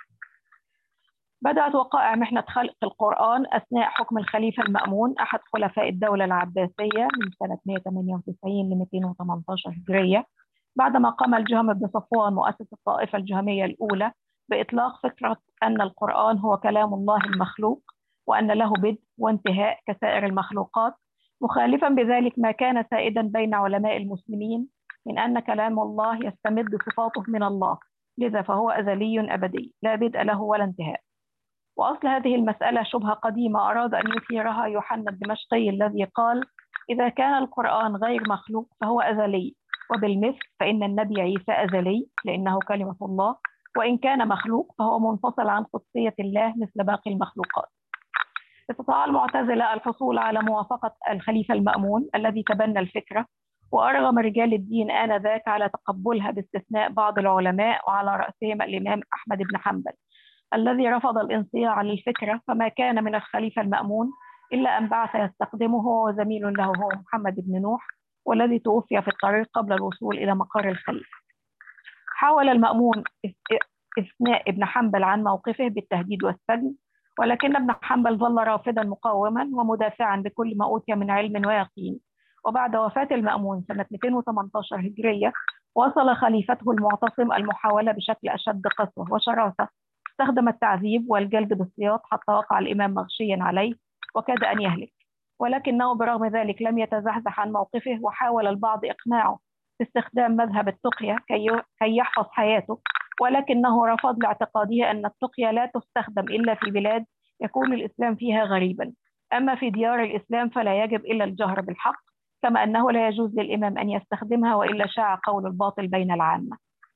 Speaker 12: بدأت وقائع محنة خلق القرآن أثناء حكم الخليفة المأمون أحد خلفاء الدولة العباسية من سنة مئة وثمانية وتسعين ل مئتين وثمانية عشر هجرية، بعدما قام الجهم بن صفوان مؤسس الطائفة الجهمية الأولى بإطلاق فكرة أن القرآن هو كلام الله المخلوق، وأن له بدء وانتهاء كسائر المخلوقات، مخالفا بذلك ما كان سائدا بين علماء المسلمين من أن كلام الله يستمد صفاته من الله، لذا فهو أزلي أبدي لا بدء له ولا انتهاء. وأصل هذه المسألة شبهة قديمة أراد أن يثيرها يوحنا الدمشقي الذي قال: إذا كان القرآن غير مخلوق فهو أزلي، وبالمثل فإن النبي عيسى أزلي لأنه كلمة الله، وإن كان مخلوق فهو منفصل عن قدسية الله مثل باقي المخلوقات. استطاع المعتزلة الحصول على موافقة الخليفة المأمون الذي تبنى الفكرة، وأرغم رجال الدين آنذاك على تقبلها باستثناء بعض العلماء، وعلى رأسهم الإمام أحمد بن حنبل الذي رفض الانصياع للفكرة، فما كان من الخليفة المأمون إلا أن بعث يستخدمه هو وزميل له هو محمد بن نوح، والذي توفي في الطريق قبل الوصول إلى مقر الخليفة. حاول المأمون إثناء ابن حنبل عن موقفه بالتهديد والسجن، ولكن ابن حنبل ظل رافضا مقاوما ومدافعا بكل ما أوتي من علم ويقين. وبعد وفاة المأمون سنة مئتين وثمانية عشر هجرية واصل خليفته المعتصم المحاولة بشكل أشد قسوة وشراسة، استخدم التعذيب والجلد بالسياط حتى وقع الإمام مغشيا عليه وكاد أن يهلك، ولكنه برغم ذلك لم يتزحزح عن موقفه، وحاول البعض إقناعه باستخدام مذهب التقية كي يحفظ حياته، ولكنه رفض لاعتقاده أن التقية لا تستخدم إلا في بلاد يكون الإسلام فيها غريبا، أما في ديار الإسلام فلا يجب إلا الجهر بالحق، كما أنه لا يجوز للإمام أن يستخدمها وإلا شاع قول الباطل بين العامة.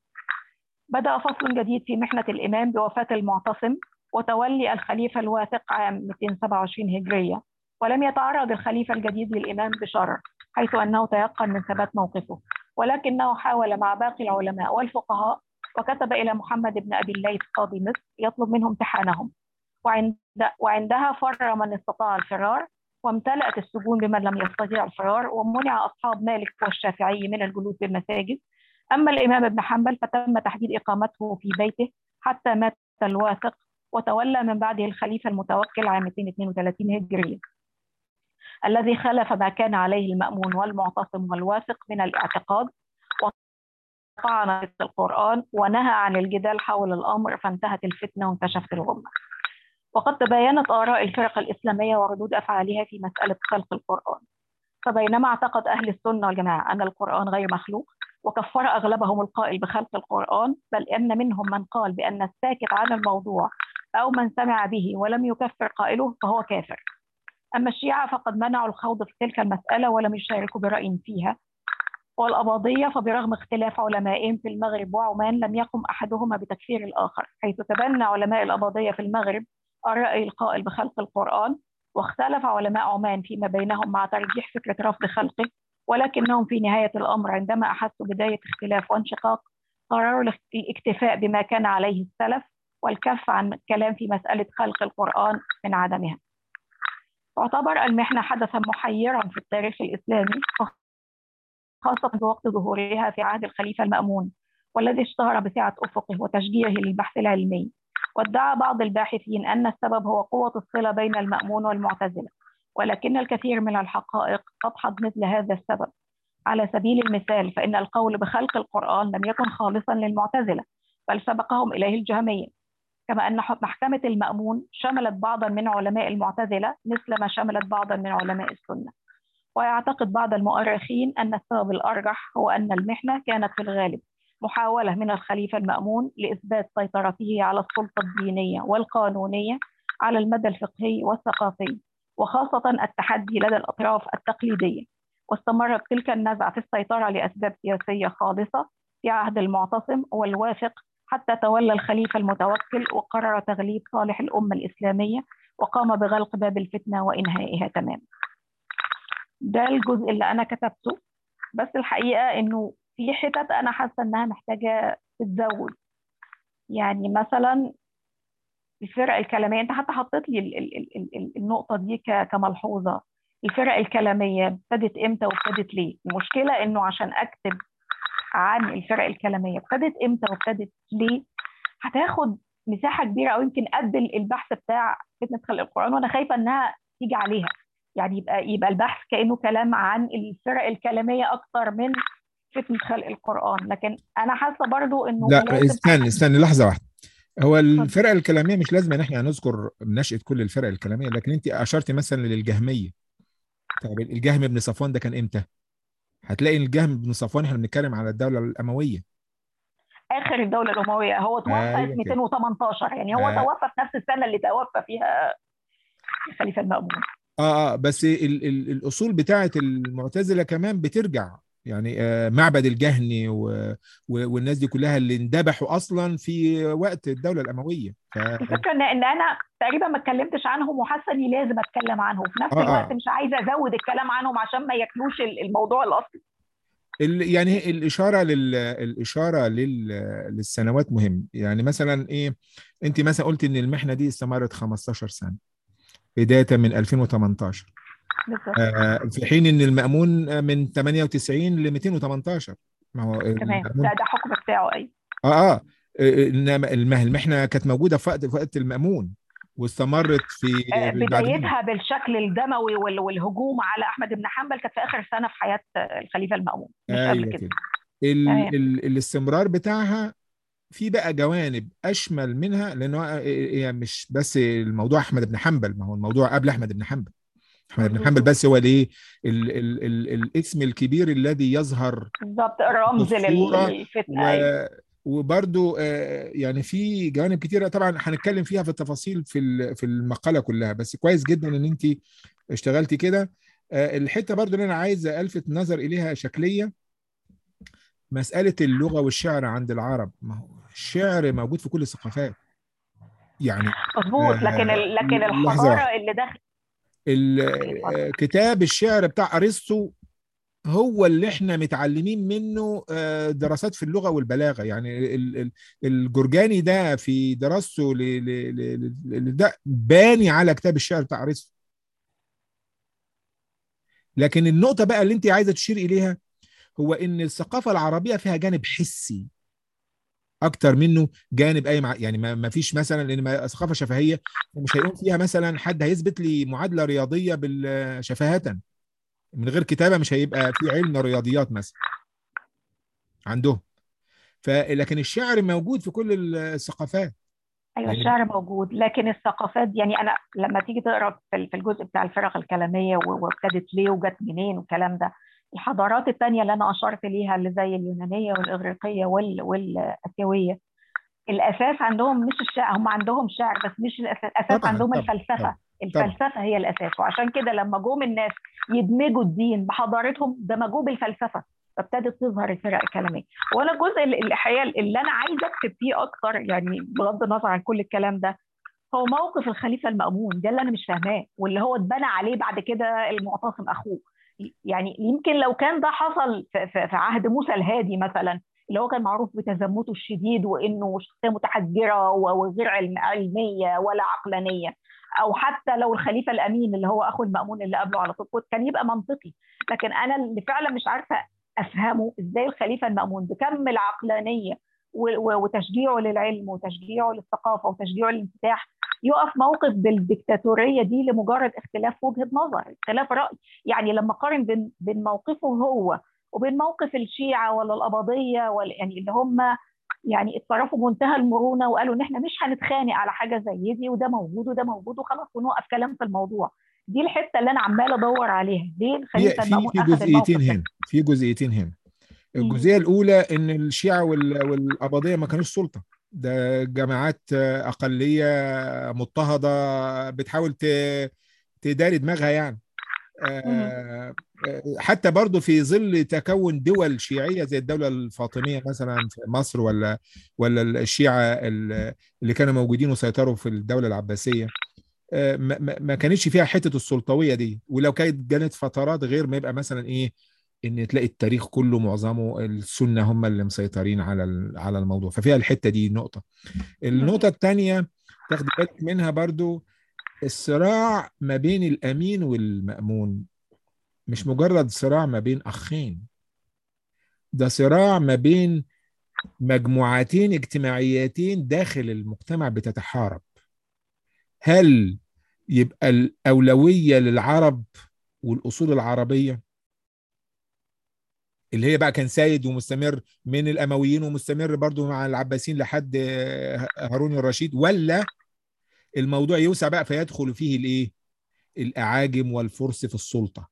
Speaker 12: بدأ فصل جديد في محنة الإمام بوفاة المعتصم وتولي الخليفة الواثق عام مئتين وسبعة وعشرين هجرية، ولم يتعرض الخليفة الجديد للإمام بشرر حيث أنه تيقن من ثبات موقفه، ولكنه حاول مع باقي العلماء والفقهاء، وكتب إلى محمد بن أبي الليث قاضي مصر يطلب منهم امتحانهم، وعند وعندها فر من استطاع الفرار، وامتلأت السجون بمن لم يستطيع الفرار، ومنع أصحاب مالك والشافعي من الجلوس بالمساجد. أما الإمام ابن حنبل فتم تحديد إقامته في بيته حتى مات الواثق، وتولى من بعده الخليفة المتوكل عام مئتين واثنين وثلاثين هجرية، الذي خالف ما كان عليه المأمون والمعتصم والواثق من الاعتقاد، وطعن في القرآن ونهى عن الجدال حول الأمر، فانتهت الفتنة وانكشفت الغمة. وقد تباينت آراء الفرق الإسلامية وردود أفعالها في مسألة خلق القرآن. فبينما اعتقد أهل السنة والجماعة أن القرآن غير مخلوق، وكفر أغلبهم القائل بخلق القرآن، بل أن منهم من قال بأن الساكت عن الموضوع أو من سمع به ولم يكفر قائله فهو كافر. أما الشيعة فقد منعوا الخوض في تلك المسألة ولم يشاركوا برأي فيها. والأباضية فبرغم اختلاف علمائهم في المغرب وعمان لم يقم أحدهما بتكفير الآخر، حيث تبنى علماء الأباضية في المغرب الرأي القائل بخلق القرآن، واختلف علماء عمان فيما بينهم مع ترجيح فكرة رفض خلقه، ولكنهم في نهاية الأمر عندما أحسوا بداية اختلاف وانشقاق قرروا الاكتفاء بما كان عليه السلف والكف عن الكلام في مسألة خلق القرآن من عدمها. تعتبر المحنة حدثا محيرا في التاريخ الإسلامي، خاصة في وقت ظهورها في عهد الخليفة المأمون، والذي اشتهر بسعة أفقه وتشجيعه للبحث العلمي. وادعى بعض الباحثين أن السبب هو قوة الصلة بين المأمون والمعتزلة، ولكن الكثير من الحقائق تدحض مثل هذا السبب. على سبيل المثال فإن القول بخلق القرآن لم يكن خالصا للمعتزلة، بل سبقهم إليه الجهمية، كما أن محكمة المأمون شملت بعضا من علماء المعتزلة مثل ما شملت بعضا من علماء السنة. ويعتقد بعض المؤرخين أن السبب الأرجح هو أن المحنة كانت في الغالب محاولة من الخليفة المأمون لإثبات سيطرته على السلطة الدينية والقانونية على المدى الفقهي والثقافي، وخاصة التحدي لدى الأطراف التقليدية. واستمرت تلك النزعة في السيطرة لأسباب سياسية خالصة في عهد المعتصم والواثق، حتى تولى الخليفة المتوكل وقرر تغليب صالح الأمة الإسلامية، وقام بغلق باب الفتنة وإنهائها تماما. ده الجزء اللي أنا كتبته، بس الحقيقة إنه في حتت أنا حاسة إنها محتاجة تتزود. يعني مثلا الفرق الكلامية، أنت حتى حطيت لي ال ال ال ال النقطة دي كملحوظة. الفرق الكلامية ابتدت إمتى وابتدت ليه؟ المشكلة إنه عشان أكتب عن الفرق الكلامية ابتدت إمتى وابتدت ليه هتاخد مساحة كبيرة، أو يمكن قد البحث بتاع فتنة خلق القرآن، وأنا خايفة إنها تيجي عليها. يعني يبقى يبقى البحث كأنه كلام عن الفرق الكلامية أكتر من فتنة خلق القرآن. لكن أنا حاسة برضو إنه
Speaker 1: لا، استنى استنى لحظة واحدة. هو الفرق الكلامية مش لازم ان احنا نذكر نشأة كل الفرق الكلامية، لكن انت اشرت مثلا للجهمية. طب الجهم بن صفوان ده كان امتى؟ هتلاقي الجهم بن صفوان احنا بنتكلم على الدولة الأموية،
Speaker 12: آخر الدولة الأموية. هو توفى
Speaker 1: أيوة
Speaker 12: مئتين وثمانية عشر، يعني هو
Speaker 1: آه.
Speaker 12: توفى في نفس السنة اللي توفى فيها الخليفة المأمون.
Speaker 1: اه اه بس ال ال الأصول بتاعة المعتزلة كمان بترجع، يعني آه معبد الجهني و والناس دي كلها اللي اندبحوا أصلا في وقت الدولة الأموية. ف...
Speaker 12: الفكرة إن إن أنا تقريبا ما اتكلمتش عنهم، وحاسة إني لازم أتكلم عنهم في نفس
Speaker 1: آه
Speaker 12: الوقت.
Speaker 1: آه.
Speaker 12: مش عايزة أزود الكلام عنهم عشان ما ياكلوش الموضوع الأصلي.
Speaker 1: يعني الإشارة لل الإشارة لل للسنوات مهم. يعني مثلا إيه، أنت مثلا قلت إن المحنة دي استمرت خمستاشر سنة بداية من ألفين وتمنتاشر، آه في حين إن المأمون من ثمانية وتسعين ل مئتين وثمانية عشر. ما هو
Speaker 12: تمام، ده ده حكم بتاعه. أي
Speaker 1: آه آه إنما المحنة كانت موجودة في وقت في وقت المأمون، واستمرت في
Speaker 12: بدايتها بالشكل الدموي والهجوم على احمد بن حنبل كانت في اخر سنه في حياه الخليفه المأمون، مش
Speaker 1: أيوة
Speaker 12: قبل كده.
Speaker 1: كده. ال ال الاستمرار بتاعها في بقى جوانب اشمل منها، لانه هي مش بس الموضوع احمد بن حنبل، ما هو الموضوع قبل احمد بن حنبل. احمد بن حنبل بس هو ليه ال ال ال الاسم الكبير الذي يظهر
Speaker 12: بالظبط، الرمز للفتنه.
Speaker 1: و... وبرضو يعني في جوانب كتيرة طبعا هنتكلم فيها في التفاصيل في في المقالة كلها، بس كويس جدا ان انت اشتغلتي كده. الحتة برضو اللي انا عايز الفت النظر اليها شكلية، مسألة اللغة والشعر عند العرب. ما هو الشعر موجود في كل الثقافات يعني.
Speaker 12: مظبوط، لكن ال... لكن الحضارة اللي داخل
Speaker 1: كتاب الشعر بتاع ارسطو هو اللي احنا متعلمين منه دراسات في اللغة والبلاغة. يعني الجرجاني ده في دراسته ده باني على كتاب الشعر بتاع ارسطو. لكن النقطة بقى اللي انت عايزة تشير اليها هو ان الثقافة العربية فيها جانب حسي اكتر منه جانب اي مع... يعني ما فيش مثلا، لان ما ثقافه شفهيه ومش هيقوم فيها مثلا حد هيثبت لي معادله رياضيه بالشفاهه من غير كتابه، مش هيبقى في علم رياضيات مثلا عندهم. فلكن الشعر موجود في كل الثقافات.
Speaker 12: ايوه
Speaker 1: يعني
Speaker 12: الشعر موجود، لكن الثقافات يعني انا لما تيجي تقرا في في الجزء بتاع الفرق الكلاميه وابتدت ليه وجت منين والكلام ده، الحضارات الثانيه اللي انا اشرت ليها اللي زي اليونانيه والاغريقيه وال والاسيويه، الاساس عندهم مش الشعر، هم عندهم شعر بس مش الاساس، الاساس
Speaker 1: طبعا
Speaker 12: عندهم
Speaker 1: طبعا
Speaker 12: الفلسفه.
Speaker 1: طبعا طبعا.
Speaker 12: الفلسفه هي الاساس، وعشان كده لما جم الناس يدمجوا الدين بحضارتهم دمجوه بالفلسفه، فابتدت تظهر الفرق الكلاميه. وانا الجزء اللي الحقيقه اللي انا عايزه اكتب فيه اكتر، يعني بغض النظر عن كل الكلام ده، هو موقف الخليفه المأمون ده اللي انا مش فاهماه، واللي هو اتبنى عليه بعد كده المعتصم اخوه. يعني يمكن لو كان ده حصل في في عهد موسى الهادي مثلا، اللي هو كان معروف بتزمته الشديد وانه شخصيه متحجره وغير علم علميه ولا عقلانيه، او حتى لو الخليفه الامين اللي هو اخو المأمون اللي قبله على طول، كان يبقى منطقي. لكن انا اللي فعلا مش عارفه افهمه ازاي الخليفه المأمون بكم العقلانيه وتشجيعه للعلم وتشجيعه للثقافه وتشجيعه للانفتاح يقف موقف بالديكتاتوريه دي لمجرد اختلاف وجهه نظر، اختلاف راي. يعني لما قارن بين بين موقفه هو وبين موقف الشيعه ولا القبضيه ولا يعني اللي هم يعني اتصرفوا منتهى المرونه وقالوا ان احنا مش هنتخانق على حاجه زي دي، وده موجود وده موجود وخلاص ونوقف كلام في الموضوع. دي الحته اللي انا عماله ادور عليها، ليه
Speaker 1: في
Speaker 12: الخليفه
Speaker 1: في
Speaker 12: المأمون
Speaker 1: في
Speaker 12: اخذ
Speaker 1: جزئيتين
Speaker 12: الموقف ده؟
Speaker 1: هنا، في جزئيتين هنا. الجزئيه الاولى ان الشيعه وال- والقبضيه ما كانوش سلطه، ده جماعات اقليه مضطهده بتحاول ت- تداري دماغها يعني. آه، آه، حتى برضو في ظل تكون دول شيعية زي الدولة الفاطمية مثلا في مصر، ولا ولا الشيعة ال- اللي كانوا موجودين وسيطروا في الدولة العباسية، آه، ما ما- ما كانتش فيها حتة السلطوية دي. ولو كانت جانت فترات غير ما يبقى مثلا ايه، ان تلاقي التاريخ كله معظمه السنة هم اللي مسيطرين على ال- على الموضوع. ففيها الحتة دي نقطة. النقطة الثانية تاخد بالك منها برضو، الصراع ما بين الأمين والمأمون مش مجرد صراع ما بين أخين، ده صراع ما بين مجموعتين اجتماعيتين داخل المجتمع بتتحارب. هل يبقى الأولوية للعرب والأصول العربية اللي هي بقى كان سايد ومستمر من الأمويين ومستمر برضو مع العباسيين لحد هارون الرشيد، ولا الموضوع يوسع بقى فيدخل فيه الايه، الأعاجم والفرس في السلطة؟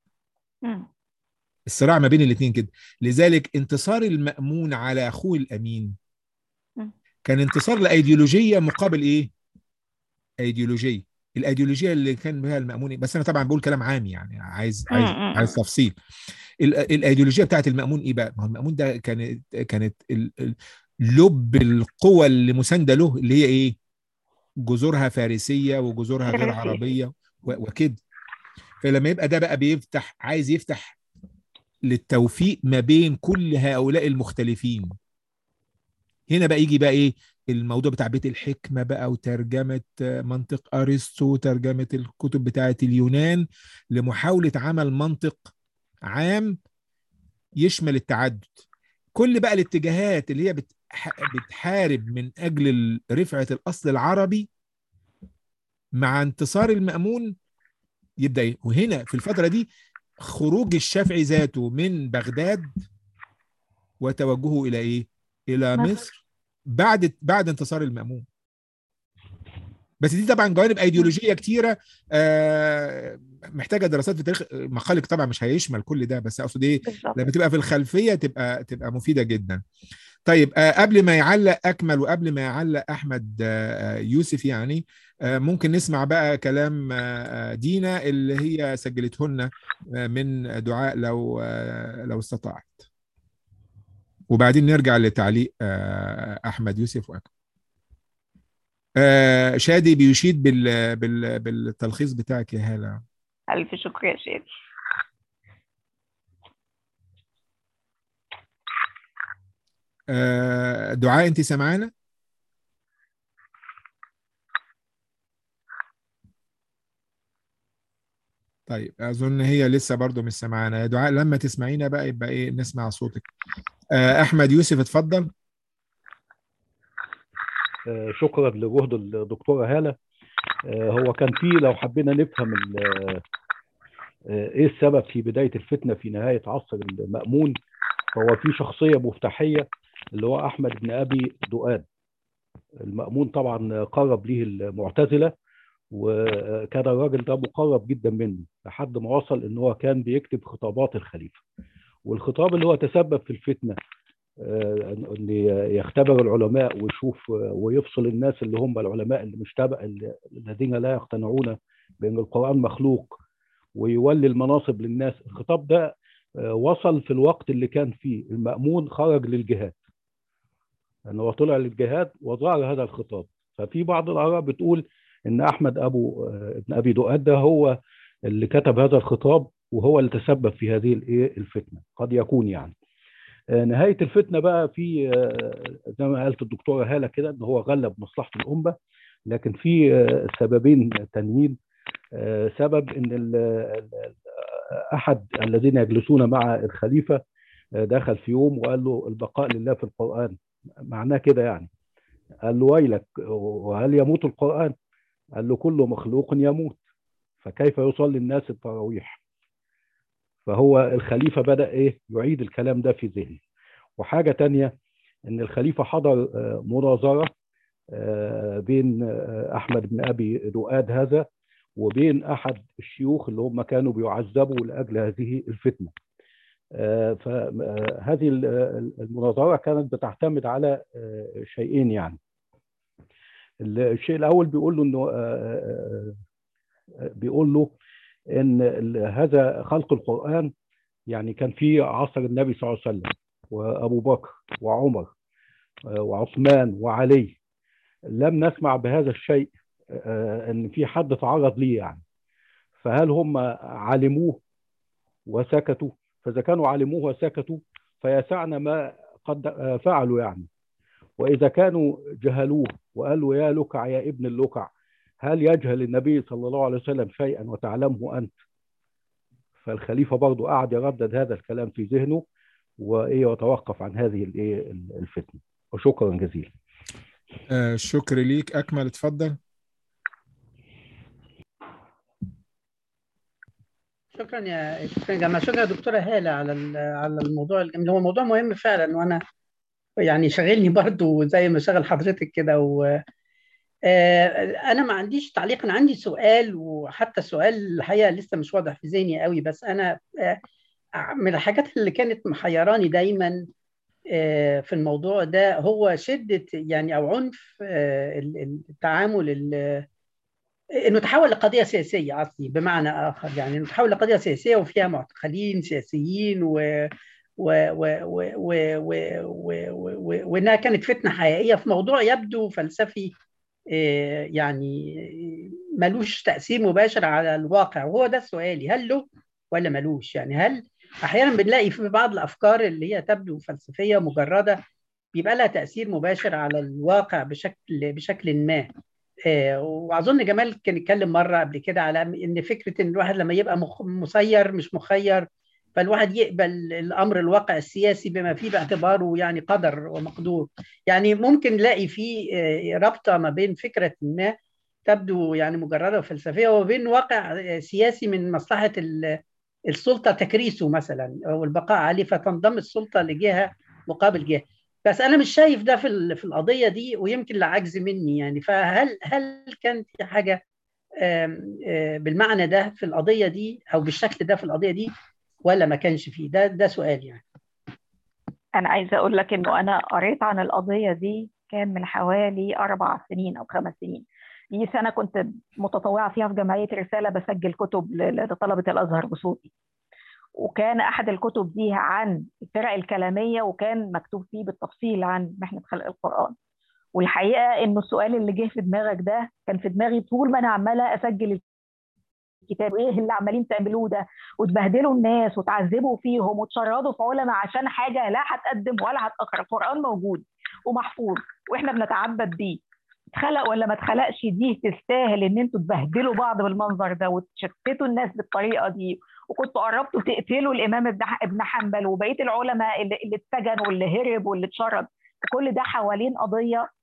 Speaker 1: الصراع ما بين الاثنين كده. لذلك انتصار المأمون على اخوه الامين كان انتصار لايديولوجيه مقابل ايه؟ ايديولوجيه. الايديولوجيه اللي كان بها المأمون، بس انا طبعا بقول كلام عام يعني، عايز عايز عايز تفصيل. الايديولوجيه بتاعت المأمون ايه بقى؟ ما هو المأمون ده كانت كانت لب القوى اللي مسانده له، اللي هي ايه؟ جذورها فارسيه وجذورها غير عربيه وكده. فلما يبقى ده بقى بيفتح، عايز يفتح للتوفيق ما بين كل هؤلاء المختلفين، هنا بقى يجي بقى ايه الموضوع بتاع بيت الحكمة بقى، وترجمة منطق أرسطو، وترجمة الكتب بتاعة اليونان لمحاولة عمل منطق عام يشمل التعدد. كل بقى الاتجاهات اللي هي بتحارب من أجل رفعة الأصل العربي مع انتصار المأمون يبدأ ايه. وهنا في الفترة دي خروج الشافعي ذاته من بغداد وتوجهه إلى ايه؟ إلى مصر بعد بعد انتصار المأمون. بس دي طبعا جوانب ايديولوجيه كتيره آه محتاجه دراسات في تاريخ مقالك، طبعا مش هيشمل كل ده، بس اقصد ايه لما تبقى في الخلفيه تبقى تبقى مفيده جدا. طيب آه قبل ما يعلق اكمل وقبل ما يعلق احمد آه يوسف، يعني آه ممكن نسمع بقى كلام آه دينا اللي هي سجلته لنا آه من دعاء لو آه لو استطاعت، وبعدين نرجع لتعليق آه احمد يوسف واكمل. آه شادي بيشيد بال... بال... بالتلخيص بتاعك يا هالة.
Speaker 12: ألف شكر يا شادي.
Speaker 1: آه دعاء انت سمعانا؟ طيب اظن هي لسه برضو مش سمعانا يا دعاء، لما تسمعينا بقى يبقى ايه نسمع صوتك. آه احمد يوسف اتفضل.
Speaker 5: شكرا لجهد الدكتورة هالة. هو كان في، لو حبينا نفهم ايه السبب في بداية الفتنة في نهاية عصر المأمون، فهو في شخصية مفتاحية اللي هو أحمد بن أبي دؤاد. المأمون طبعا قرب ليه المعتزلة، وكان الراجل ده مقرب جدا منه لحد ما وصل ان هو كان بيكتب خطابات الخليفة. والخطاب اللي هو تسبب في الفتنة ان يختبر العلماء ويشوف ويفصل الناس اللي هم العلماء اللي مش تابع الذين لا يقتنعون بان القرآن مخلوق، ويولي المناصب للناس. الخطاب ده وصل في الوقت اللي كان فيه المأمون خرج للجهاد، لأنه يعني هو طلع للجهاد وظهر هذا الخطاب. ففي بعض الآراء بتقول إن أحمد أبو ابن أبي دؤاد ده هو اللي كتب هذا الخطاب، وهو اللي تسبب في هذه الفتنة. قد يكون يعني نهاية الفتنة بقى في زي ما قالت الدكتورة هالة كده إن هو غلب مصلحة الأمة، لكن في سببين تانيين. سبب إن أحد الذين يجلسون مع الخليفة دخل في يوم وقال له البقاء لله في القرآن، معناه كده يعني. قال له ويلك، وهل يموت القرآن؟ قال له كل مخلوق يموت، فكيف يصلي الناس التراويح؟ فهو الخليفة بدأ إيه يعيد الكلام ده في ذهنه. وحاجة تانية إن الخليفة حضر مناظرة بين أحمد بن أبي دؤاد هذا وبين أحد الشيوخ اللي هم كانوا بيعذبوا لأجل هذه الفتنة. فهذه المناظرة كانت بتعتمد على شيئين يعني. الشيء الأول بيقول له إنه بيقول له إن هذا خلق القرآن يعني كان في عصر النبي صلى الله عليه وسلم وأبو بكر وعمر وعثمان وعلي، لم نسمع بهذا الشيء إن في حد تعرض ليه يعني. فهل هم علموه وسكتوا؟ فإذا كانوا علموه وسكتوا فيسعنا ما قد فعلوا يعني. وإذا كانوا جهلوه وقالوا يا لكع يا ابن اللكع، هل يجهل النبي صلى الله عليه وسلم شيئا وتعلمه أنت؟ فالخليفة برضو قعد يردد هذا الكلام في ذهنه وإيه وتوقف عن هذه الإيه الفتنة. وشكرا جزيلا.
Speaker 1: آه شكر ليك. أكمل اتفضل.
Speaker 3: شكرا يا شكرا يا جماعه. شكرا يا دكتوره هاله على على الموضوع الجميل. هو موضوع مهم فعلا، وانا يعني شغلني برضو زي ما شغل حضرتك كده. و انا ما عنديش تعليق، انا عندي سؤال، وحتى السؤال الحقيقه لسه مش واضح في ذهني قوي. بس انا من الحاجات اللي كانت محيراني دايما في الموضوع ده هو شده يعني او عنف التعامل، انه تحول لقضيه سياسيه اصلي بمعنى اخر. يعني انه تحول لقضيه سياسيه وفيها معتقلين سياسيين و و و و و و و وانها كانت فتنه حقيقيه في موضوع يبدو فلسفي يعني ملوش تاثير مباشر على الواقع. وهو ده سؤالي، هل له ولا ملوش؟ يعني هل احيانا بنلاقي في بعض الافكار اللي هي تبدو فلسفيه مجرده بيبقى لها تاثير مباشر على الواقع بشكل بشكل ما؟ واظن جمال كان اتكلم مره قبل كده على ان فكره ان الواحد لما يبقى مسير مش مخير، فالواحد يقبل الامر الواقع السياسي بما فيه باعتباره يعني قدر ومقدور. يعني ممكن نلاقي في رابطه ما بين فكره ما تبدو يعني مجرده وفلسفيه وبين واقع سياسي من مصلحه السلطه تكريسه مثلا او البقاء عليه، فتنضم السلطه لجهه مقابل جهه. بس انا مش شايف ده في في القضيه دي، ويمكن لعجز مني يعني. فهل هل كان في حاجه بالمعنى ده في القضيه دي او بالشكل ده في القضيه دي، ولا ما كانش فيه؟ ده ده سؤال يعني.
Speaker 12: انا عايزه اقول لك انه انا قريت عن القضيه دي كان من حوالي اربع سنين او خمس سنين. دي سنه كنت متطوعه فيها في جمعيه رساله بسجل كتب لطلبه الازهر بصوتي، وكان احد الكتب دي عن الفرق الكلاميه، وكان مكتوب فيه بالتفصيل عن محنه خلق القران. والحقيقه انه السؤال اللي جه في دماغك ده كان في دماغي طول ما انا عماله اسجل الكتاب. ايه اللي عمالين تعملوه ده وتبهدلوا الناس وتعذبوا فيهم وتشردوا في علماء عشان حاجه لا هتقدم ولا هتاخر؟ القران موجود ومحفوظ واحنا بنتعبد بيه، اتخلق ولا ما اتخلقش دي تستاهل ان انتوا تبهدلوا بعض بالمنظر ده وتشتتوا الناس بالطريقه دي؟ وكنتوا قربتوا تقتلوا الامام ابن حنبل وبقيه العلماء اللي, اللي اتسجن واللي هرب واللي اتشرد، كل ده حوالين قضيه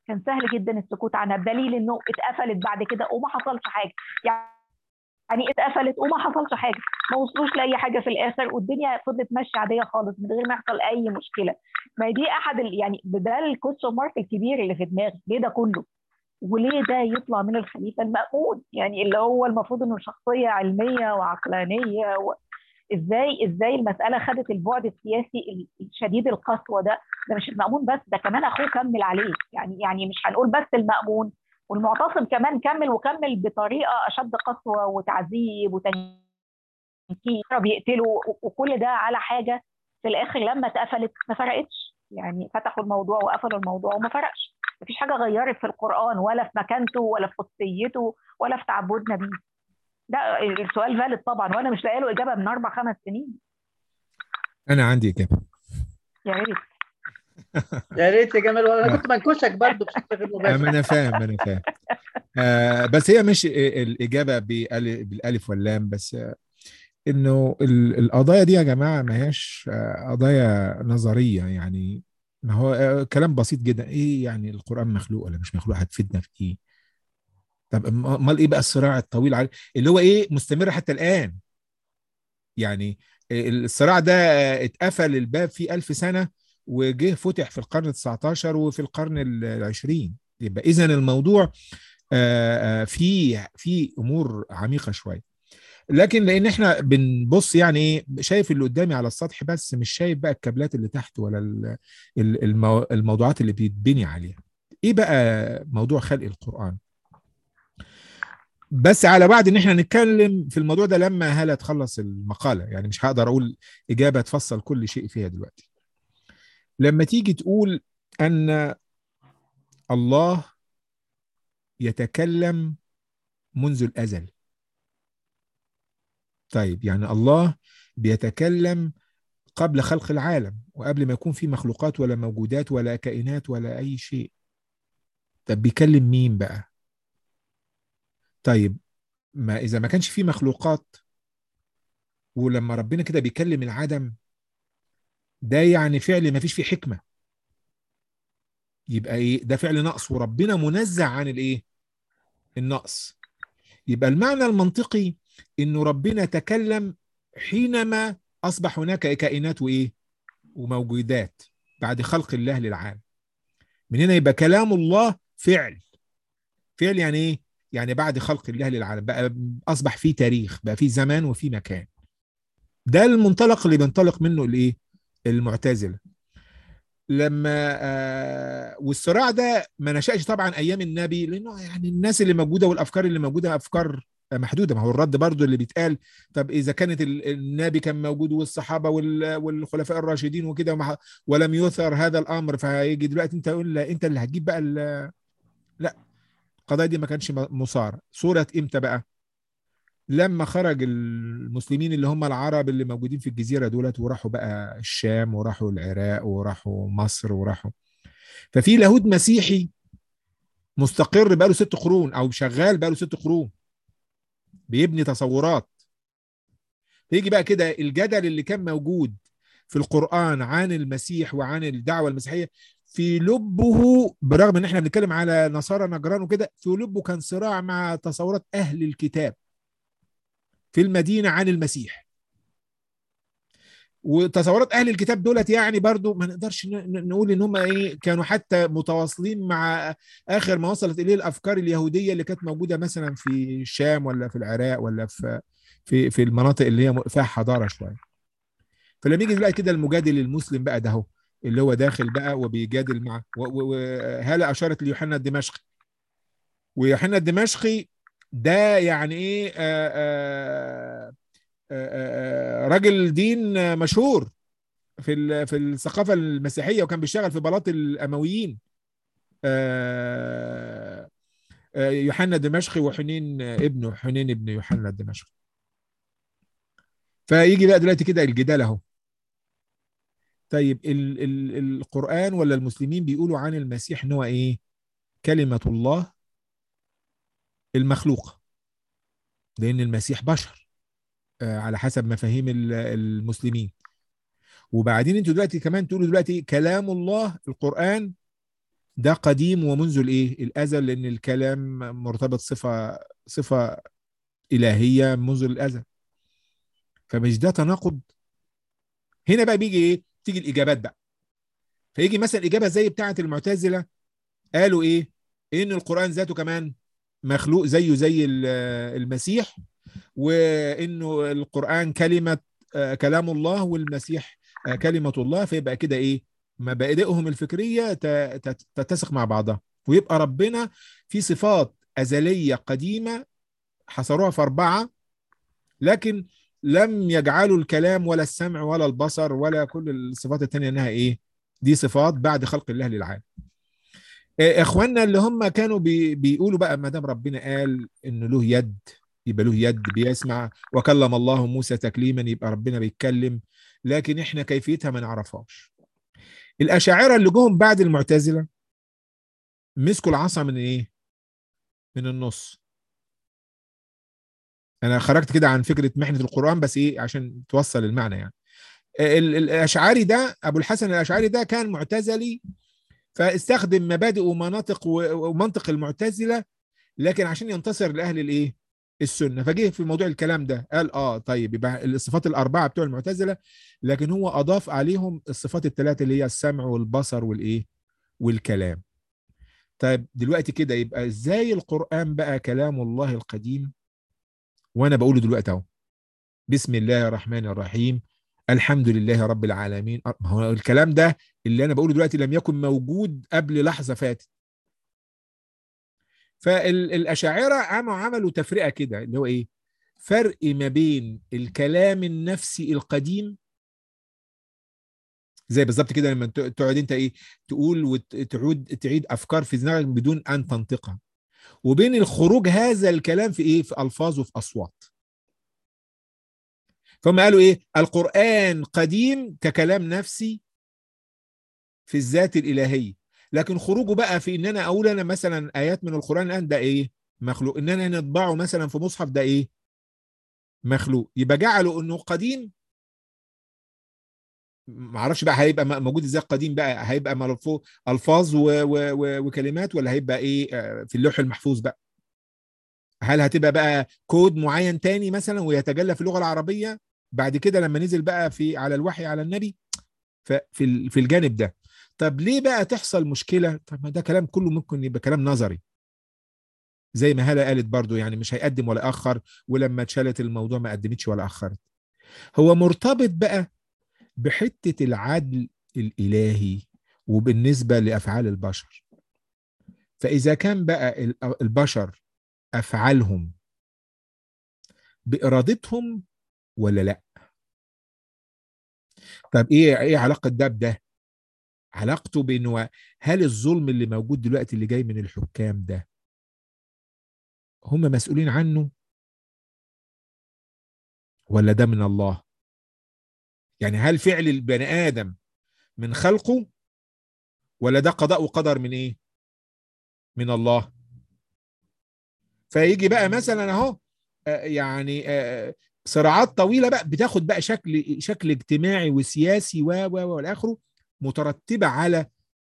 Speaker 12: كان سهل جدا السكوت عنها، بدليل انه اتقفلت بعد كده وما حصلش حاجه. يعني اتقفلت وما حصلش حاجه، ما وصلوش لاي حاجه في الاخر، والدنيا فضلت ماشيه عاديه خالص من غير ما يحصل اي مشكله. ما دي احد ال... يعني ده الكويستشن مارك الكبير اللي في دماغي، ليه ده كله؟ وليه ده يطلع من الخليفه المأمون؟ يعني اللي هو المفروض انه شخصيه علميه وعقلانيه و... ازاي ازاي المساله خدت البعد السياسي الشديد القسوه ده؟ ده مش المأمون بس، ده كمان اخوه كمل عليه. يعني يعني مش هنقول بس المأمون، والمعتصم كمان كمل، وكمل بطريقه اشد قسوه وتعذيب وتنكيل، بيقتلوا، وكل ده على حاجه في الاخر لما اتقفلت ما فرقتش. يعني فتحوا الموضوع وقفلوا الموضوع وما فرقش، مفيش حاجه غيرت في القرآن ولا في مكانته ولا في قدسيته ولا في تعبدنا بيه. ده السؤال فالid طبعا، وانا مش لاقي له اجابه من اربع خمس سنين.
Speaker 1: انا عندي اجابه.
Speaker 12: يا ريت
Speaker 3: يا ريت يا جمال، وانا كنت بنكشك برضه بشكل غير
Speaker 1: ما
Speaker 3: مباشر.
Speaker 1: انا فاهم انا فاهم آه بس هي مش الاجابه بالالف بالالف واللام بس، آه انه ال- القضايا دي يا جماعه ما هياش آه قضايا نظريه. يعني ما هو آه كلام بسيط جدا. ايه يعني القران مخلوق ولا مش مخلوق؟ هتفيدنا في ايه؟ طب امال ايه بقى الصراع الطويل عليه اللي هو ايه مستمر حتى الان؟ يعني الصراع ده اتقفل الباب فيه ألف سنة، وجه فتح في القرن التسعتاشر وفي القرن العشرين. يبقى إذن الموضوع في في أمور عميقة شوية. لكن لأن احنا بنبص يعني ايه، شايف اللي قدامي على السطح بس، مش شايف بقى الكابلات اللي تحت ولا المو- الموضوعات اللي بيتبني عليها. ايه بقى موضوع خلق القرآن؟ بس على بعد ان احنا نتكلم في الموضوع ده لما هلا تخلص المقالة. يعني مش هقدر اقول اجابة تفصل كل شيء فيها دلوقتي. لما تيجي تقول ان الله يتكلم منذ الازل، طيب يعني الله بيتكلم قبل خلق العالم وقبل ما يكون في مخلوقات ولا موجودات ولا كائنات ولا اي شيء. طب بيكلم مين بقى؟ طيب ما اذا ما كانش في مخلوقات ولما ربنا كده بيكلم العدم، ده يعني فعل ما فيش فيه حكمة. يبقى ايه ده؟ فعل نقص، وربنا منزه عن الايه؟ النقص. يبقى المعنى المنطقي انه ربنا تكلم حينما اصبح هناك كائنات وايه وموجودات بعد خلق الله للعالم. من هنا يبقى كلام الله فعل. فعل يعني ايه؟ يعني بعد خلق الله للعالم بقى اصبح في تاريخ، بقى في زمان وفي مكان. ده المنطلق اللي بينطلق منه الايه؟ المعتزلة. لما آه والصراع ده ما نشأش طبعا ايام النبي، لانه يعني الناس اللي موجوده والافكار اللي موجوده افكار محدوده. ما هو الرد برضو اللي بيتقال، طب اذا كانت النبي كان موجود والصحابه والخلفاء الراشدين وكده ولم يثر هذا الامر، فهيجي دلوقتي انت تقول انت اللي هتجيب بقى؟ لا، القضايا دي ما كانش مثار. صوره امتى بقى؟ لما خرج المسلمين اللي هم العرب اللي موجودين في الجزيرة دولت، وراحوا بقى الشام وراحوا العراق وراحوا مصر وراحوا، ففي لاهوت مسيحي مستقر بقاله ست قرون او شغال بقاله ست قرون بيبني تصورات. يجي بقى كده الجدل اللي كان موجود في القرآن عن المسيح وعن الدعوة المسيحية، في لبه برغم ان احنا بنتكلم على نصارى نجران وكده، في لبه كان صراع مع تصورات اهل الكتاب في المدينة عن المسيح. وتصورات اهل الكتاب دولت يعني برضو ما نقدرش نقول ان هم ايه كانوا حتى متواصلين مع اخر ما وصلت اليه الافكار اليهوديه اللي كانت موجوده مثلا في الشام ولا في العراق ولا في في في المناطق اللي هي فيها حضاره شويه. فلما يجي دلوقتي كده المجادل المسلم بقى ده هو اللي هو داخل بقى وبيجادل مع وهلا اشارت ليوحنا الدمشقي، ويوحنا الدمشقي ده يعني ايه آآ آآ آآ راجل دين مشهور في في الثقافه المسيحيه، وكان بيشتغل في بلاط الامويين. يوحنا الدمشقي وحنين ابنه، حنين ابن يوحنا الدمشقي. فيجي بقى دلوقتي كده الجدال اهو. طيب ال ال القرآن ولا المسلمين بيقولوا عن المسيح ان هو ايه؟ كلمة الله المخلوقة، لان المسيح بشر على حسب مفاهيم المسلمين. وبعدين انتوا دلوقتي كمان تقولوا دلوقتي كلام الله القرآن ده قديم ومنذ الايه الازل، لان الكلام مرتبط صفه صفه الهيه منذ الازل. فمش ده تناقض؟ هنا بقى بيجي ايه تيجي الاجابات بقى. فيجي مثلا اجابه زي بتاعه المعتزله، قالوا ايه؟ ان القران ذاته كمان مخلوق زيه زي المسيح، وانه القران كلمه كلام الله والمسيح كلمه الله، فيبقى كده ايه مبادئهم الفكريه تتسق مع بعضها، ويبقى ربنا في صفات ازليه قديمه حصروها في اربعه، لكن لم يجعلوا الكلام ولا السمع ولا البصر ولا كل الصفات التانية انها ايه دي صفات بعد خلق الله للعالم. اخواننا اللي هم كانوا بي بيقولوا بقى ما دام ربنا قال انه له يد يبقى له يد بيسمع، وكلم الله موسى تكليما يبقى ربنا بيتكلم، لكن احنا كيفيتها ما نعرفهاش. الاشاعره اللي جم بعد المعتزله مسكوا العصا من ايه؟ من النص. انا خرجت كده عن فكره محنه القران بس ايه عشان توصل المعنى يعني. الاشعري ده ابو الحسن الاشعري ده كان معتزلي، فاستخدم مبادئ ومناطق ومنطق المعتزله لكن عشان ينتصر لاهل الايه السنه، فجه في موضوع الكلام ده قال اه طيب يبقى الصفات الاربعه بتوع المعتزله، لكن هو اضاف عليهم الصفات الثلاثه اللي هي السمع والبصر والايه والكلام. طيب دلوقتي كده يبقى ازاي القران بقى كلام الله القديم وانا بقوله دلوقتي اهو بسم الله الرحمن الرحيم الحمد لله رب العالمين؟ ما هو الكلام ده اللي انا بقوله دلوقتي لم يكن موجود قبل لحظه فاتت. فالاشاعره قاموا عملوا تفرقه كده اللي هو ايه؟ فرق ما بين الكلام النفسي القديم زي بالظبط كده لما تقعد انت ايه تقول وتعود تعيد افكار في دماغك بدون ان تنطقها، وبين الخروج هذا الكلام في ايه في الفاظ وفي اصوات. فهم قالوا ايه؟ القرآن قديم ككلام نفسي في الذات الإلهية، لكن خروجه بقى في ان انا اقول انا مثلا ايات من القرآن الان ده ايه مخلوق، ان انا نطبعه مثلا في مصحف ده ايه مخلوق، يبقى جعلوا انه قديم. معرفش بقى هيبقى موجود ازاي قديم بقى، هيبقى الفاظ و و و وكلمات ولا هيبقى ايه في اللوح المحفوظ بقى؟ هل هتبقى بقى كود معين تاني مثلا ويتجلى في اللغة العربية بعد كده لما نزل بقى في على الوحي على النبي في في الجانب ده؟ طب ليه بقى تحصل مشكلة؟ طب ما ده كلام كله ممكن يبقى كلام نظري زي ما هالة قالت برضو، يعني مش هيقدم ولا أخر، ولما اتشالت الموضوع ما قدمتش ولا أخرت. هو مرتبط بقى بحتة العدل الإلهي وبالنسبة لأفعال البشر. فإذا كان بقى البشر أفعالهم بإرادتهم ولا لا؟ طب ايه ايه علاقه ده بده؟ علاقته بانه هل الظلم اللي موجود دلوقتي اللي جاي من الحكام ده هم مسؤولين عنه ولا ده من الله؟ يعني هل فعل البني ادم من خلقه ولا ده قضاء وقدر من ايه؟ من الله. فيجي بقى مثلا اهو يعني صراعات طويله بقى بتاخد بقى شكل شكل اجتماعي وسياسي و و والى اخره مترتبه على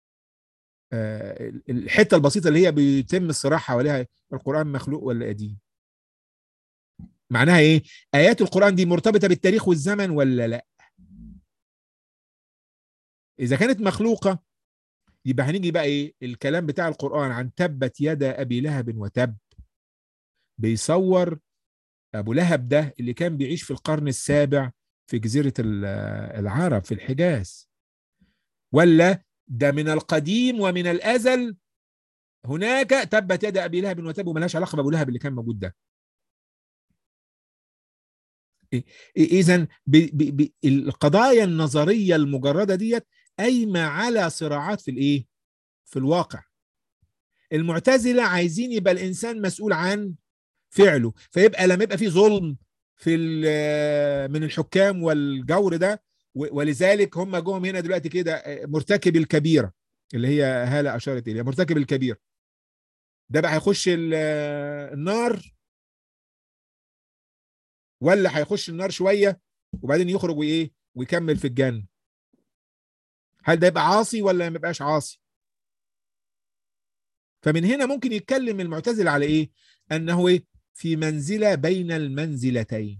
Speaker 1: الحته البسيطه اللي هي بيتم الصراع حواليها القران مخلوق ولا قديم. معناها ايه؟ ايات القران دي مرتبطه بالتاريخ والزمن ولا لا؟ اذا كانت مخلوقه يبقى هنيجي بقى ايه الكلام بتاع القران عن تبت يدا ابي لهب وتب، بيصور ابو لهب ده اللي كان بيعيش في القرن السابع في جزيره العرب في الحجاز، ولا ده من القديم ومن الازل هناك تبت يد ابي لهب وتب وملهاش علاقه بابو لهب اللي كان موجود ده؟ اذا القضايا النظريه المجرده ديت قايمه على صراعات في الايه في الواقع. المعتزله عايزين يبقى الانسان مسؤول عن فعله، فيبقى لما يبقى في ظلم في من الحكام والجور ده، ولذلك هم جوهم هنا دلوقتي كده مرتكب الكبيره اللي هي هاله اشارت اليها، مرتكب الكبيره ده بقى هيخش النار ولا هيخش النار شويه وبعدين يخرج وايه ويكمل في الجنه؟ هل ده يبقى عاصي ولا ما يبقاش عاصي؟ فمن هنا ممكن يتكلم المعتزلة على ايه؟ انه ايه؟ في منزلة بين المنزلتين،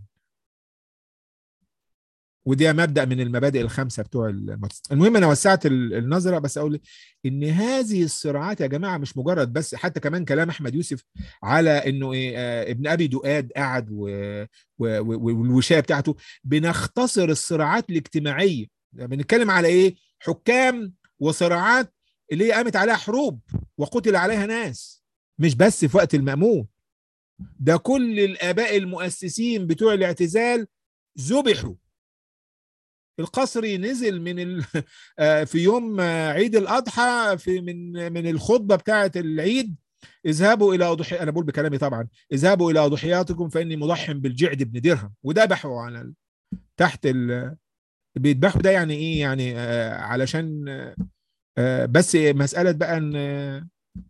Speaker 1: ودي مبدأ من المبادئ الخمسة بتوع المعتزلة. المهم انا وسعت النظرة، بس اقول ان هذه الصراعات يا جماعة مش مجرد بس، حتى كمان كلام احمد يوسف على انه ايه آه ابن ابي دؤاد قاعد والوشاية بتاعته، بنختصر الصراعات الاجتماعية، بنتكلم على ايه؟ حكام وصراعات اللي هي قامت عليها حروب وقتل عليها ناس، مش بس في وقت المأمون، ده كل الآباء المؤسسين بتوع الاعتزال ذبحوا. القصري نزل من ال... في يوم عيد الأضحى في من من الخطبة بتاعة العيد، اذهبوا إلى أضحية، أنا بقول بكلامي طبعا، اذهبوا إلى أضحياتكم فإني مضح بالجعد بن درهم، وذبحوا على ال... تحت ال... بيذبحوا ده يعني إيه؟ يعني آه علشان آه بس مسألة بقى إن آه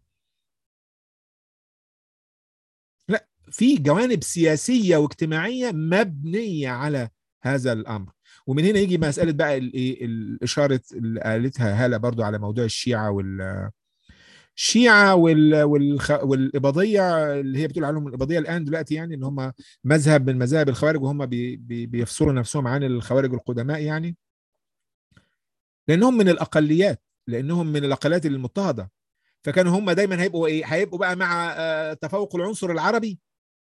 Speaker 1: لا، في جوانب سياسية واجتماعية مبنية على هذا الأمر. ومن هنا يجي مسألة بقى الإشارة اللي قالتها هالة برضو على موضوع الشيعة وال الشيعة وال والخ... والإباضية اللي هي بتقول عليهم الإباضية الآن دلوقتي، يعني إن هم مذهب من مذاهب الخوارج، وهم بي... بي... بيفصلوا نفسهم عن الخوارج القدماء، يعني لأنهم من الأقليات، لأنهم من الأقليات المضطهدة، فكانوا هم دايما هيبقوا إيه؟ هيبقوا بقى مع آه تفوق العنصر العربي،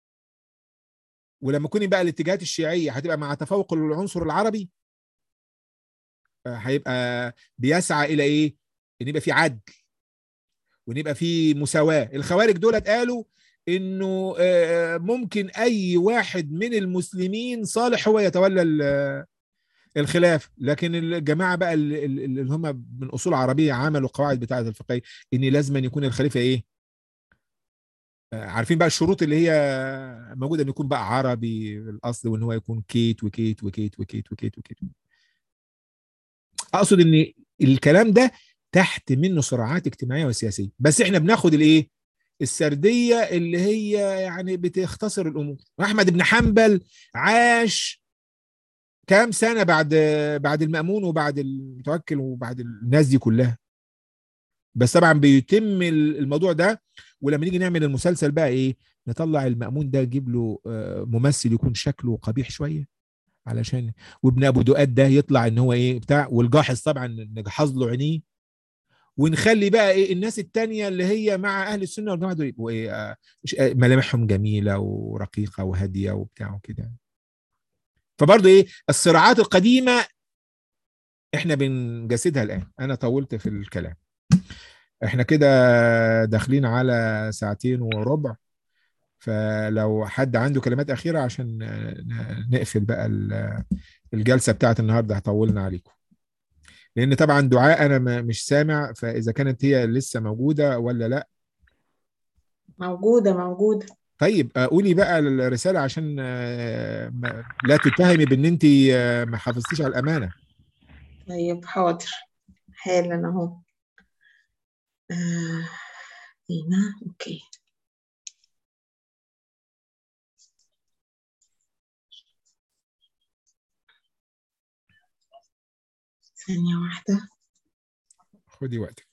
Speaker 1: ولما يكون بقى الاتجاهات الشيعية هتبقى مع تفوق العنصر العربي، هيبقى بيسعى إلى إيه؟ إن يبقى في عدل وإن يبقى في مساواة. الخوارج دول قالوا إنه ممكن أي واحد من المسلمين صالح هو يتولى الخلاف، لكن الجماعة بقى اللي هم من أصول عربية عملوا قواعد بتاعة الفقهية إن لازم أن يكون الخليفة إيه؟ عارفين بقى الشروط اللي هي موجودة، أن يكون بقى عربي الأصل، وأن هو يكون كيت وكيت وكيت وكيت وكيت وكيت. أقصد أن الكلام ده تحت منه صراعات اجتماعية وسياسية، بس إحنا بناخد الإيه؟ السردية اللي هي يعني بتختصر الأمور. أحمد بن حنبل عاش كام سنة بعد بعد المأمون وبعد المتوكل وبعد الناس دي كلها، بس طبعا بيتم الموضوع ده. ولما نيجي نعمل المسلسل بقى ايه؟ نطلع المأمون ده، نجيب له ممثل يكون شكله قبيح شويه علشان، وابن ابو دؤاد ده يطلع ان هو ايه بتاع، والجاحظ طبعا نجحظ له عينيه، ونخلي بقى ايه الناس التانية اللي هي مع اهل السنه والجماعه دول يبقوا ايه؟ ملامحهم جميله ورقيقه وهاديه وبتاع وكده. فبرضه ايه الصراعات القديمه احنا بنجسدها الان. انا طولت في الكلام، احنا كده داخلين على ساعتين وربع، فلو حد عنده كلمات أخيرة عشان نقفل بقى الجلسة بتاعت النهاردة، هطولنا عليكم، لأن طبعا دعاء أنا مش سامع، فإذا كانت هي لسه موجودة ولا لا.
Speaker 9: موجودة موجودة.
Speaker 1: طيب قولي بقى الرسالة عشان لا تتهمي بأن أنت ما حافظتيش على الأمانة.
Speaker 9: طيب حاضر، حالا أهو. آه هنا أوكي. ثانية واحدة،
Speaker 1: خدي وقتك.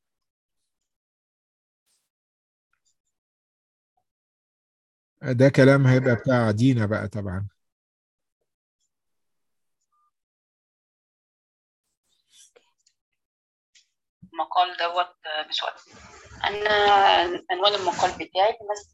Speaker 1: ده كلام هيبقى بتاع دينا بقى طبعا.
Speaker 7: المقال دوت بسؤال. أنا عنوان المقال بتاعي لماذا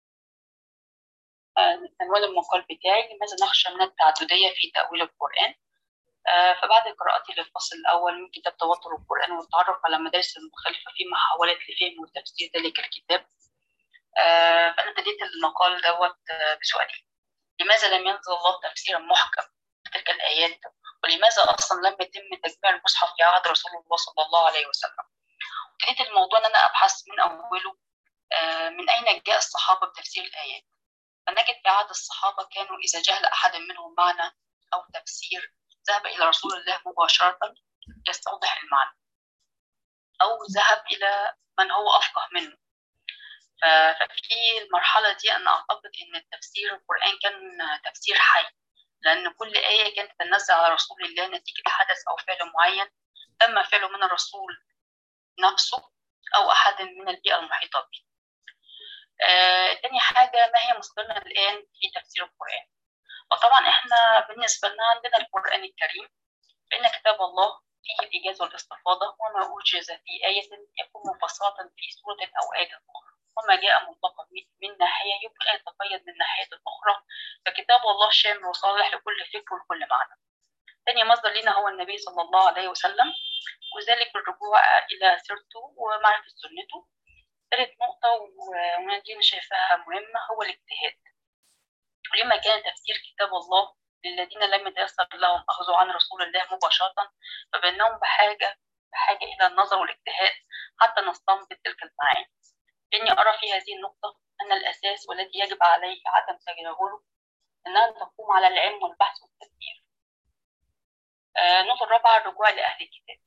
Speaker 7: عنوان المقال بتاعي لماذا نخشى من التعددية في تأويل القرآن. فبعد قراءتي للفصل الأول من كتاب توتر القرآن والتعرف على مدارس المختلفة في محاولات لفهم وتفسير ذلك الكتاب، فأنا ابتديت المقال دوت بسؤالين: لماذا لم ينزل الله تفسيرا محكم تلك الآيات؟ ولماذا أصلا لم يتم تجميع المصحف في عهد رسول الله صلى الله عليه وسلم؟ ابتديت الموضوع أن أنا أبحث من أوله من أين جاء الصحابة بتفسير الآيات. فنجد في عهد الصحابة كانوا إذا جهل أحد منهم معنى أو تفسير ذهب إلى رسول الله مباشرة يستوضح المعنى، أو ذهب إلى من هو أفقه منه. ففي المرحلة دي أنا أعتقد أن التفسير القرآن كان تفسير حي، لأن كل آية كانت تنزل على رسول الله نتيجة حدث أو فعل معين تم فعله من الرسول نفسه أو أحد من البيئة المحيطة به. آه، تاني حاجة، ما هي مصدرنا الآن في تفسير القرآن؟ وطبعا إحنا بالنسبة لنا عندنا القرآن الكريم، فإن كتاب الله فيه الإيجاز والاستفاضة، وما أوجز في آية يكون مفصلا في سورة أو آية أخرى، وما جاء مطلقا من ناحية يمكن أن يتقيد من ناحية أخرى، فكتاب الله شامل وصالح لكل فكر وكل معنى. ثاني مصدر لنا هو النبي صلى الله عليه وسلم، وذلك بالرجوع إلى سيرته ومعرفة سنته. ثالث نقطة ودي أنا شايفاها مهمة هو الاجتهاد. ولما كان تفسير كتاب الله للذين لم يتيسر لهم أخذوا عن رسول الله مباشرة، فبأنهم بحاجة بحاجة إلى النظر والاجتهاد حتى نستنبط تلك المعاني. إني أرى في هذه النقطة أن الأساس والذي يجب عليه عدم تجاهله أنها تقوم على العلم والبحث والتفكير. آه، النقطة الرابعة الرجوع لأهل الكتاب.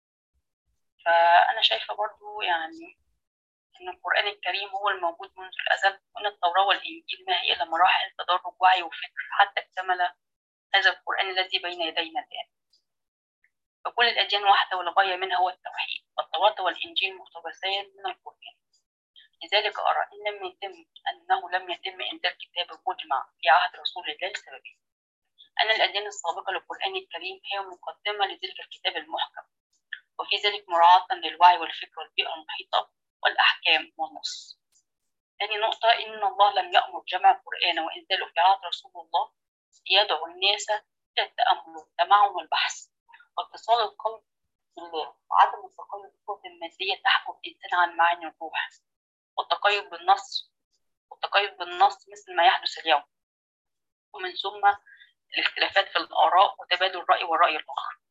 Speaker 7: فأنا شايفة برضو يعني أن القرآن الكريم هو الموجود منذ الأزل، وأن التوراة والإنجيل ما هي إلا مراحل تدرج وعي وفكر حتى اكتمل هذا القرآن الذي بين يدينا الآن. فكل الأديان واحدة والغاية منها هو التوحيد، والتوراة والإنجيل مقتبسان من القرآن. لذلك أرى إن لم يتم أنه لم يتم إنزال كتاب مجمع في عهد رسول الله لسببين: أن الأديان السابقة للقرآن الكريم هي مقدمة لذلك الكتاب المحكم، وفي ذلك مراعاة للوعي والفكر والبيئة المحيطة والأحكام والنص. ثاني نقطة، إن الله لم يأمر جمع القرآن وإنزاله في عهد رسول الله ليدعو الناس إلى التأمل والتمعن والبحث واتصال القلب بالله، وعدم التقيد بالقوة المادية تحكم الإنسان عن معاني الروح، والتقيد بالنص والتقيد بالنص مثل ما يحدث اليوم، ومن ثم الاختلافات في الآراء وتبادل الرأي والرأي الآخر.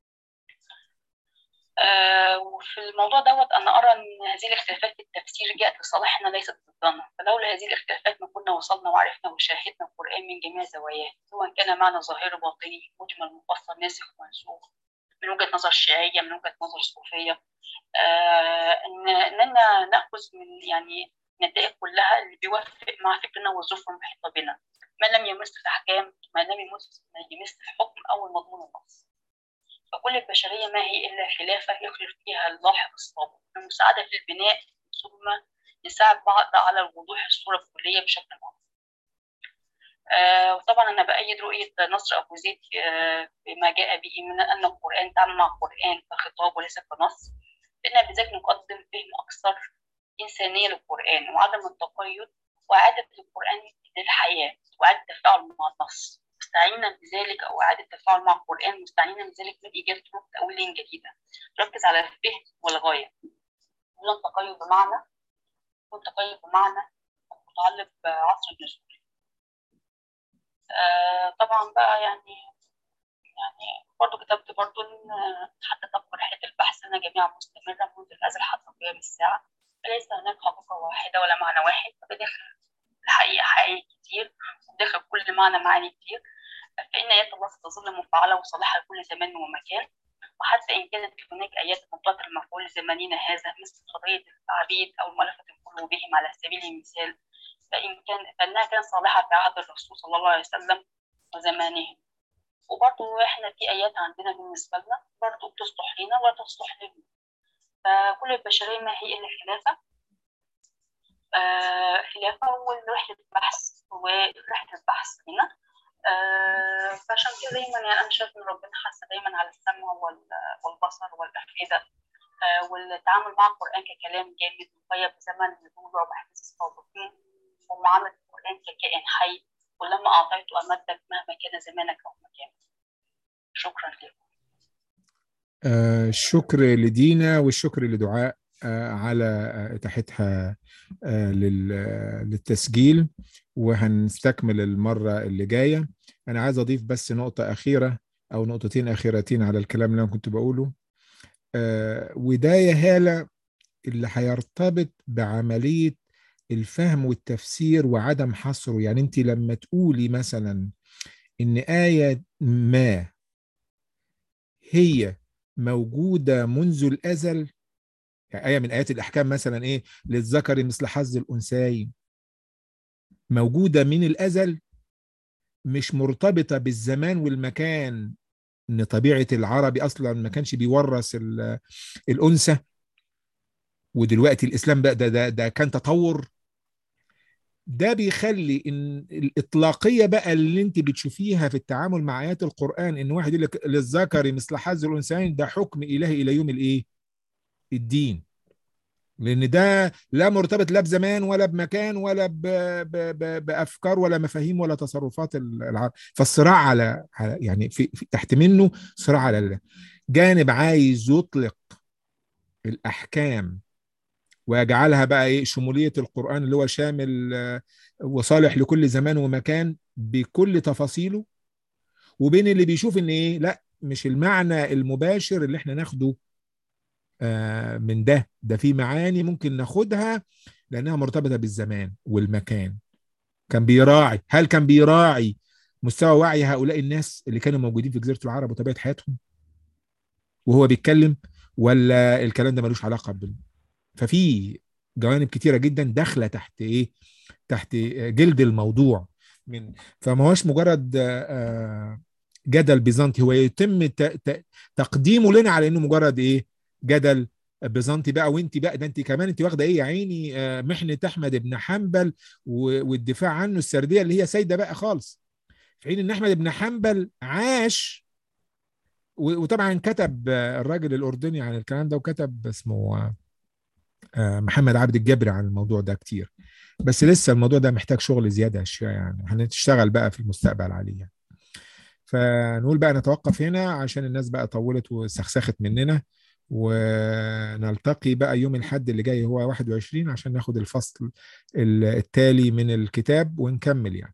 Speaker 7: آه وفي الموضوع دوت أنا أرى أن هذه الاختلافات في التفسير جاءت لصالحنا ليست ضدنا، فلولا هذه الاختلافات ما كنا وصلنا وعرفنا وشاهدنا القرآن من جميع زواياه، سواء كان معنى ظاهري باطني مجمل مفصل ناسخ ومنسوخ من وجهة نظر الشيعية من وجهة نظر الصوفية. آه إن إننا نأخذ من يعني النتائج كلها اللي بيوافق مع فكرنا والظروف المحيطة بنا، ما لم يمس الأحكام، ما لم يمس ما يمس الحكم أو المضمون النص. فكل البشرية ما هي إلا خلافة يخلف فيها اللاحق السابق، المساعدة في البناء ثم نساعد بعض على وضوح الصورة الكلية بشكل واضح. آه وطبعا أنا بأيد رؤية نصر أبو زيد آه بما جاء به من أن القرآن تعامل مع القرآن كخطاب وليس كنص، لأن بذلك نقدم فهم أكثر إنسانية للقرآن وعدم التقيد، وإعادة القرآن للحياة وإعادة التفاعل مع النص. مستعينا بذلك أو إعادة التفاعل مع القرآن مستعينا بذلك من إيجاد طرق تأويل جديدة تركز على الفهم والغاية، ولا تقيد بمعنى والتقيد بمعنى متعلق بعصر النزول. آه طبعا بقى يعني يعني برضه كتبت برضه إن حتى تبقى رحلة البحث أنا جميعا مستمرة منذ الأزل حتى قيام الساعة، فليس هناك حقيقة واحدة ولا معنى واحد، فبداخل الحقيقة حقائق كتير وداخل كل معنى معاني كتير، فإن آيات الله ستظل مفعلة وصالحة لكل زمان ومكان. وحتى إن كانت هناك آيات مطلقة المفعول زماننا هذا مثل قضية العبيد أو مؤلفة قلوبهم على سبيل المثال، فإن كان فإنها كانت صالحة في عهد الرسول صلى الله عليه وسلم وزمانه. وبرضه إحنا في آيات عندنا بالنسبة لنا برضه بتصلح لنا ولا تصلح لنا، فكل البشرية ما هي إلا خلافة آه خلافة ورحلة بحث ورحلة البحث هنا. آه فعشان كده دايما يعني أنا شايف إن ربنا حث دايما على السمع والبصر والأفئدة، آه والتعامل مع القرآن ككلام جامد مقيد بزمن النبوة وأحداث السابقين، ومعاملة القرآن ككائن حي، ولما أعطيته أمدك مهما كان زمانك أو مكانك. شكرا لكم.
Speaker 1: آه الشكر لدينا والشكر لدعاء آه على إتاحتها آه للتسجيل، وهنستكمل المرة اللي جاية. أنا عايز أضيف بس نقطة أخيرة أو نقطتين أخيرتين على الكلام اللي أنا كنت بقوله، آه وده يا هالة اللي هيرتبط بعملية الفهم والتفسير وعدم حصره. يعني أنت لما تقولي مثلا إن آية ما هي موجودة منذ الأزل، يعني آية من آيات الأحكام مثلا إيه للذكر مثل حظ الأنثيين، موجودة من الأزل، مش مرتبطة بالزمان والمكان، إن طبيعة العربي أصلا ما كانش بيورث الأنثى، ودلوقتي الاسلام بقى ده ده ده كان تطور. ده بيخلي ان الاطلاقيه بقى اللي انت بتشوفيها في التعامل مع ايات القران، ان واحد يقول لك للذكر مثل حظ الانثيين، ده حكم الهي الى يوم الايه؟ الدين. لان ده لا مرتبط لا بزمان ولا بمكان ولا ب ب ب بافكار ولا مفاهيم ولا تصرفات العرب. فالصراع على يعني في, في تحت منه صراع على جانب عايز يطلق الاحكام ويجعلها بقى ايه شموليه القران اللي هو شامل وصالح لكل زمان ومكان بكل تفاصيله، وبين اللي بيشوف ان ايه لا مش المعنى المباشر اللي احنا ناخده من ده ده في معاني ممكن ناخدها لانها مرتبطه بالزمان والمكان. كان بيراعي هل كان بيراعي مستوى وعي هؤلاء الناس اللي كانوا موجودين في جزيره العرب وطبيعه حياتهم وهو بيتكلم، ولا الكلام ده ملوش علاقه بال. ففي جوانب كتيره جدا داخله تحت ايه تحت جلد الموضوع. من فما هوش مجرد جدل بيزنطي، هو يتم تقديمه لنا على انه مجرد ايه جدل بيزنطي بقى. وانت بقى ده انت كمان انت واخده ايه يا عيني محنه احمد بن حنبل والدفاع عنه السرديه اللي هي سايده بقى خالص، في حين ان احمد بن حنبل عاش وطبعا كتب الراجل الاردني عن الكلام ده، وكتب اسمه محمد عبد الجبري عن الموضوع ده كتير، بس لسه الموضوع ده محتاج شغل زياده شويه يعني، هنشتغل بقى في المستقبل عليه يعني. فنقول بقى نتوقف هنا عشان الناس بقى طولت وسخسخت مننا، ونلتقي بقى يوم الأحد اللي جاي هو واحد وعشرين عشان ناخد الفصل التالي من الكتاب ونكمل يعني.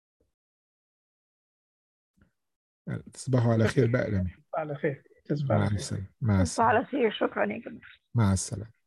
Speaker 1: تصبحوا على خير بقى.
Speaker 13: على خير.
Speaker 1: مع السلامة. مع السلامة.
Speaker 12: على خير. شكرا يا جماعة.
Speaker 1: مع السلامة.